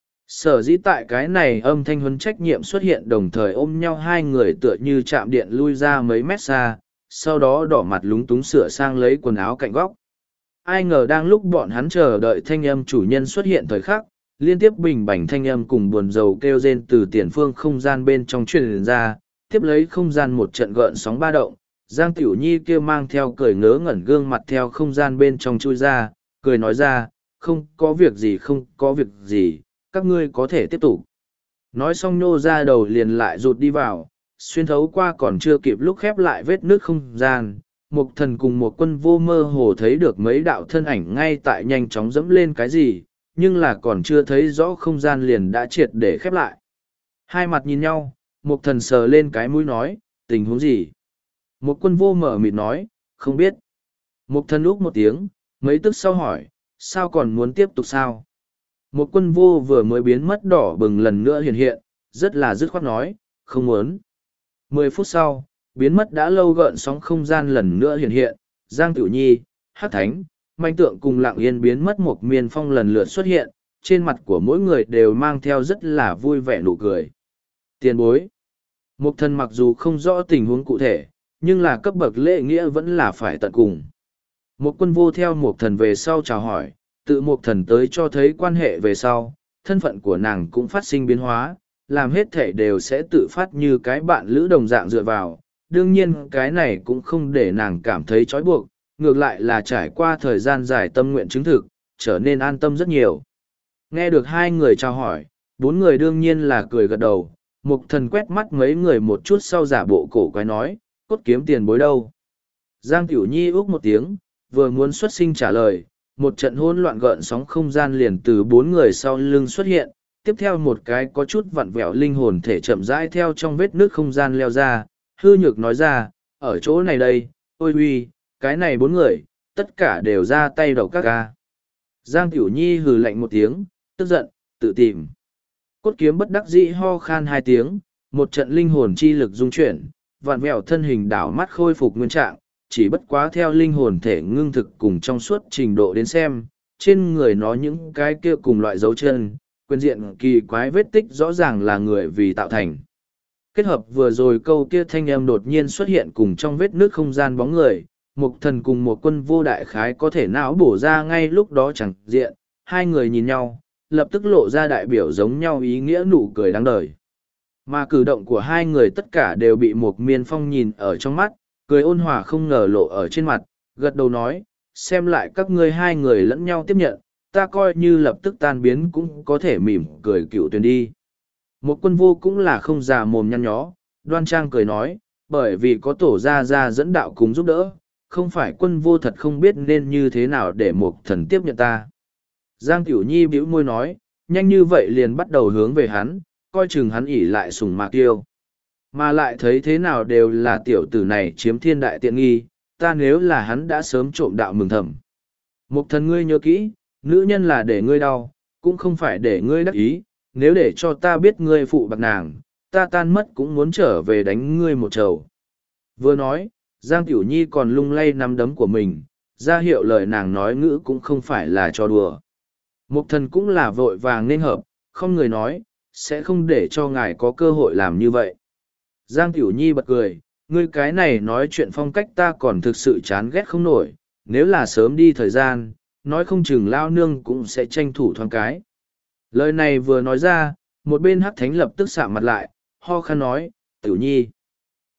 Sở dĩ tại cái này âm thanh huấn trách nhiệm xuất hiện đồng thời ôm nhau hai người tựa như chạm điện lui ra mấy mét xa, sau đó đỏ mặt lúng túng sửa sang lấy quần áo cạnh góc. Ai ngờ đang lúc bọn hắn chờ đợi thanh âm chủ nhân xuất hiện thời khắc, liên tiếp bình bảnh thanh âm cùng buồn rầu kêu rên từ tiền phương không gian bên trong truyền ra, tiếp lấy không gian một trận gợn sóng ba động, Giang Tiểu Nhi kia mang theo cười ngớ ngẩn gương mặt theo không gian bên trong chui ra, cười nói ra, không có việc gì không có việc gì, các ngươi có thể tiếp tục. Nói xong nhô ra đầu liền lại rụt đi vào, xuyên thấu qua còn chưa kịp lúc khép lại vết nước không gian. Một thần cùng một quân vô mơ hồ thấy được mấy đạo thân ảnh ngay tại nhanh chóng dẫm lên cái gì, nhưng là còn chưa thấy rõ không gian liền đã triệt để khép lại. Hai mặt nhìn nhau, một thần sờ lên cái mũi nói, tình huống gì? Một quân vô mở mịt nói, không biết. Một thần úc một tiếng, mấy tức sau hỏi, sao còn muốn tiếp tục sao? Một quân vô vừa mới biến mất đỏ bừng lần nữa hiện hiện, rất là dứt khoát nói, không muốn. Mười phút sau, biến mất đã lâu gợn sóng không gian lần nữa hiện hiện, Giang Tiểu Nhi, Hắc Thánh, Manh Tượng cùng Lặng Yên biến mất một miền phong lần lượt xuất hiện, trên mặt của mỗi người đều mang theo rất là vui vẻ nụ cười. Tiền bối. Một thần mặc dù không rõ tình huống cụ thể, nhưng là cấp bậc lễ nghĩa vẫn là phải tận cùng. Một quân vô theo một thần về sau chào hỏi, tự một thần tới cho thấy quan hệ về sau, thân phận của nàng cũng phát sinh biến hóa, làm hết thể đều sẽ tự phát như cái bạn lữ đồng dạng dựa vào. Đương nhiên cái này cũng không để nàng cảm thấy trói buộc, ngược lại là trải qua thời gian dài tâm nguyện chứng thực, trở nên an tâm rất nhiều. Nghe được hai người chào hỏi, bốn người đương nhiên là cười gật đầu, mục thần quét mắt mấy người một chút sau giả bộ cổ quái nói, cốt kiếm tiền bối đâu. Giang Tiểu Nhi úc một tiếng, vừa muốn xuất sinh trả lời, một trận hỗn loạn gợn sóng không gian liền từ bốn người sau lưng xuất hiện, tiếp theo một cái có chút vặn vẹo linh hồn thể chậm rãi theo trong vết nước không gian leo ra, hư nhược nói ra, ở chỗ này đây, ôi uy, cái này bốn người, tất cả đều ra tay đầu các ca. Giang Tiểu Nhi hừ lạnh một tiếng, tức giận, tự tìm. Cốt kiếm bất đắc dĩ ho khan hai tiếng, một trận linh hồn chi lực dung chuyển, vặn vẹo thân hình đảo mắt khôi phục nguyên trạng, chỉ bất quá theo linh hồn thể ngưng thực cùng trong suốt trình độ đến xem, trên người nó những cái kia cùng loại dấu chân, quyền diện kỳ quái vết tích rõ ràng là người vì tạo thành. Kết hợp vừa rồi câu kia thanh âm đột nhiên xuất hiện cùng trong vết nước không gian bóng người, một thần cùng một quân vô đại khái có thể não bổ ra ngay lúc đó chẳng diện, hai người nhìn nhau, lập tức lộ ra đại biểu giống nhau ý nghĩa nụ cười đáng đời. Mà cử động của hai người tất cả đều bị một miên phong nhìn ở trong mắt, cười ôn hòa không ngờ lộ ở trên mặt, gật đầu nói, xem lại các ngươi hai người lẫn nhau tiếp nhận, ta coi như lập tức tan biến cũng có thể mỉm cười cựu tuyển đi. Một quân vô cũng là không già mồm nhăn nhó, đoan trang cười nói, bởi vì có tổ gia gia dẫn đạo cùng giúp đỡ, không phải quân vô thật không biết nên như thế nào để một thần tiếp nhận ta. Giang Tiểu Nhi bĩu môi nói, nhanh như vậy liền bắt đầu hướng về hắn, coi chừng hắn ỉ lại sùng mạc tiêu. Mà lại thấy thế nào đều là tiểu tử này chiếm thiên đại tiện nghi, ta nếu là hắn đã sớm trộm đạo mừng thầm. Một thần ngươi nhớ kỹ, nữ nhân là để ngươi đau, cũng không phải để ngươi đắc ý, nếu để cho ta biết ngươi phụ bạc nàng, ta tan mất cũng muốn trở về đánh ngươi một trầu. Vừa nói, Giang Tiểu Nhi còn lung lay nắm đấm của mình, ra hiệu lời nàng nói ngữ cũng không phải là cho đùa. Một thần cũng là vội vàng nên hợp, không người nói, sẽ không để cho ngài có cơ hội làm như vậy. Giang Tiểu Nhi bật cười, ngươi cái này nói chuyện phong cách ta còn thực sự chán ghét không nổi, nếu là sớm đi thời gian, nói không chừng lao nương cũng sẽ tranh thủ thoáng cái. Lời này vừa nói ra, một bên hắc thánh lập tức sạm mặt lại, ho khan nói, Tiểu Nhi.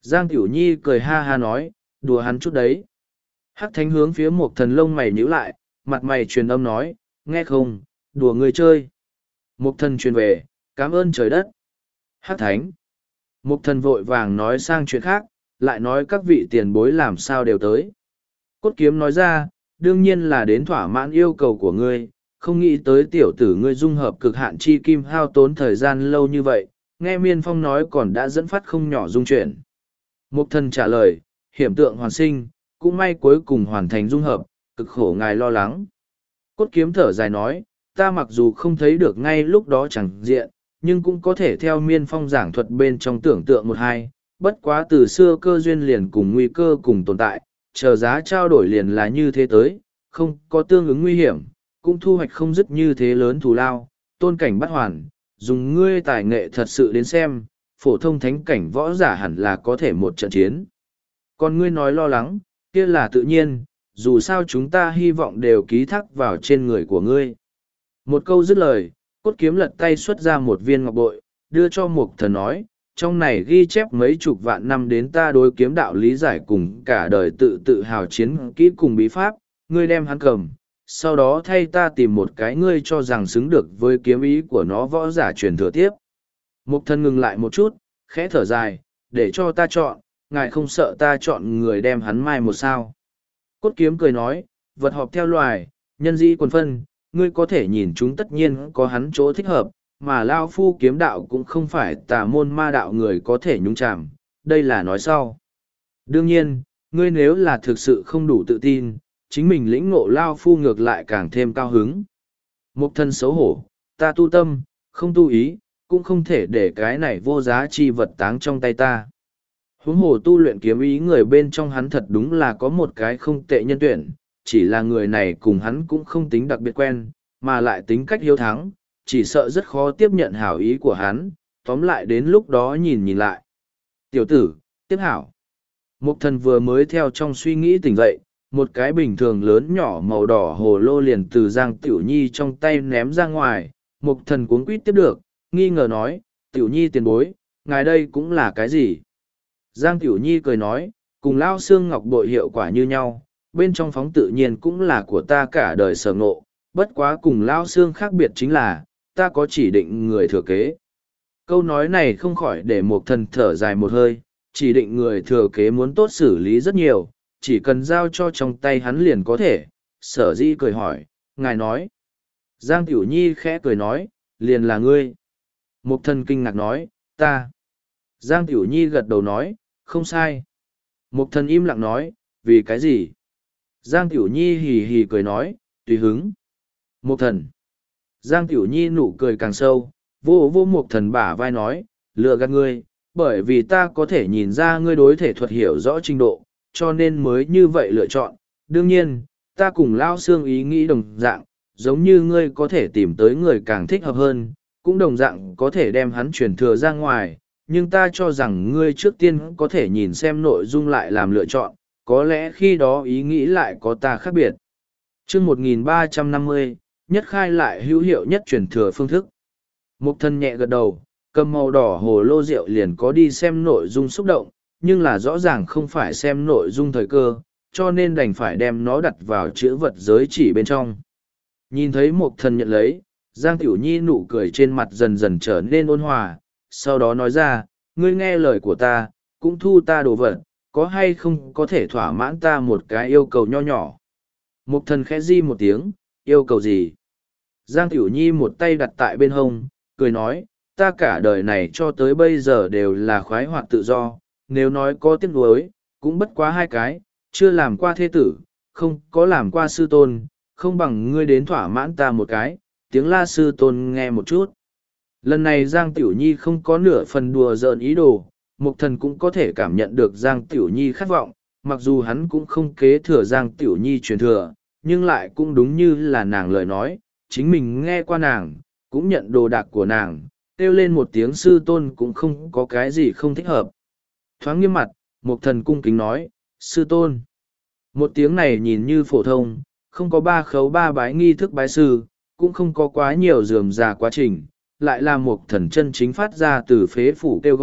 Giang Tiểu Nhi cười ha ha nói, đùa hắn chút đấy. Hắc thánh hướng phía một thần lông mày nhíu lại, mặt mày truyền âm nói, nghe không, đùa người chơi. Một thần truyền về, cảm ơn trời đất. Hắc thánh. Một thần vội vàng nói sang chuyện khác, lại nói các vị tiền bối làm sao đều tới. Cốt kiếm nói ra, đương nhiên là đến thỏa mãn yêu cầu của ngươi, không nghĩ tới tiểu tử ngươi dung hợp cực hạn chi kim hao tốn thời gian lâu như vậy, nghe Miên Phong nói còn đã dẫn phát không nhỏ dung chuyển. Mục thần trả lời, hiểm tượng hoàn sinh, cũng may cuối cùng hoàn thành dung hợp, cực khổ ngài lo lắng. Cốt kiếm thở dài nói, ta mặc dù không thấy được ngay lúc đó chẳng diện, nhưng cũng có thể theo Miên Phong giảng thuật bên trong tưởng tượng một hai, bất quá từ xưa cơ duyên liền cùng nguy cơ cùng tồn tại, chờ giá trao đổi liền là như thế tới, không có tương ứng nguy hiểm, cũng thu hoạch không dứt như thế lớn thù lao, tôn cảnh bắt hoàn, dùng ngươi tài nghệ thật sự đến xem, phổ thông thánh cảnh võ giả hẳn là có thể một trận chiến. Còn ngươi nói lo lắng, kia là tự nhiên, dù sao chúng ta hy vọng đều ký thác vào trên người của ngươi. Một câu dứt lời, cốt kiếm lật tay xuất ra một viên ngọc bội, đưa cho mục thần nói, trong này ghi chép mấy chục vạn năm đến ta đối kiếm đạo lý giải cùng cả đời tự tự hào chiến kỹ cùng bí pháp, ngươi đem hắn cầm, sau đó thay ta tìm một cái ngươi cho rằng xứng được với kiếm ý của nó võ giả truyền thừa tiếp. Mục thần ngừng lại một chút, khẽ thở dài, để cho ta chọn, ngài không sợ ta chọn người đem hắn mai một sao. Cốt kiếm cười nói, vật họp theo loài, nhân dĩ quần phân, ngươi có thể nhìn chúng tất nhiên có hắn chỗ thích hợp, mà Lao Phu kiếm đạo cũng không phải tà môn ma đạo người có thể nhúng chạm, đây là nói sau. Đương nhiên, ngươi nếu là thực sự không đủ tự tin, chính mình lĩnh ngộ Lao Phu ngược lại càng thêm cao hứng. Mục thân xấu hổ, ta tu tâm, không tu ý, cũng không thể để cái này vô giá chi vật táng trong tay ta. Huống hồ tu luyện kiếm ý người bên trong hắn thật đúng là có một cái không tệ nhân tuyển, chỉ là người này cùng hắn cũng không tính đặc biệt quen, mà lại tính cách hiếu thắng, chỉ sợ rất khó tiếp nhận hảo ý của hắn, tóm lại đến lúc đó nhìn nhìn lại. Tiểu tử, tiếp hảo. Mục thần vừa mới theo trong suy nghĩ tỉnh dậy, một cái bình thường lớn nhỏ màu đỏ hồ lô liền từ Giang Tiểu Nhi trong tay ném ra ngoài, mục thần cuống quýt tiếp được, nghi ngờ nói, Tiểu Nhi tiền bối, ngài đây cũng là cái gì? Giang Tiểu Nhi cười nói, cùng Lao Xương Ngọc bội hiệu quả như nhau, bên trong phóng tự nhiên cũng là của ta cả đời sở ngộ, bất quá cùng Lao Xương khác biệt chính là, ta có chỉ định người thừa kế. Câu nói này không khỏi để một thần thở dài một hơi, chỉ định người thừa kế muốn tốt xử lý rất nhiều, chỉ cần giao cho trong tay hắn liền có thể. Sở Di cười hỏi, ngài nói. Giang Tiểu Nhi khẽ cười nói, liền là ngươi. Một thần kinh ngạc nói, ta. Giang Tiểu Nhi gật đầu nói, không sai. Một thần im lặng nói, vì cái gì? Giang Tiểu Nhi hì hì cười nói, tùy hứng. Một thần. Giang Tiểu Nhi nụ cười càng sâu, vô vô một thần bả vai nói, lừa gạt ngươi, bởi vì ta có thể nhìn ra ngươi đối thể thuật hiểu rõ trình độ, cho nên mới như vậy lựa chọn. Đương nhiên, ta cùng Lao Xương ý nghĩ đồng dạng, giống như ngươi có thể tìm tới người càng thích hợp hơn, cũng đồng dạng có thể đem hắn truyền thừa ra ngoài, nhưng ta cho rằng ngươi trước tiên có thể nhìn xem nội dung lại làm lựa chọn, có lẽ khi đó ý nghĩ lại có ta khác biệt. Chương một nghìn ba trăm năm mươi, nhất khai lại hữu hiệu nhất truyền thừa phương thức. Mục thân nhẹ gật đầu, cầm màu đỏ hồ lô rượu liền có đi xem nội dung xúc động, nhưng là rõ ràng không phải xem nội dung thời cơ, cho nên đành phải đem nó đặt vào chữ vật giới chỉ bên trong. Nhìn thấy mục thân nhận lấy, Giang Tiểu Nhi nụ cười trên mặt dần dần trở nên ôn hòa, sau đó nói ra, ngươi nghe lời của ta, cũng thu ta đồ vật, có hay không có thể thỏa mãn ta một cái yêu cầu nho nhỏ. Mục thần khẽ di một tiếng, yêu cầu gì? Giang Tiểu Nhi một tay đặt tại bên hông, cười nói, ta cả đời này cho tới bây giờ đều là khoái hoạt tự do, nếu nói có tiếc nuối, cũng bất quá hai cái, chưa làm qua thế tử, không có làm qua sư tôn, không bằng ngươi đến thỏa mãn ta một cái, tiếng la sư tôn nghe một chút. Lần này Giang Tiểu Nhi không có nửa phần đùa giỡn ý đồ, Mục Thần cũng có thể cảm nhận được Giang Tiểu Nhi khát vọng, mặc dù hắn cũng không kế thừa Giang Tiểu Nhi truyền thừa, nhưng lại cũng đúng như là nàng lời nói, chính mình nghe qua nàng, cũng nhận đồ đạc của nàng, kêu lên một tiếng sư tôn cũng không có cái gì không thích hợp. Thoáng nghiêm mặt, Mục Thần cung kính nói, sư tôn. Một tiếng này nhìn như phổ thông, không có ba khấu ba bái nghi thức bái sư, cũng không có quá nhiều rườm rà quá trình, lại là một thần chân chính phát ra từ phế phủ kêu gọi,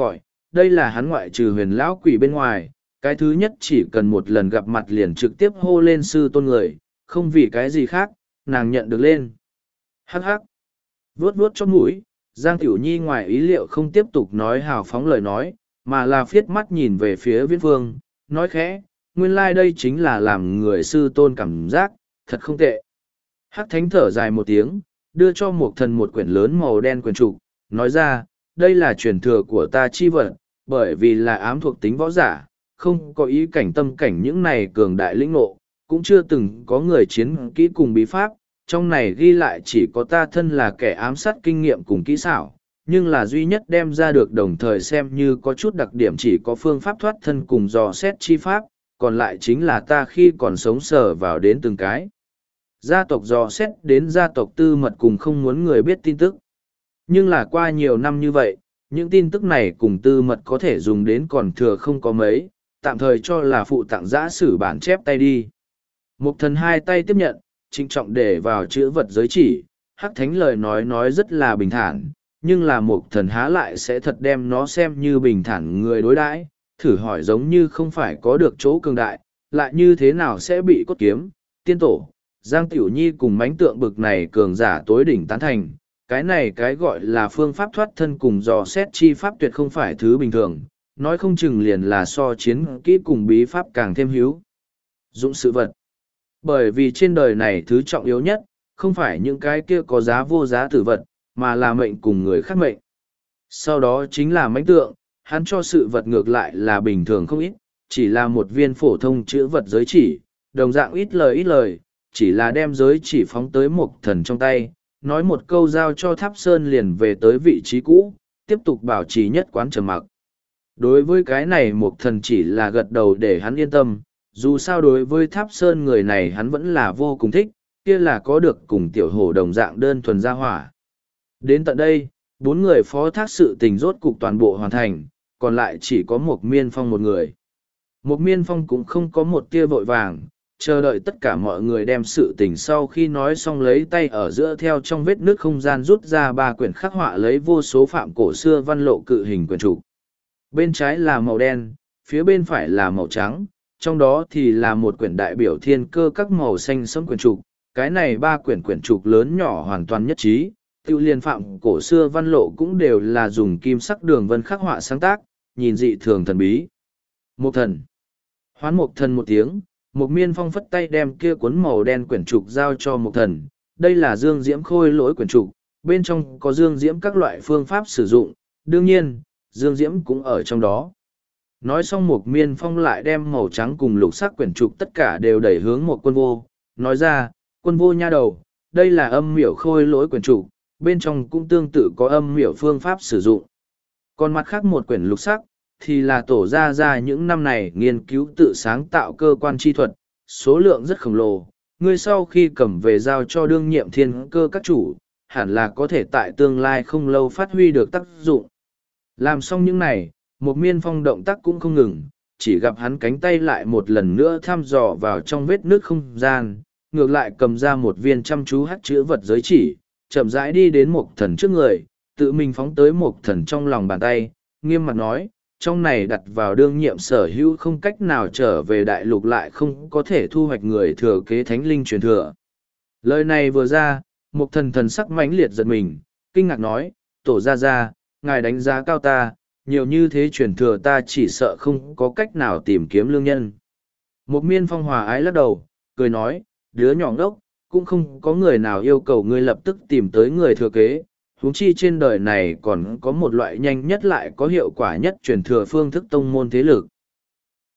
đây là hắn ngoại trừ huyền lão quỷ bên ngoài, cái thứ nhất chỉ cần một lần gặp mặt liền trực tiếp hô lên sư tôn người, không vì cái gì khác, nàng nhận được lên. Hắc hắc, vuốt vuốt cho mũi, Giang Tiểu Nhi ngoài ý liệu không tiếp tục nói hào phóng lời nói, mà là phiết mắt nhìn về phía Viễn Phương, nói khẽ, nguyên lai like đây chính là làm người sư tôn cảm giác, thật không tệ. Hắc Thánh thở dài một tiếng, đưa cho Mộc Thần một quyển lớn màu đen quyển trục, nói ra, đây là truyền thừa của ta chi vật, bởi vì là ám thuộc tính võ giả, không có ý cảnh tâm cảnh những này cường đại lĩnh ngộ, cũng chưa từng có người chiến kỹ cùng bí pháp, trong này ghi lại chỉ có ta thân là kẻ ám sát kinh nghiệm cùng kỹ xảo, nhưng là duy nhất đem ra được đồng thời xem như có chút đặc điểm chỉ có phương pháp thoát thân cùng dò xét chi pháp, còn lại chính là ta khi còn sống sờ vào đến từng cái. Gia tộc dò xét đến gia tộc tư mật cùng không muốn người biết tin tức. Nhưng là qua nhiều năm như vậy, những tin tức này cùng tư mật có thể dùng đến còn thừa không có mấy, tạm thời cho là phụ tặng giã sử bản chép tay đi. Mục Thần hai tay tiếp nhận, trịnh trọng để vào chữ vật giới chỉ, Hắc Thánh lời nói nói rất là bình thản, nhưng là Mục Thần há lại sẽ thật đem nó xem như bình thản người đối đãi, thử hỏi giống như không phải có được chỗ cường đại, lại như thế nào sẽ bị cốt kiếm, tiên tổ, Giang Tiểu Nhi cùng mánh tượng bực này cường giả tối đỉnh tán thành, cái này cái gọi là phương pháp thoát thân cùng dò xét chi pháp tuyệt không phải thứ bình thường, nói không chừng liền là so chiến kỹ cùng bí pháp càng thêm hiếu dụng sự vật. Bởi vì trên đời này thứ trọng yếu nhất, không phải những cái kia có giá vô giá tử vật, mà là mệnh cùng người khác mệnh. Sau đó chính là mãnh tượng, hắn cho sự vật ngược lại là bình thường không ít, chỉ là một viên phổ thông chữ vật giới chỉ, đồng dạng ít lời ít lời, chỉ là đem giới chỉ phóng tới Mộc Thần trong tay, nói một câu giao cho Tháp Sơn liền về tới vị trí cũ, tiếp tục bảo trì nhất quán trầm mặc. Đối với cái này Mộc Thần chỉ là gật đầu để hắn yên tâm, dù sao đối với Tháp Sơn người này hắn vẫn là vô cùng thích, kia là có được cùng tiểu hổ đồng dạng đơn thuần gia hỏa. Đến tận đây, bốn người phó thác sự tình rốt cục toàn bộ hoàn thành, còn lại chỉ có một Miên Phong một người. Một Miên Phong cũng không có một tia vội vàng, chờ đợi tất cả mọi người đem sự tình sau khi nói xong lấy tay ở giữa theo trong vết nước không gian rút ra ba quyển khắc họa lấy vô số phạm cổ xưa văn lộ cự hình quyển trục. Bên trái là màu đen, phía bên phải là màu trắng, trong đó thì là một quyển đại biểu thiên cơ các màu xanh sẫm quyển trục. Cái này ba quyển quyển trục lớn nhỏ hoàn toàn nhất trí, tiêu liên phạm cổ xưa văn lộ cũng đều là dùng kim sắc đường vân khắc họa sáng tác, nhìn dị thường thần bí. Một Thần. Hoán Một Thần một tiếng, Một Miên Phong phất tay đem kia cuốn màu đen quyển trục giao cho Một Thần. Đây là dương diễm khôi lỗi quyển trục, bên trong có dương diễm các loại phương pháp sử dụng, đương nhiên, dương diễm cũng ở trong đó. Nói xong Một Miên Phong lại đem màu trắng cùng lục sắc quyển trục tất cả đều đẩy hướng một quân vô, nói ra, quân vô nha đầu, đây là âm miểu khôi lỗi quyển trục, bên trong cũng tương tự có âm miểu phương pháp sử dụng. Còn mặt khác một quyển lục sắc, thì là tổ ra ra những năm này nghiên cứu tự sáng tạo cơ quan chi thuật, số lượng rất khổng lồ. Ngươi sau khi cầm về giao cho đương nhiệm thiên cơ các chủ, hẳn là có thể tại tương lai không lâu phát huy được tác dụng. Làm xong những này, một Miên Phong động tác cũng không ngừng, chỉ gặp hắn cánh tay lại một lần nữa thăm dò vào trong vết nước không gian, ngược lại cầm ra một viên chăm chú hát chữ vật giới chỉ, chậm rãi đi đến Mộc Thần trước người, tự mình phóng tới Mộc Thần trong lòng bàn tay, nghiêm mặt nói, trong này đặt vào đương nhiệm sở hữu không cách nào trở về đại lục lại không có thể thu hoạch người thừa kế thánh linh truyền thừa. Lời này vừa ra, Mộc Thần thần sắc mãnh liệt giật mình, kinh ngạc nói, tổ ra ra, ngài đánh giá cao ta, nhiều như thế truyền thừa ta chỉ sợ không có cách nào tìm kiếm lương nhân. Một Miên Phong hòa ái lắc đầu, cười nói, đứa nhỏ ngốc, cũng không có người nào yêu cầu ngươi lập tức tìm tới người thừa kế, huống chi trên đời này còn có một loại nhanh nhất lại có hiệu quả nhất truyền thừa phương thức tông môn thế lực.